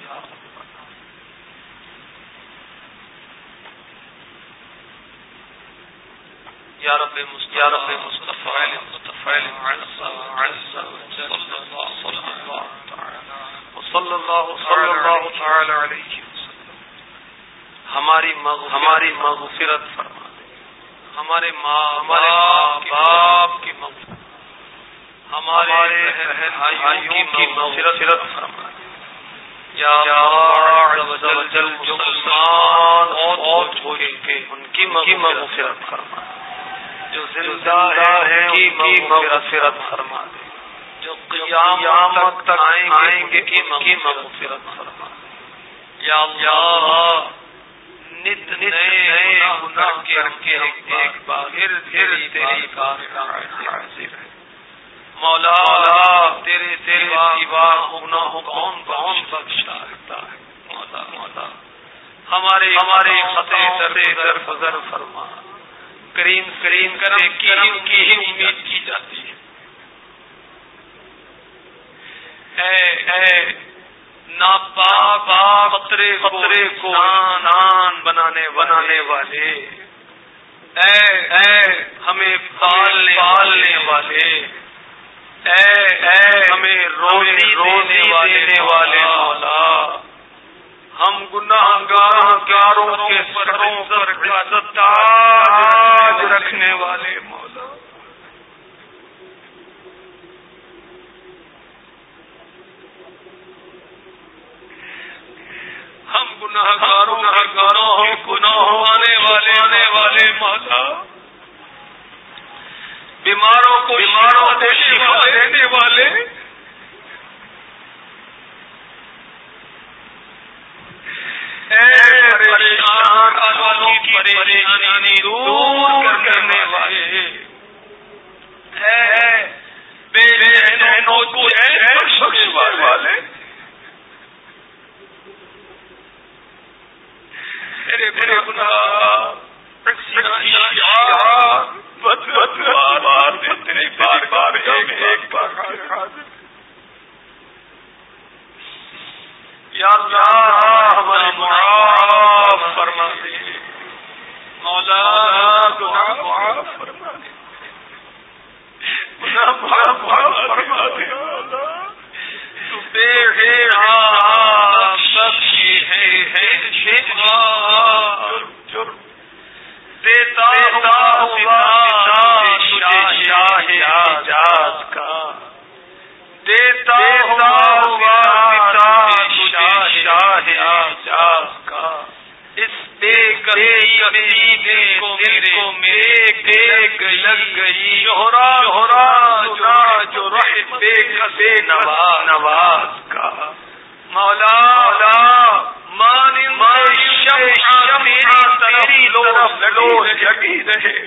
S3: یا رب مصطفی یا رب مصطفی مصطفی عز وجل صلی اللہ صلی اللہ صلی اللہ تعالی علیہ وسلم ہماری ہماری مغفرت فرما دے. ہمارے ماں ہمارے باپ کی مغفرت ہمارے بھائیوں کی مغفرت فرما دے. یا اللہ عز وجل جو مسلمان فوت ہو چکے ان کی مغفرت فرما دے. جو زندہ ہیں ان کی مغفرت فرما دے. جو قیامت تک آئیں گے ان کی مغفرت فرما دے. یا اللہ نت نئے گناہ کر کے ایک بار پھر تیری تیری حاضر ہے. مولا تیرے تیرے سوا گناہوں کون کون بخشا سکتا ہے. مولا مولا ہمارے ہمارے خطے در در فضر فرما.
S4: کریم کریم کرم کی ہی امید کی جاتی ہے. اے اے ناپاک قطرے قطرے کو نان بنانے بنانے والے، اے اے ہمیں پالنے پالنے والے، اے اے ہمیں روزی روزی دینے والے مولا، ہم گناہگاروں گاروں کے سروں پر عزت تاج رکھنے والے مولا، ہم گناہگاروں گناہگاروں کے گناہوں آنے والے آنے والے مولا، بیماروں کو بیماروں سے شفا دینے والے، اے پریشان والوں کی پریشانی دور کرنے والے، اے بے چینوں کو چین بخشنے والے، میرے میرے گناہ بد بد بار تیری بار بار ایک بار حاضر یا اللہ ہمارے معاف فرما دے مولا، گناہ معاف فرما دے، گناہ معاف فرما دے مولا، تو بے حساب بخشی ہے شفا جرم دیتا ہوا شاہ اعجاز کا، دیتا ہوا شاہ اعجاز کا، اس بے قصیدے کو میرے دیکھ لگ گئی شہرا شہرا جو رحم بے قصے نواز کا، مولا مانند شمع تیری طرف لو جگی رہے،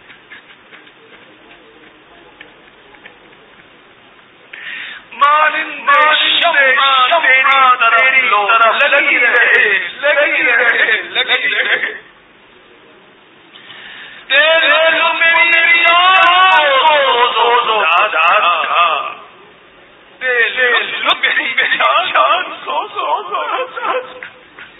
S4: مانند شمع تیری طرف لگی رہے لگی رہے لگی رہے، تیرے لو میری آنکھوں دو دو داد کا، تیرے لو میری جان سو سو داد کا،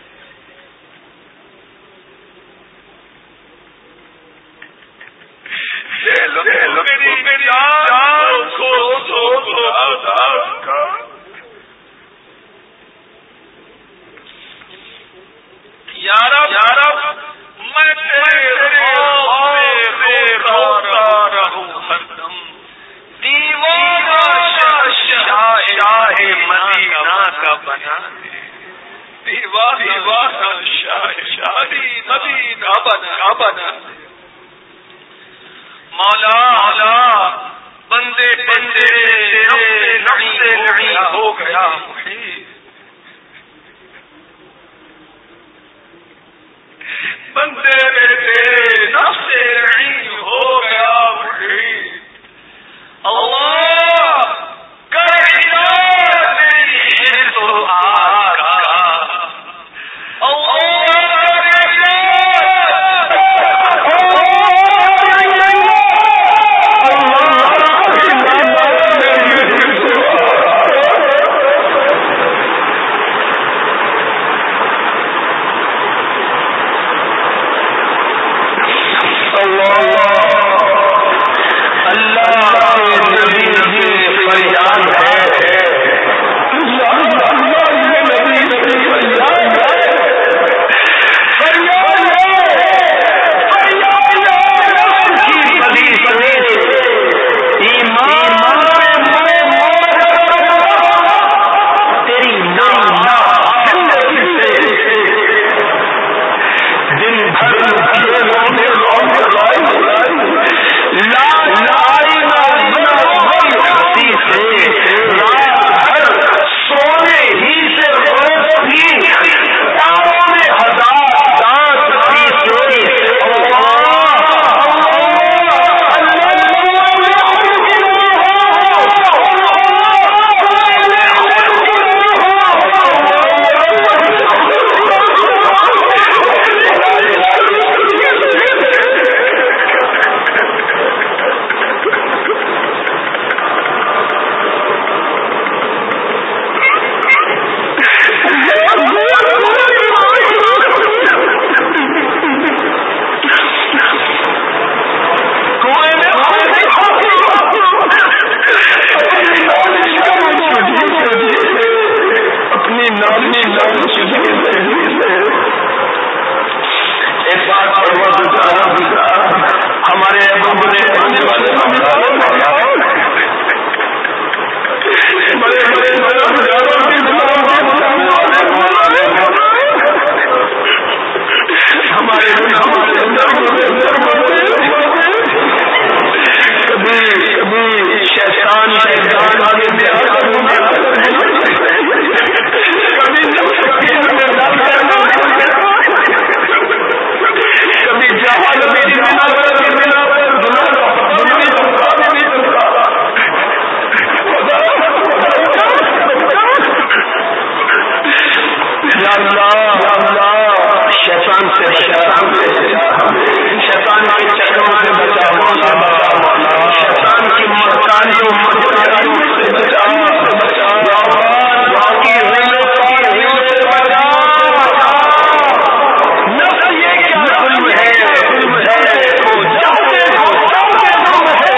S4: میری جان کو سو سو داد کا، یارب یارب میں تیرے خوف سے روتا رہوں ہر دم، دیوانہ شاہ مدینہ کا بنا دے، دیوانہ شاہ مدینہ کا بنا دے مولا، مولا بندے بندے نفس نہیں ہو گیا محیط، بندے بیٹے نفس نہیں ہو گیا محیط، اللہ کر علاج میری ہے تو آقا، اللہ
S5: ہمارے شیطان سے بچا، شیطان کے چکروں سے بچا، شیطان کی مکاریوں سے بچا، باقی ریلوں سے بچا، نفس یہ کیا ظلم ہے، جاتے ہو جاتے ہو جاتے ہو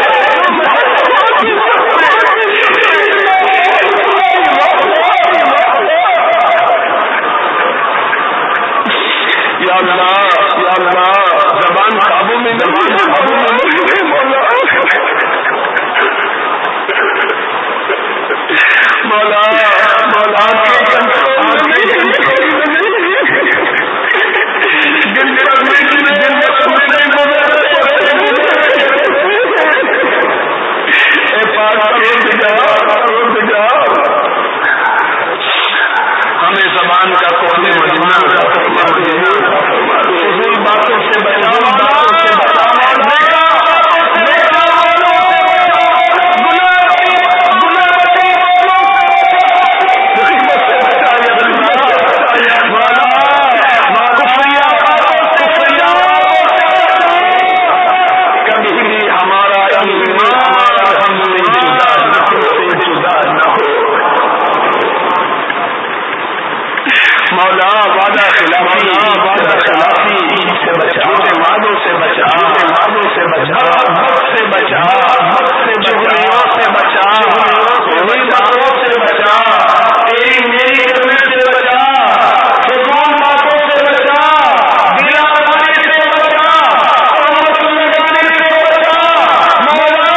S5: یا اللہ یا اللہ زبان قابو میں زبان قابو میں مولا مولا کے کنٹرول میں دل میں دل میں سمجھنے کو اے پاک روک جا روک جا ہمیں زبان کا کوئی مجموعہ فضول باتوں سے بچا، باتوں سے بچا، کبھی بھی ہمارا ایمان ہم سے جدا نہ ہو مولا، وعدہ خلافی وعدہ خلافی سے بچا، وعدوں سے بچا، وعدوں سے بچا، وقت سے بچا، وقت سے چغلیوں سے بچا، باتوں سے بچا، تیری میری کرنے سے بچا، فضول باتوں سے بچا، دلا کرنے سے بچا، لگانے سے بچا مولا،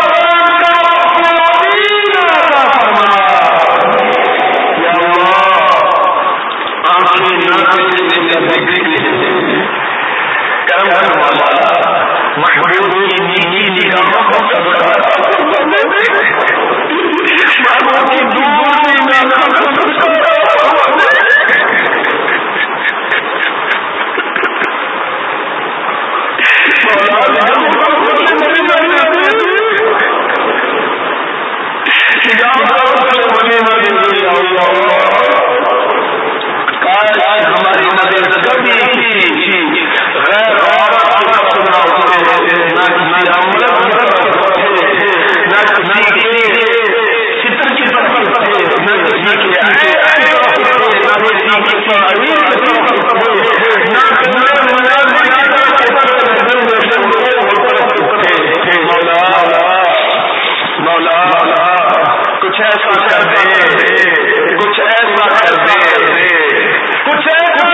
S5: یا کرم مولا محبوب کی نیکی نگاہوں کو صبر محبوب کی دور کی نگاہوں کو ہماری مدد کبھی غیر عورت نہ مولا کچھ ایسا کر دے، کچھ ایسا کر دے، کچھ ایسا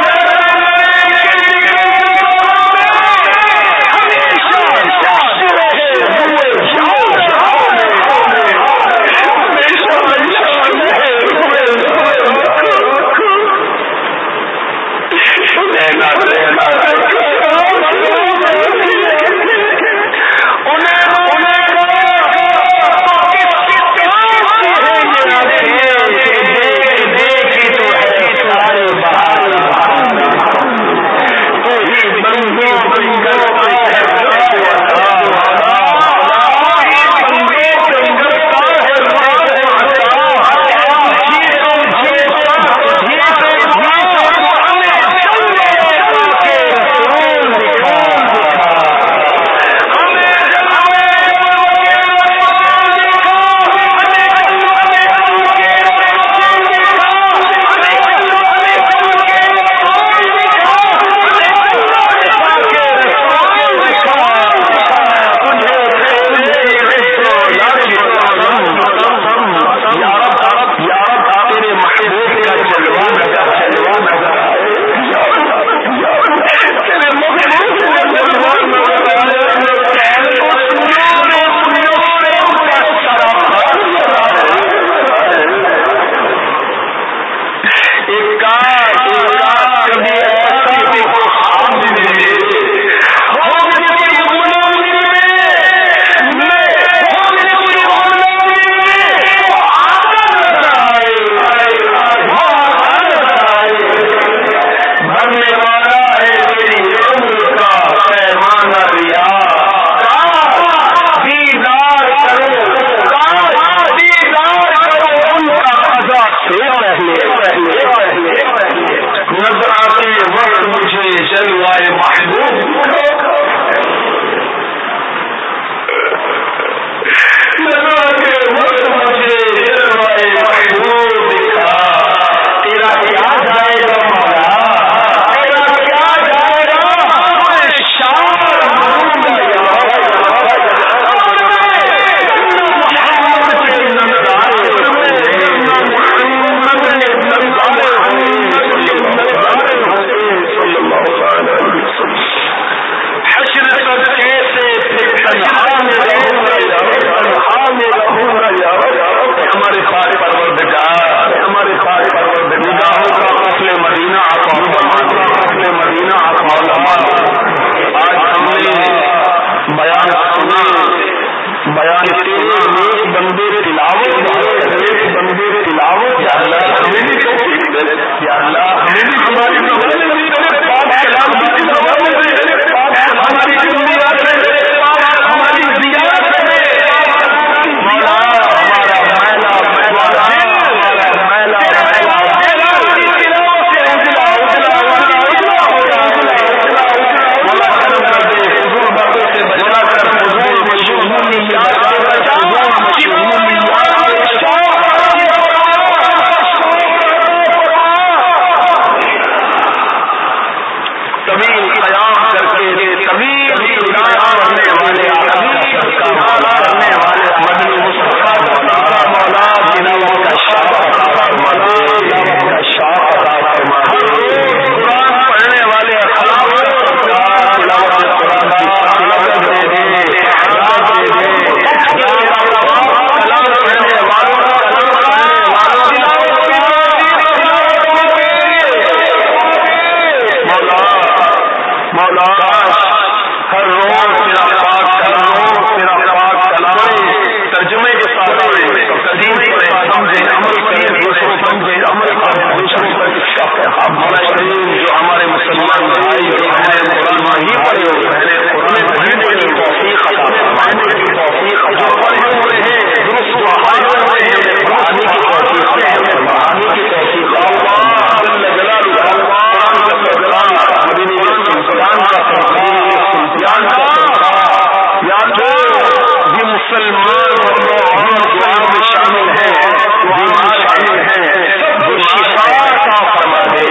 S5: مولا ہر روز تیرا پاک کلام تیرا پاک کلام ترجمے کے ساتھ تقدیم کریں سمجھیں عمل کریں دوسروں سمجھیں عمل کریں دوسروں پر اب مولا کریم جو ہمارے مسلمان بھائی جو ہمارے قرآن نہیں پڑھے ہوئے ہیں قرآن پڑھنے کی توفیق عطا فرمائے کی توفیق عطا فرمائے ہوئے ہیں درست وحاج ہوئے ہیں پڑھانے کی توفیق عطا فرمائے کی توفیق اللہ جل جلالہ قرآن جل جلالہ مدینہ سلطان کا سلطان کا یا تو یہ مسلمان اور دعا میں شامل ہیں دعا شامل ہیں جو شفا عطا فرما دے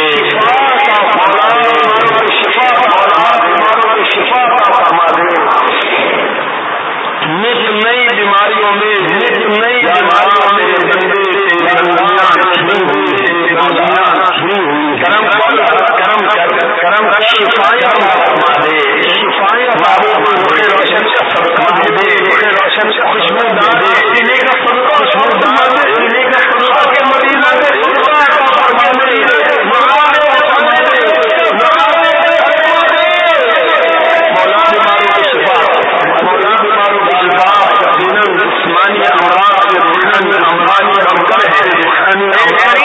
S5: شفا شفا عطا فرما دے نت نئی بیماریوں میں نت نئی بیماریوں میں بندے کرم کرم کرم شفایا فرما دے شفایا روشن کا صدقہ دے دے روشن کا خوشبودار سینے کا صدقہ خوشبودار سینے کا صدقہ کے مدینہ میں صدقہ عطا فرما دے مولا بیماروں کی شفا مولا بیماروں کی شفا یقیناً جسمانی امراض یقیناً امرانی امراض ہے جسمانی امراض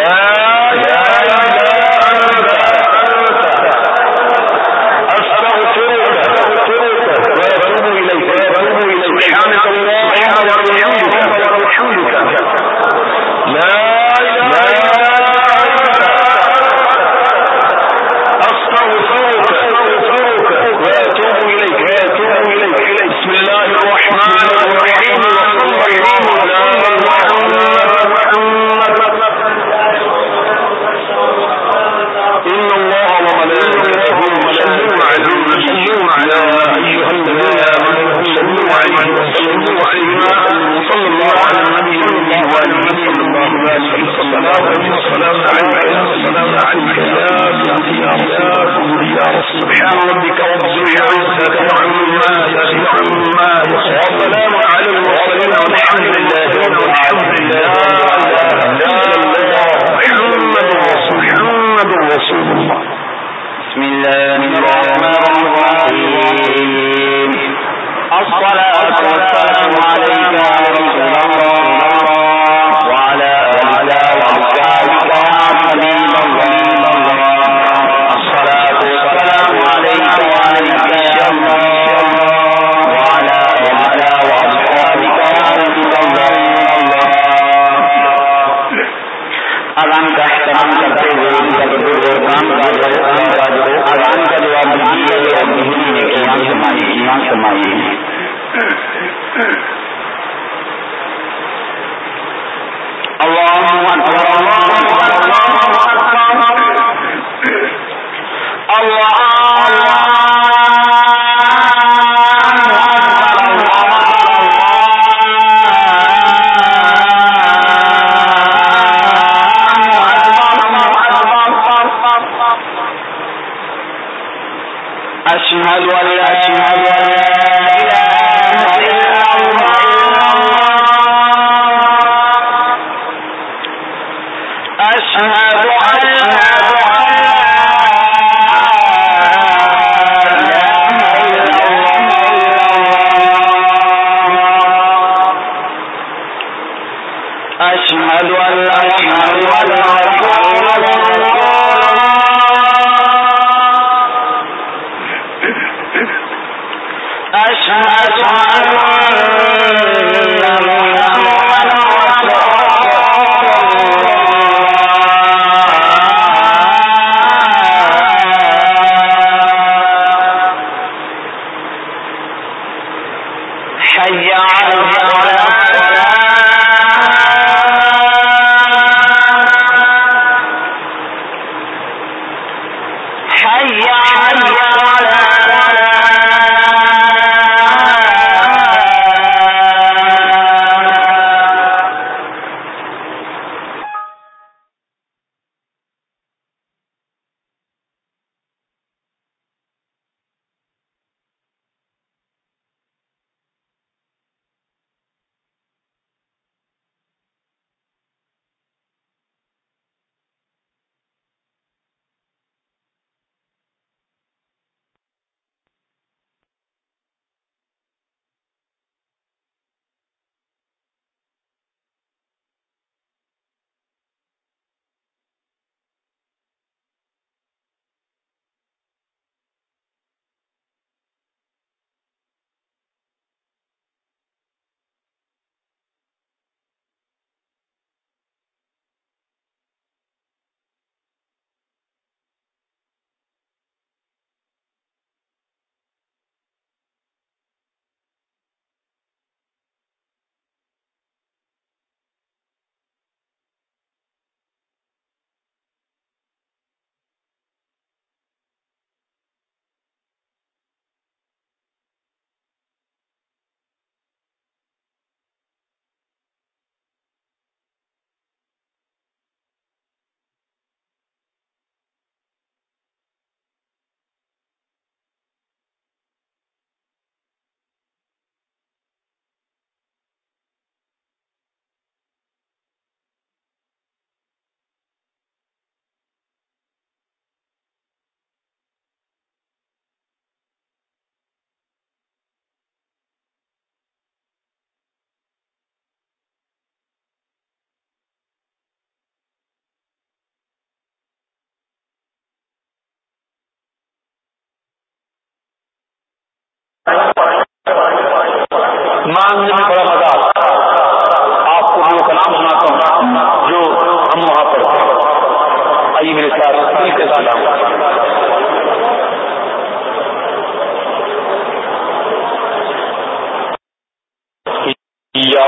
S6: أشهد
S5: مانگنے میں بڑا مزہ آتا ہے. آپ کو وہ کلام سناتا ہوں جو ہم وہاں پڑھتے ہیں. آئیے میرے ساتھ دل کے ساتھ یا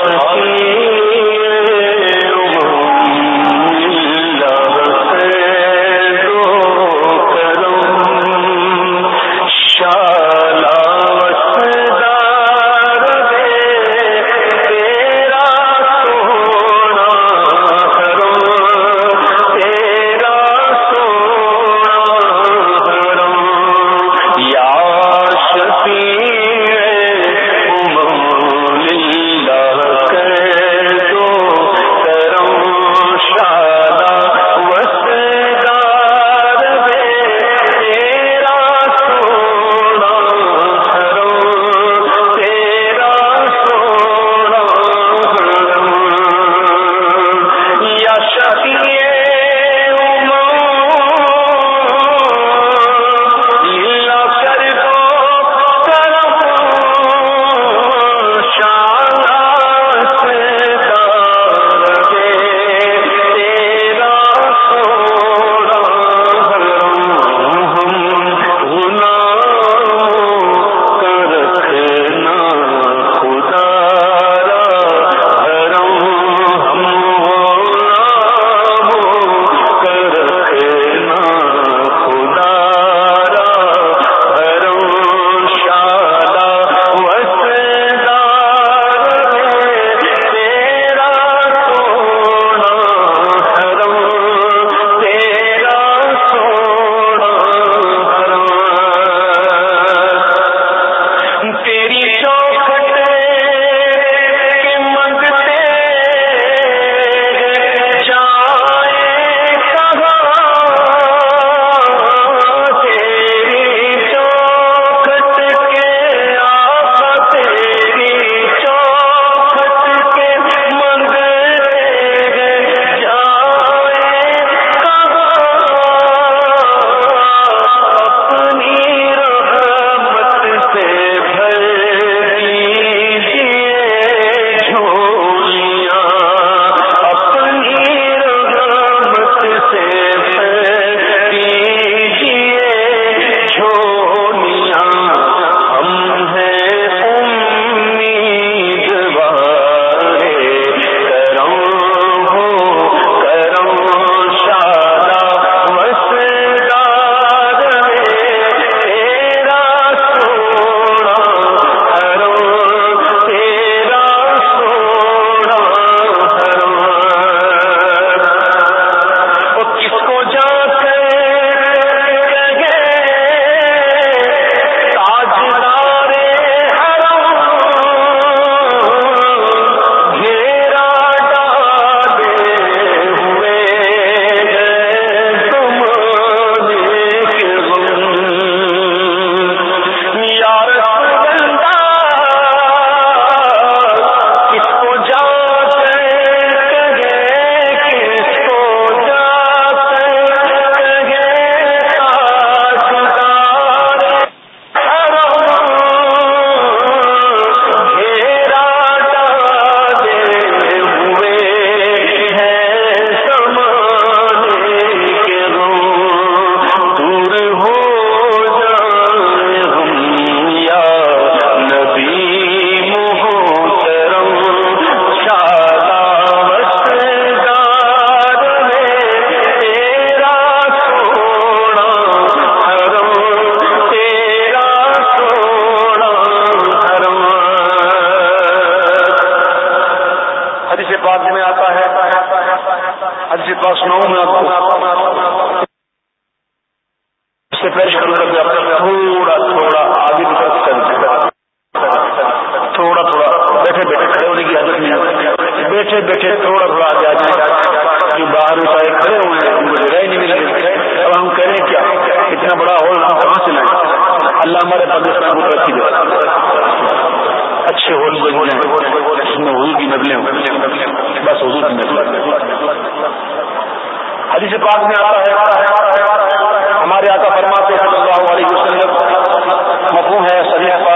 S5: حدیث پاک میں آتا ہے ہمارے آقا فرماتے ہیں صلی اللہ علیہ وسلم، مفہوم ہے صحیح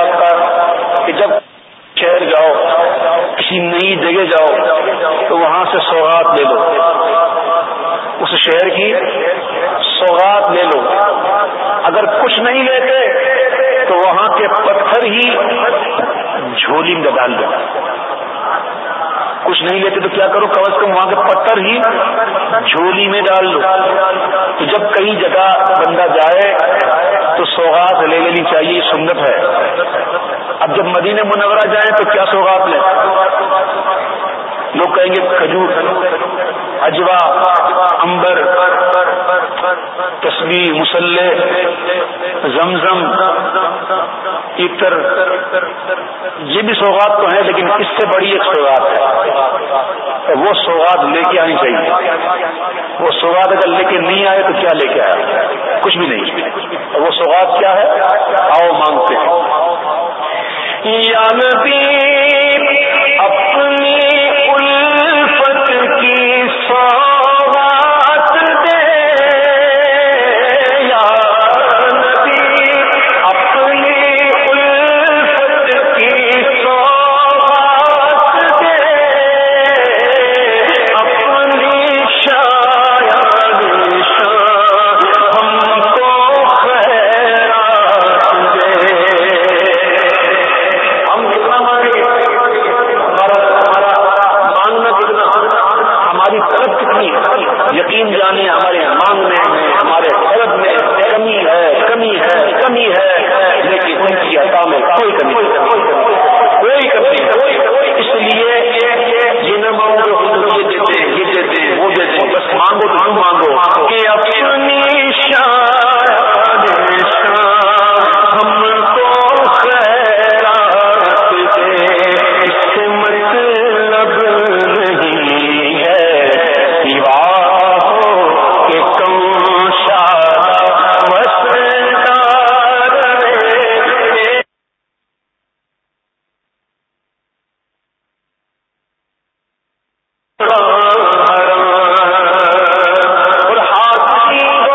S5: چلے جاؤ تو وہاں سے سوغات لے لو، اس شہر کی سوغات لے لو. اگر کچھ نہیں لیتے تو وہاں کے پتھر ہی جھولی میں ڈال دو. کچھ نہیں لیتے تو کیا کرو، کم از کم وہاں کے پتھر ہی جھولی میں ڈال دو. تو جب کئی جگہ بندہ جائے تو سوغات لے لینی چاہیے، سنت ہے. اب جب مدینہ منورہ جائیں تو کیا سوغات لیں؟ لوگ کہیں گے کھجور، اجوا، عنبر، تسبیح، مصلح، زمزم، عطر، یہ بھی سوغات تو ہیں، لیکن اس سے بڑی ایک سوغات ہے. وہ سوغات لے کے آنی چاہیے. وہ سوغات اگر لے کے نہیں آئے تو کیا لے کے آیا؟ کچھ بھی نہیں. وہ سوغات کیا ہے؟ آؤ مانگتے ہیں. یا نبی اپنی الفت کی سوغات دے، یا نبی اپنی الفت کی سوغات دے، اپنی شاید شان ہم کو خیرات دے. ہم کتنا مانگے، مانگنا کتنا، ہماری طلب کتنی. یقین جانے ہمارے مانگنے میں، ہمارے طلب میں کمی ہے، کمی ہے، کمی ہے، لیکن ان کی عطا میں کوئی کمی کوئی کمی. اس لیے یہ نہ مانگو یہ دیتے یہ دیتے وہ دیتے، بس مانگو تو تم مانگو کہ اپنی شان ہم کو خیرات دے. اس سے مطلب نہیں ہے سوا ہو کہ کم شاد وسدار رہے. اور حاصل ہو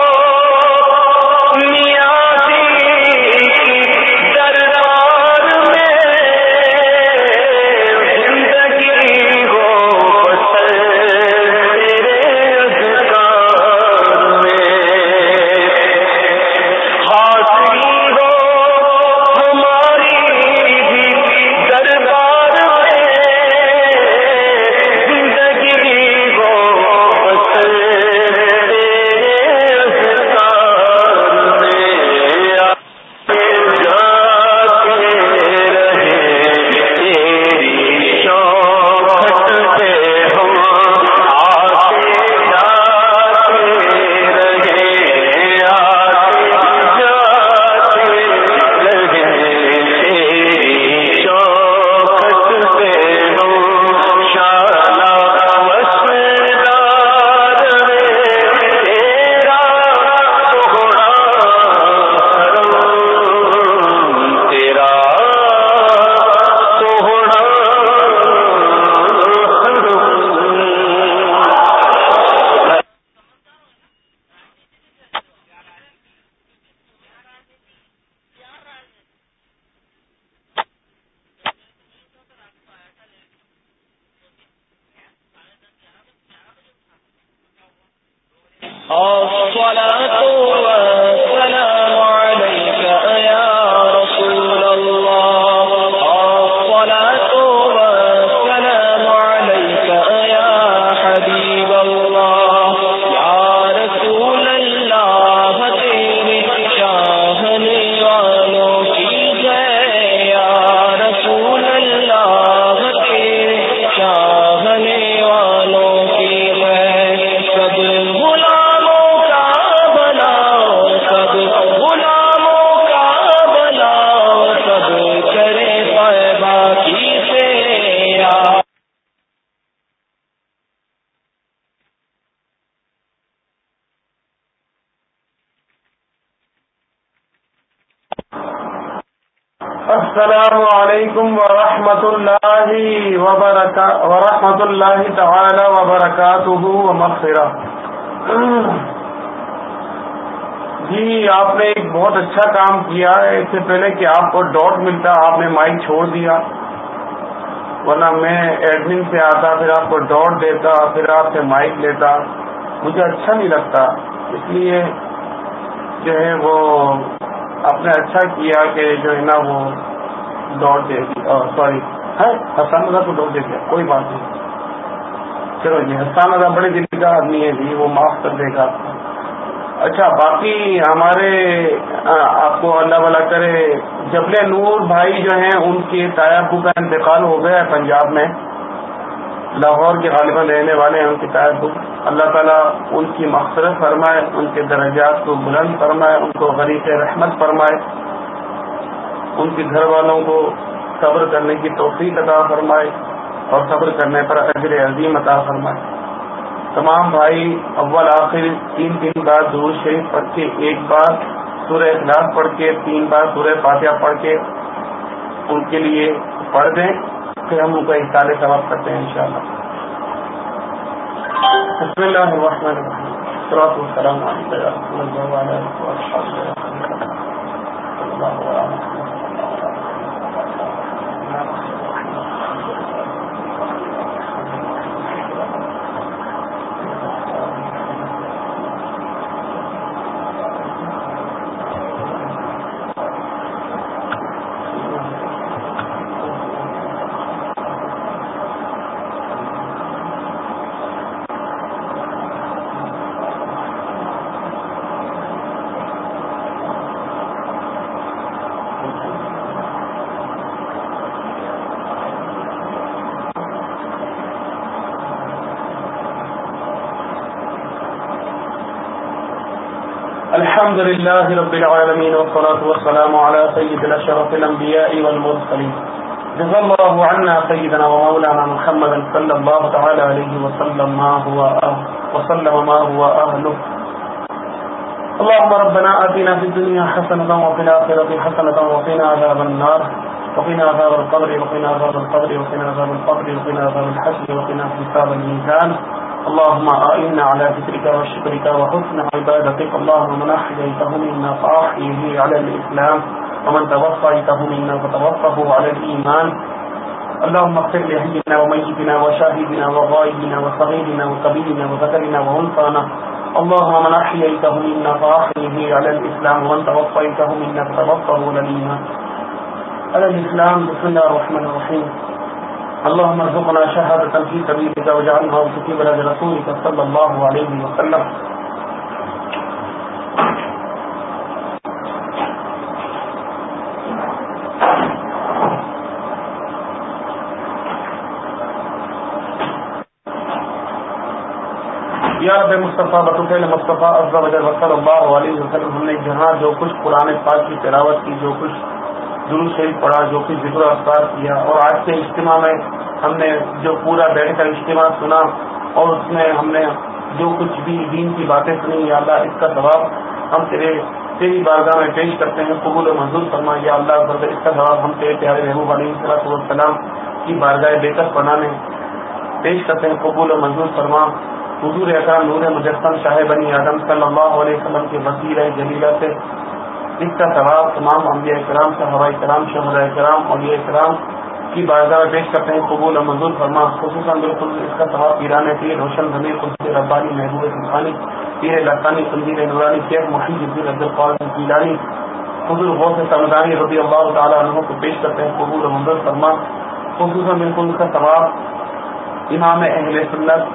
S5: نیازی کی دربار میں، زندگی ہو بسر تیرے اذکار میں. حاصل ہو ہماری بھی دربار میں، زندگی ہو بسر تیرے اذکار میں. جاتے رہے تیری شوقت پہ ہم، آتے جاتے رہے، آتے جاتے رہے تیری شوقت پہ ہم. شالا وسدار میں تیرا سوہنا حرم، تیرا سوہنا حرم. الصلاة والسلام عليك يا رسول الله، الصلاة والسلام عليك يا حبيب الله، يا رسول الله تیرے چاہنے والوں کی جے، یا رسول اللہ تیرے چاہنے والوں کی جے. سب غلاموں کا بلاؤ، سب غلاموں کا بلاؤ، سب کرے طیبہ کی سے. یا
S2: السلام علیکم ورحمۃ اللہ وبرکاتہ ورحمۃ اللہ تعالی وبرکاتہ ومغفرہ. جی آپ نے ایک بہت اچھا کام کیا ہے. اس سے پہلے کہ آپ کو ڈاٹ ملتا آپ نے مائک چھوڑ دیا.
S7: ورنہ میں ایڈمن سے آتا، پھر آپ کو ڈاٹ دیتا، پھر آپ سے مائک لیتا، مجھے اچھا نہیں لگتا. اس لیے جو ہے وہ آپ نے اچھا کیا کہ جو ہے نا وہ ڈاٹ دے دی، سوری حسان رضا کو ڈاٹ دے دیا، کوئی بات نہیں. چلو جی، حسان رضا بڑے دل کا آدمی ہے جی، وہ معاف کر دے گا. اچھا، باقی ہمارے آپ کو اللہ والا کرے، جبل نور بھائی جو ہیں ان کے تایا ابو کا انتقال ہو گیا ہے پنجاب میں، لاہور کے غالباً رہنے والے ہیں ان کے تایا ابو. اللہ تعالیٰ ان کی مغفرت فرمائے، ان کے درجات کو بلند فرمائے، ان کو غریق رحمت فرمائے، ان کے گھر والوں کو صبر کرنے کی توفیق عطا فرمائے اور صبر کرنے پر اجر عظیم عطا فرمائے. تمام بھائی اول آخر تین تین بار درود شریف پڑھ کے، ایک بار سورہ اخلاص پڑھ کے، تین بار سورہ فاتحہ پڑھ کے ان کے لیے پڑھ دیں، پھر ہم ان کو احسان ثواب کرتے ہیں انشاءاللہ. بسم اللہ الرحمن الرحیم. والصلاة والسلام علیکم یا رسول اللہ وعلی آلہ وصحبہ صلی اللہ علیہ وسلم. الحمد لله رب العالمين والصلاة والسلام على سيد الأشرف الأنبياء والمرسلين. جزا الله عنا سيدنا ومولانا محمد صلى الله تعالى عليه وسلم ما هو وسلم ما هو أهله. اللهم ربنا آتنا في الدنيا حسنة وفي الآخرة حسنة وقنا عذاب النار وقنا عذاب القبر وقنا عذاب القبر وقنا عذاب القبر وقنا عذاب الحشر وقنا حساب الميزان. اللهم أعنا على ذكرك وشكرك وحسن عبادتك. اللهم من أحييته منا فأحيه على الإسلام ومن توفيته منا فتوفه على الإيمان. اللهم اغفر لحينا وميتنا وشاهدنا وغائبنا وصغيرنا وكبيرنا وذكرنا وأنثانا. اللهم من أحييته منا فأحيه على الإسلام ومن توفيته منا فتوفه على الإيمان. على الإسلام. بسم الله الرحمن الرحيم. اللهم ارزقنا شهادة في سبيلك واجعلنا كتيبا لرسولك صلى الله عليه وسلم. یا رب مصطفیٰ بطفیل مصطفیٰ عز و جل صلی اللہ علیہ وسلم، ہم نے جہاں جو کچھ قرآن پاک کی تلاوت کی، جو کچھ درود شریف پڑھا، جو کچھ ذکر و اذکار کیا، اور آج کے اجتماع میں ہم نے جو پورا بیٹھ کر اجتماع سنا اور اس میں ہم نے جو کچھ بھی دین کی باتیں سنی، یا اللہ اس کا ثواب ہم تیرے تیری بارگاہ میں پیش کرتے ہیں، قبول و منظور فرما. یا اللہ اس کا ثواب ہم تیرے پیارے محبوب علیہ الصلوۃ والسلام کی بارگاہ بے کس پناہ میں پیش کرتے ہیں، قبول و منظور فرما. حضور اکرم نور مجسم شاہ بنی آدم صلی اللہ علیہ وسلم کے وسیلہ جلیلہ سے اس کا ثواب تمام انبیاء کرام، صحابہ کرام، شہداء کرام، اولیاء کرام کی بارگاہ میں پیش کرتے ہیں، قبول و منظور فرما. خصوصاً بالکل اس کا ثواب پیران پیر روشن ضمیر قدس ربانی محبوب سبحانی پیر لسانی قندیل نورانی شیخ محی الدین عبد القادر جیلانی حضور غوث سمدانی رضی اللہ تعالیٰ عنہ کو پیش کرتے ہیں، قبول و منظور فرما. خصوصاً بالکل اس کا ثواب امام اہل سنت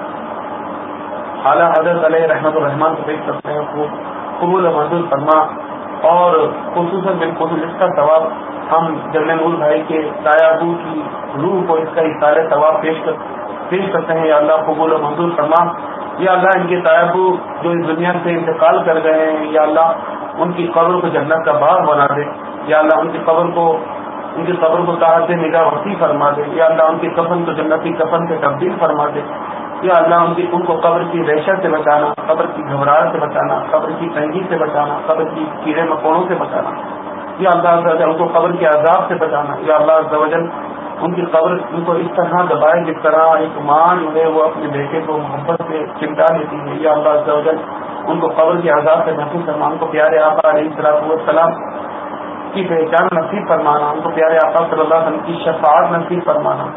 S7: اعلیٰ حضرت علیہ رحمت الرحمان کو پیش کرتے ہیں، قبول و منظور فرما. اور خصوصاً بالخصوص اس کا ثواب ہم جلن نور بھائی کے تایابو کی روح کو اس کا اثار ثواب پیش کر پیش کرتے ہیں. یا اللہ قبول و منظور فرما. یا اللہ ان کے تایابو جو اس دنیا سے انتقال کر گئے ہیں، یا اللہ ان کی قبر کو جنت کا باغ بنا دے. یا اللہ ان کی قبر کو ان کی قبر کو تحت نگاہ وسیع فرما دے. یا اللہ ان کی کفن کو جنتی کفن سے تبدیل فرما دے. یا اللہ ان کی ان کو قبر کی وحشت سے بچانا، قبر کی گھبراہٹ سے بچانا، قبر کی تنگی سے بچانا، قبر کی کیڑے مکوڑوں سے بچانا. یا اللہ ان کو قبر کے عذاب سے بچانا. یا اللہ عز و جل ان کی قبر ان کو اس طرح دبائے جس طرح ایک ماں جو ہے وہ اپنے بیٹے کو محبت سے چمٹا لیتی ہے. یا اللہ عز و جل ان کو قبر کے عذاب سے محفوظ فرما. ان کو پیارے آقا علیہ الصلوۃ والسلام کی پہچان نصیب فرمانا، ان کو پیارے آقا صلی اللہ علیہ وسلم کی شفاعت نصیب فرمانا.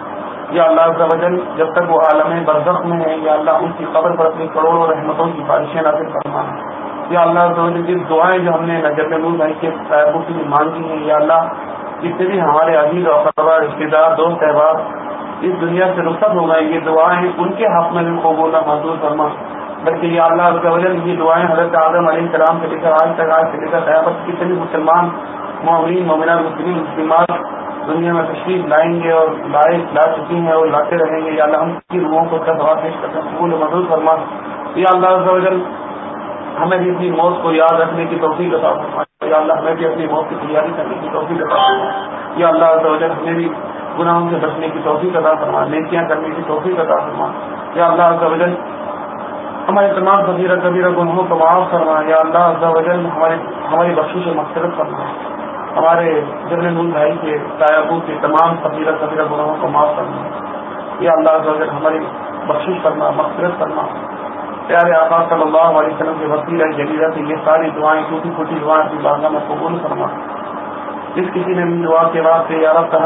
S7: یا اللہ عز و جل جب تک وہ عالم برزخ میں ہے یا اللہ ان کی قبر پر اپنی کروڑوں رحمتوں کی بارشیں نازل فرما. یا اللہ عز و جل جس دعائیں جو ہم نے نجف نور بھائی کے صاحبوں کی مانگی ہیں یا اللہ جتنے بھی ہمارے عزیز اور اقربا رشتے دار دوست احباب اس دنیا سے رخصت ہو گئے یہ دعائیں ان کے حق میں بھی قبول منظور فرما. بلکہ یا اللہ عز و جل یہ دعائیں حضرت آدم علیہ السلام سے لے کر آج تک آج سے لے کر قیامت کتنے بھی مسلمان مومنین مومنات مسلمین مسلمات دنیا میں تشریف لائیں گے اور لائے لا چکی ہیں اور لاتے رہیں گے. یا اللہ ہم کی روحوں کو کا ثواب پیش کرتے ہیں قبول منظور فرما. یا اللہ عز و جل ہمیں بھی اپنی موت کو یاد رکھنے کی توفیق عطا فرما. یا اللہ ہمیں بھی اپنی موت کی تیاری کرنے کی توفیق عطا فرما. یا اللہ عز و جل ہمیں بھی گناہوں سے بچنے کی توفیق عطا فرما نیکیاں کرنے کی توفیق عطا فرما. یا اللہ عز و جل ہمارے تمام صغیرہ کبیرہ گناہوں کو معاف فرما. یا اللہ عز و جل ہمارے ہماری بخشش و مغفرت فرما. ہمارے جبل نور بھائی کے تایابو کے تمام صغیرہ کبیرہ گناہوں کو معاف فرما. یا اللہ عز و جل ہماری بخشش فرما مغفرت فرما. پیارے آقا صلی اللہ علیہ وسلم کے وسیلہ جلیلہ سے یہ ساری دعائیں ٹوٹی پھوٹی دعائیں اپنی بارگاہ میں قبول فرما. جس کسی نے بھی دعا کے واسطے یا رب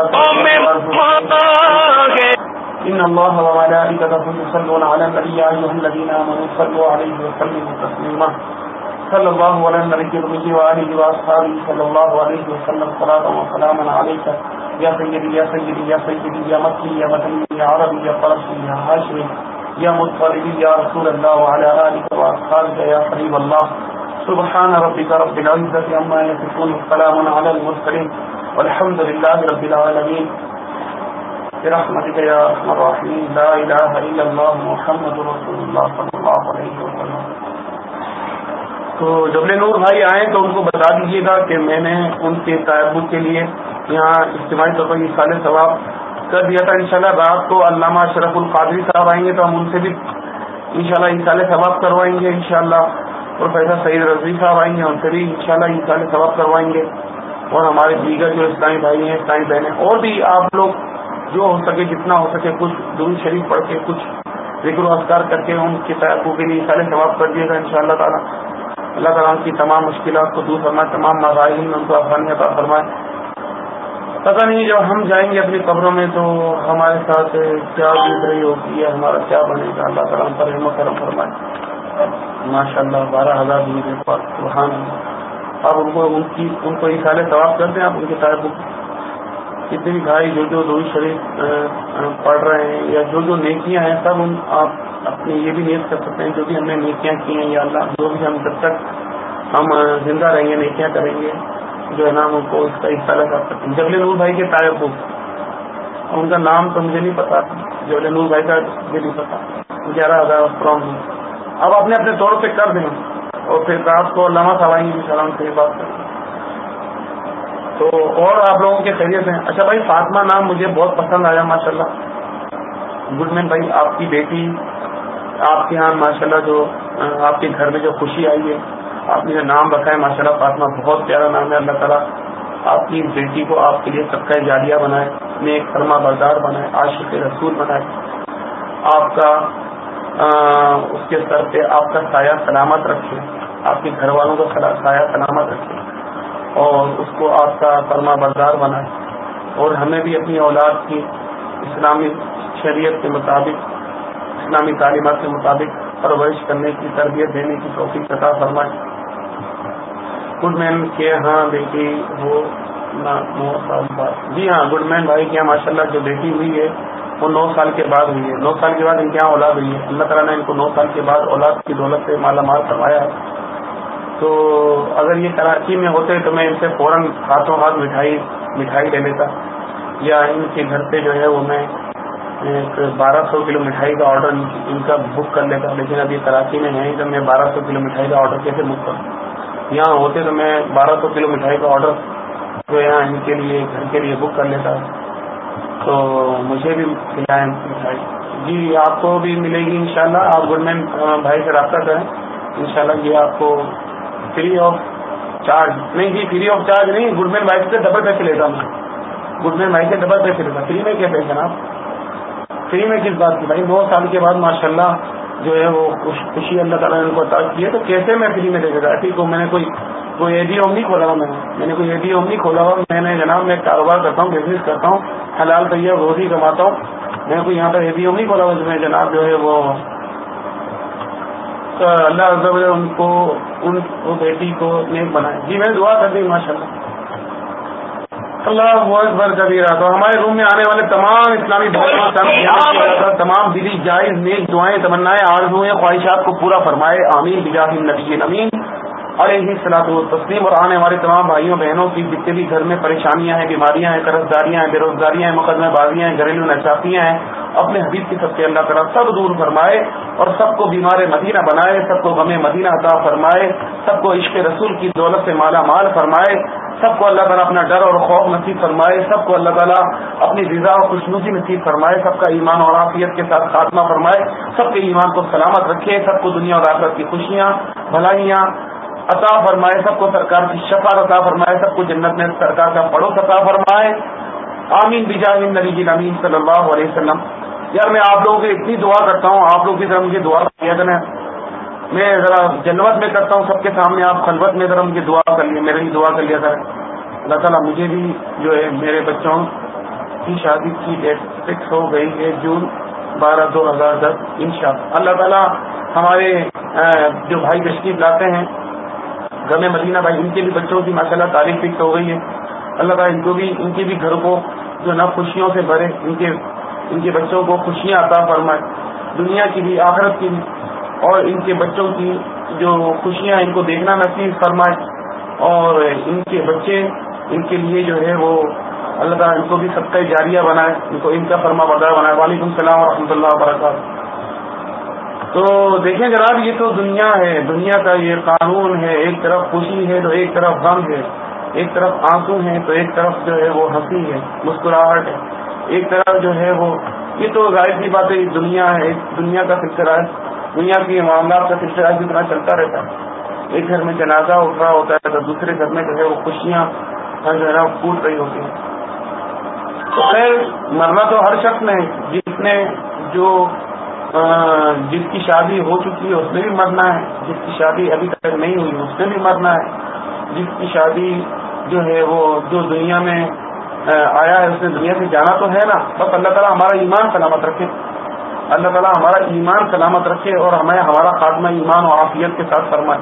S7: ان اللہ وملائکتہ یصلون علی النبی یا ایھا الذین آمنوا صلوا علیہ وسلموا تسلیما. صلی اللہ علی النبی الامی وآلہ واصحابہ صلی اللہ علیہ وسلم صلاۃ و سلاما علیک یا سیدی یا سیدی یا سیدی یا مکی یا مدنی یا عربی یا فارسی یا ہاشمی یا مطلبی یا رسول اللہ وعلی آلہ واصحابہ یا حبیب اللہ. سبحان ربک رب العزة عما یصفون وسلام علی المرسلین والحمد للہ رب العالمین. برحمتک یا ارحم الراحمین. لا الہ الا اللہ محمد رسول اللہ صلی اللہ علیہ وسلم. تو جبل نور بھائی آئیں تو ان کو بتا دیجیے گا کہ میں نے ان کے تحفظ کے لیے یہاں اجتماعی طور پر یہ سال ثواب کر دیا تھا. انشاءاللہ رات کو علامہ اشرف القادری صاحب آئیں گے تو ہم ان سے بھی انشاءاللہ یہ سال ثواب کروائیں گے. انشاءاللہ پروفیسر سعید رضوی صاحب آئیں گے ان سے بھی انشاءاللہ یہ سال ثواب کروائیں گے. اور ہمارے دیگر جو اسلامی بھائی ہیں اسلامی بہنیں اور بھی آپ لوگ جو ہو سکے جتنا ہو سکے کچھ درود شریف پڑھ کے کچھ ذکر و اذکار کر کے ان کے تحفظ کے لیے سال ثواب کر دیے گا انشاءاللہ تعالیٰ. اللہ تعالیٰ کی تمام مشکلات کو دور فرمائے تمام مظاہر میں ان کو آسانی عطا فرمائے. پتہ نہیں جب ہم جائیں گے اپنی قبروں میں تو ہمارے ساتھ کیا بیت رہی ہوگی یا ہمارا کیا بنے گا. اللہ تعالیٰ پر رحم و کرم فرمائے. ماشاء اللہ بارہ ہزار دن سبحان اللہ. آپ ان کو ان کی ان کو یہ سارے ثواب کر دیں. آپ ان کے تعلق کتنے بھی بھائی جو جو روز شریف پڑھ رہے ہیں یا جو جو نیکیاں ہیں سب ان آپ اپنی یہ بھی نیت کر سکتے ہیں جو بھی ہم نے نیکیاں کی ہیں یا اللہ جو بھی ہم جب تک ہم زندہ رہیں گے نیکیاں کریں گے جو ہے نا ان کو اس کا حصہ لگا سکتے ہیں. جبل نور بھائی کے تائب ان کا نام تو مجھے نہیں پتا. جبل نور بھائی کا مجھے نہیں پتا. گیارہ ہزار فرام اب اپنے اپنے طور پہ کر دیں اور پھر رات کو علامہ صاحب آئیں گے سلام سے بات کریں. تو اور آپ لوگوں کے خیریت ہیں. اچھا بھائی فاطمہ نام مجھے بہت پسند آیا ماشاء اللہ. گڈ مین بھائی آپ کی بیٹی آپ کے یہاں ماشاء اللہ جو آپ کے گھر میں جو خوشی آئی ہے آپ نے جو نام رکھا ہے ماشاء اللہ فاطمہ بہت پیارا نام ہے. اللہ تعالیٰ آپ کی بیٹی کو آپ کے لیے صدقہ جاریہ بنائے نیک فرما بردار بنائے عاشق رسول بنائے. آپ کا اس کے سر پہ آپ کا سایہ سلامت رکھے آپ کے گھر والوں کا سایہ سلامت رکھے اور اس کو آپ کا فرما بردار بنائے. اور ہمیں بھی اپنی اولاد کی اسلامی شریعت کے مطابق اسلامی تعلیمات کے مطابق پرورش کرنے کی تربیت دینے کی توفیق عطا فرمائے. گڈ مین کے ہاں بیٹی وہ نو سال بعد جی ہاں گڈ مین بھائی کے یہاں ماشاء اللہ جو بیٹی ہوئی ہے وہ نو سال کے بعد ہوئی ہے. نو سال کے بعد ان کے یہاں اولاد ہوئی ہے. اللہ تعالیٰ نے ان کو نو سال کے بعد اولاد کی دولت سے مالا مال کروایا ہے. تو اگر یہ کراچی میں ہوتے تو میں ان سے فوراً ہاتھوں ہاتھ مٹھائی مٹھائی لے لیتا یا ان کے گھر پہ جو ہے وہ میں ایک بارہ سو کلو مٹھائی کا آرڈر ان کا بک کر لیتا. لیکن ابھی کراچی میں ہے تو میں بارہ سو کلو مٹھائی کا آرڈر کیسے بک کروں. یہاں ہوتے تو میں بارہ سو کلو مٹھائی کا آرڈر جو یہاں ان کے لیے گھر کے لیے بک کر لیتا تو مجھے بھی کھلائیں مٹھائی. جی آپ کو بھی ملے گی انشاءاللہ. آپ گڈ مین بھائی سے رابطہ کریں انشاءاللہ. یہ آپ کو فری آف چارج نہیں جی فری آف چارج نہیں. گڈ مین بھائی سے ڈبل پیسے لیتا میں. گڈ مین بھائی سے ڈبل پیسے لیتا. فری میں کیا پیسے نا آپ فری میں کس بات کی بھائی. نو سال کے بعد ماشاءاللہ جو ہے وہ خوشی اللہ تعالیٰ نے ان کو عطا کی ہے تو کیسے میں فری میں دے دیتا. ٹھیک ہو میں نے کوئی کوئی اے ڈی اوم نہیں کھولا ہوا میں نے میں نے کوئی اے ڈی اوم نہیں کھولا ہوا. میں نے جناب میں کاروبار کرتا ہوں بزنس کرتا ہوں حلال طیب روزی کماتا ہوں. میں کوئی یہاں پر ہیوی نہیں بولا اس میں جناب جو ہے وہ اللہ عز و جل ان کو ان کو بیٹی کو نیک بنائے. جی میں دعا کر دی ماشاء اللہ. اللہ وہ اکبر کبیرہ. تو ہمارے روم میں آنے والے تمام اسلامی بھائیوں تمام دلی جائز نیک دعائیں تمنائیں آرزویں خواہشات کو پورا فرمائے. آمین بجاہ النبی امین علیہ الصلوۃ والتسلیم. اور آنے والے تمام بھائیوں بہنوں کی جتنے بھی گھر میں پریشانیاں ہیں, بیماریاں ہیں, قرض داریاں ہیں, بے روزگاریاں ہیں, مقدمہ بازیاں ہیں, گھریلو ناچاکیاں ہیں, اپنے حبیب کی سب سے اللہ تعالیٰ سب دور فرمائے اور سب کو بیمار مدینہ بنائے, سب کو غم مدینہ عطا فرمائے, سب کو عشق رسول کی دولت سے مالا مال فرمائے, سب کو اللہ تعالیٰ اپنا ڈر اور خوف نصیب فرمائے, سب کو اللہ تعالیٰ اپنی رضا اور خوشنودی نصیب فرمائے, سب کا ایمان اور عافیت کے ساتھ خاتمہ فرمائے, سب کے ایمان کو سلامت رکھے, سب کو دنیا اور آخرت کی خوشیاں بھلائیاں عطا فرمائے, سب کو سرکار کی شفاعت عطا فرمائے, سب کو جنت میں سرکار کا پڑوس عطا فرمائے. آمین بجاہ النبی امین صلی اللہ علیہ وسلم. یار میں آپ لوگوں کی اتنی دعا کرتا ہوں, آپ لوگ کی طرح مجھے دعا کیا کریں. میں ذرا جلوت میں کرتا ہوں سب کے سامنے, آپ خلوت میں ذرا مجھے دعا کر لیے, میرے لیے دعا کر لیا کریں. اللہ تعالیٰ مجھے بھی جو ہے میرے بچوں کی شادی کی ڈیٹ فکس ہو گئی ہے جون بارہ دو ہزار دس انشاءاللہ. اللہ تعالیٰ ہمارے جو بھائی تشریف لاتے ہیں غم مدینہ بھائی, ان کے بھی بچوں کی ماشاءاللہ تعریف فکس ہو گئی ہے. اللہ تعالیٰ ان کو بھی ان کے بھی گھر کو جو نا خوشیوں سے بھرے, ان کے ان کے بچوں کو خوشیاں عطا فرمائے, دنیا کی بھی آخرت کی بھی, اور ان کے بچوں کی جو خوشیاں ان کو دیکھنا نصیب فرمائے, اور ان کے بچے ان کے لیے جو ہے وہ اللہ تعالیٰ ان کو بھی صدقہ جاریہ بنائے, ان کو ان کا فرما بردار بنائے. وعلیکم السلام ورحمۃ اللہ وبرکاتہ. تو دیکھیں جناب یہ تو دنیا ہے, دنیا کا یہ قانون ہے. ایک طرف خوشی ہے تو ایک طرف غم ہے, ایک طرف آنسو ہے تو ایک طرف جو ہے وہ ہنسی ہے, مسکراہٹ ہے, ایک طرف جو ہے وہ یہ تو ظاہر سی بات ہے دنیا ہے, دنیا کا سلسلہ ہے, دنیا کے معاملات کا سلسلہ جتنا چلتا رہتا ہے. ایک گھر میں جنازہ اٹھ رہا ہوتا ہے تو دوسرے گھر میں جو ہے وہ خوشیاں جو ہے نا پھوٹ رہی ہوتی ہیں. تو خیر مرنا تو ہر شخص نے, جس نے جو جس کی شادی ہو چکی ہے اس نے بھی مرنا ہے, جس کی شادی ابھی تک نہیں ہوئی اس نے بھی مرنا ہے, جس کی شادی جو ہے وہ جو دنیا میں آیا ہے اس نے دنیا سے جانا تو ہے نا. بس اللہ تعالیٰ ہمارا ایمان سلامت رکھے, اللہ تعالیٰ ہمارا ایمان سلامت رکھے اور ہمیں ہمارا خاتمہ ایمان و عافیت کے ساتھ فرمائے.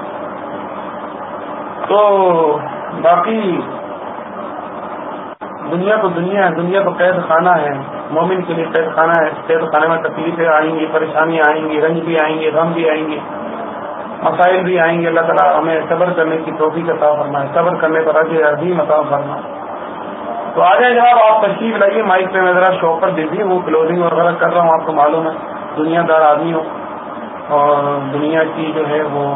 S7: تو باقی دنیا تو دنیا ہے, دنیا تو قید خانہ ہے, مومن کے لیے قید خانہ ہے. قید خانے میں تکلیفیں آئیں گی, پریشانیاں آئیں گی, رنج بھی آئیں گے, غم بھی آئیں گے, مسائل بھی آئیں گے. اللہ تعالیٰ ہمیں صبر کرنے کی توفیق عطا فرمائے, صبر کرنے پر اجر عظیم عطا فرمائے. تو آ جائیں جناب, آپ تشریف لائیے. مائک پہ میں ذرا شوق پر بزی ہوں, کلوزنگ وغیرہ کر رہا ہوں. آپ کو معلوم ہے دنیا دار آدمی ہوں اور دنیا کی جو ہے وہ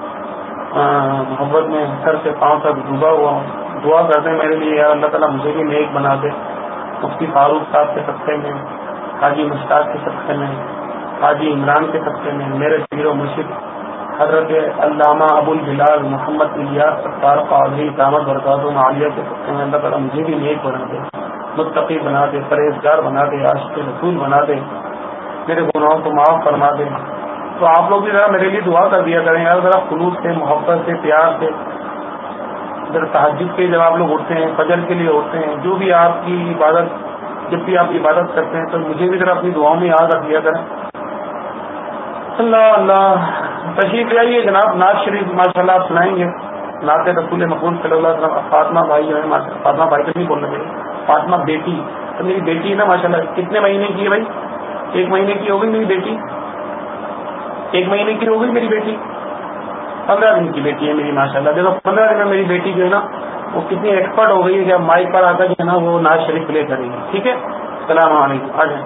S7: محبت میں سر سے پاؤں تک ڈوبا ہوا ہوں. دعا کرتے ہیں میرے لیے, یا اللہ تعالیٰ مجھے بھی نیک بنا دے. مفتی فاروق صاحب کے صدقے میں, حاجی مشتاق کے صدقے میں, حاجی عمران کے صدقے میں, میرے پیر و مرشد حضرت علامہ ابو البلال محمد الیاس ستار قادری دامت برکاتہ عالیہ کے صدقے میں اللہ تعالیٰ مجھے بھی نیک بنا دے, متقی بنا دے, پرہیزگار بنا دے, عاشق رسول بنا دے, میرے گناہوں کو معاف فرما دے. تو آپ لوگ بھی ذرا میرے لیے دعا کر دیا کریں یار, ذرا خلوص سے, محبت سے, پیار سے. ذرا تہجد کے جب آپ لوگ اٹھتے ہیں, فجر کے لیے اٹھتے ہیں, جو بھی آپ کی عبادت, جب بھی آپ عبادت کرتے ہیں تو مجھے بھی ذرا اپنی دعاؤں میں یاد رکھ دیا کریں. اللہ اللہ. تشریف لے آئیے جناب, نعت شریف ماشاء اللہ آپ سنائیں گے. نعت رسول مقبول صلی اللہ علیہ وسلم. فاطمہ بھائی جو ہے, فاطمہ بھائی تو نہیں بولنا چاہیے, فاطمہ بیٹی. تو میری بیٹی ہے نا ماشاء اللہ. کتنے مہینے کی ہے بھائی؟ ایک مہینے کی ہو گئی میری بیٹی, ایک مہینے کی ہو گئی میری بیٹی. پندرہ دن کی بیٹی ہے میری ماشاء اللہ. دیکھو پندرہ دن میں میری بیٹی جو ہے نا وہ کتنی ایکسپرٹ ہو گئی ہے کہ اب مائک پر آ کر جو ہے نا وہ نعت شریف پلے کریں گے. ٹھیک ہے, السلام علیکم. آ جائیں.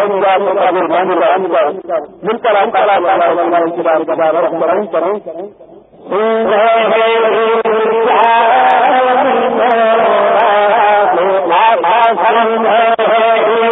S5: مل کر ہم کریں کریں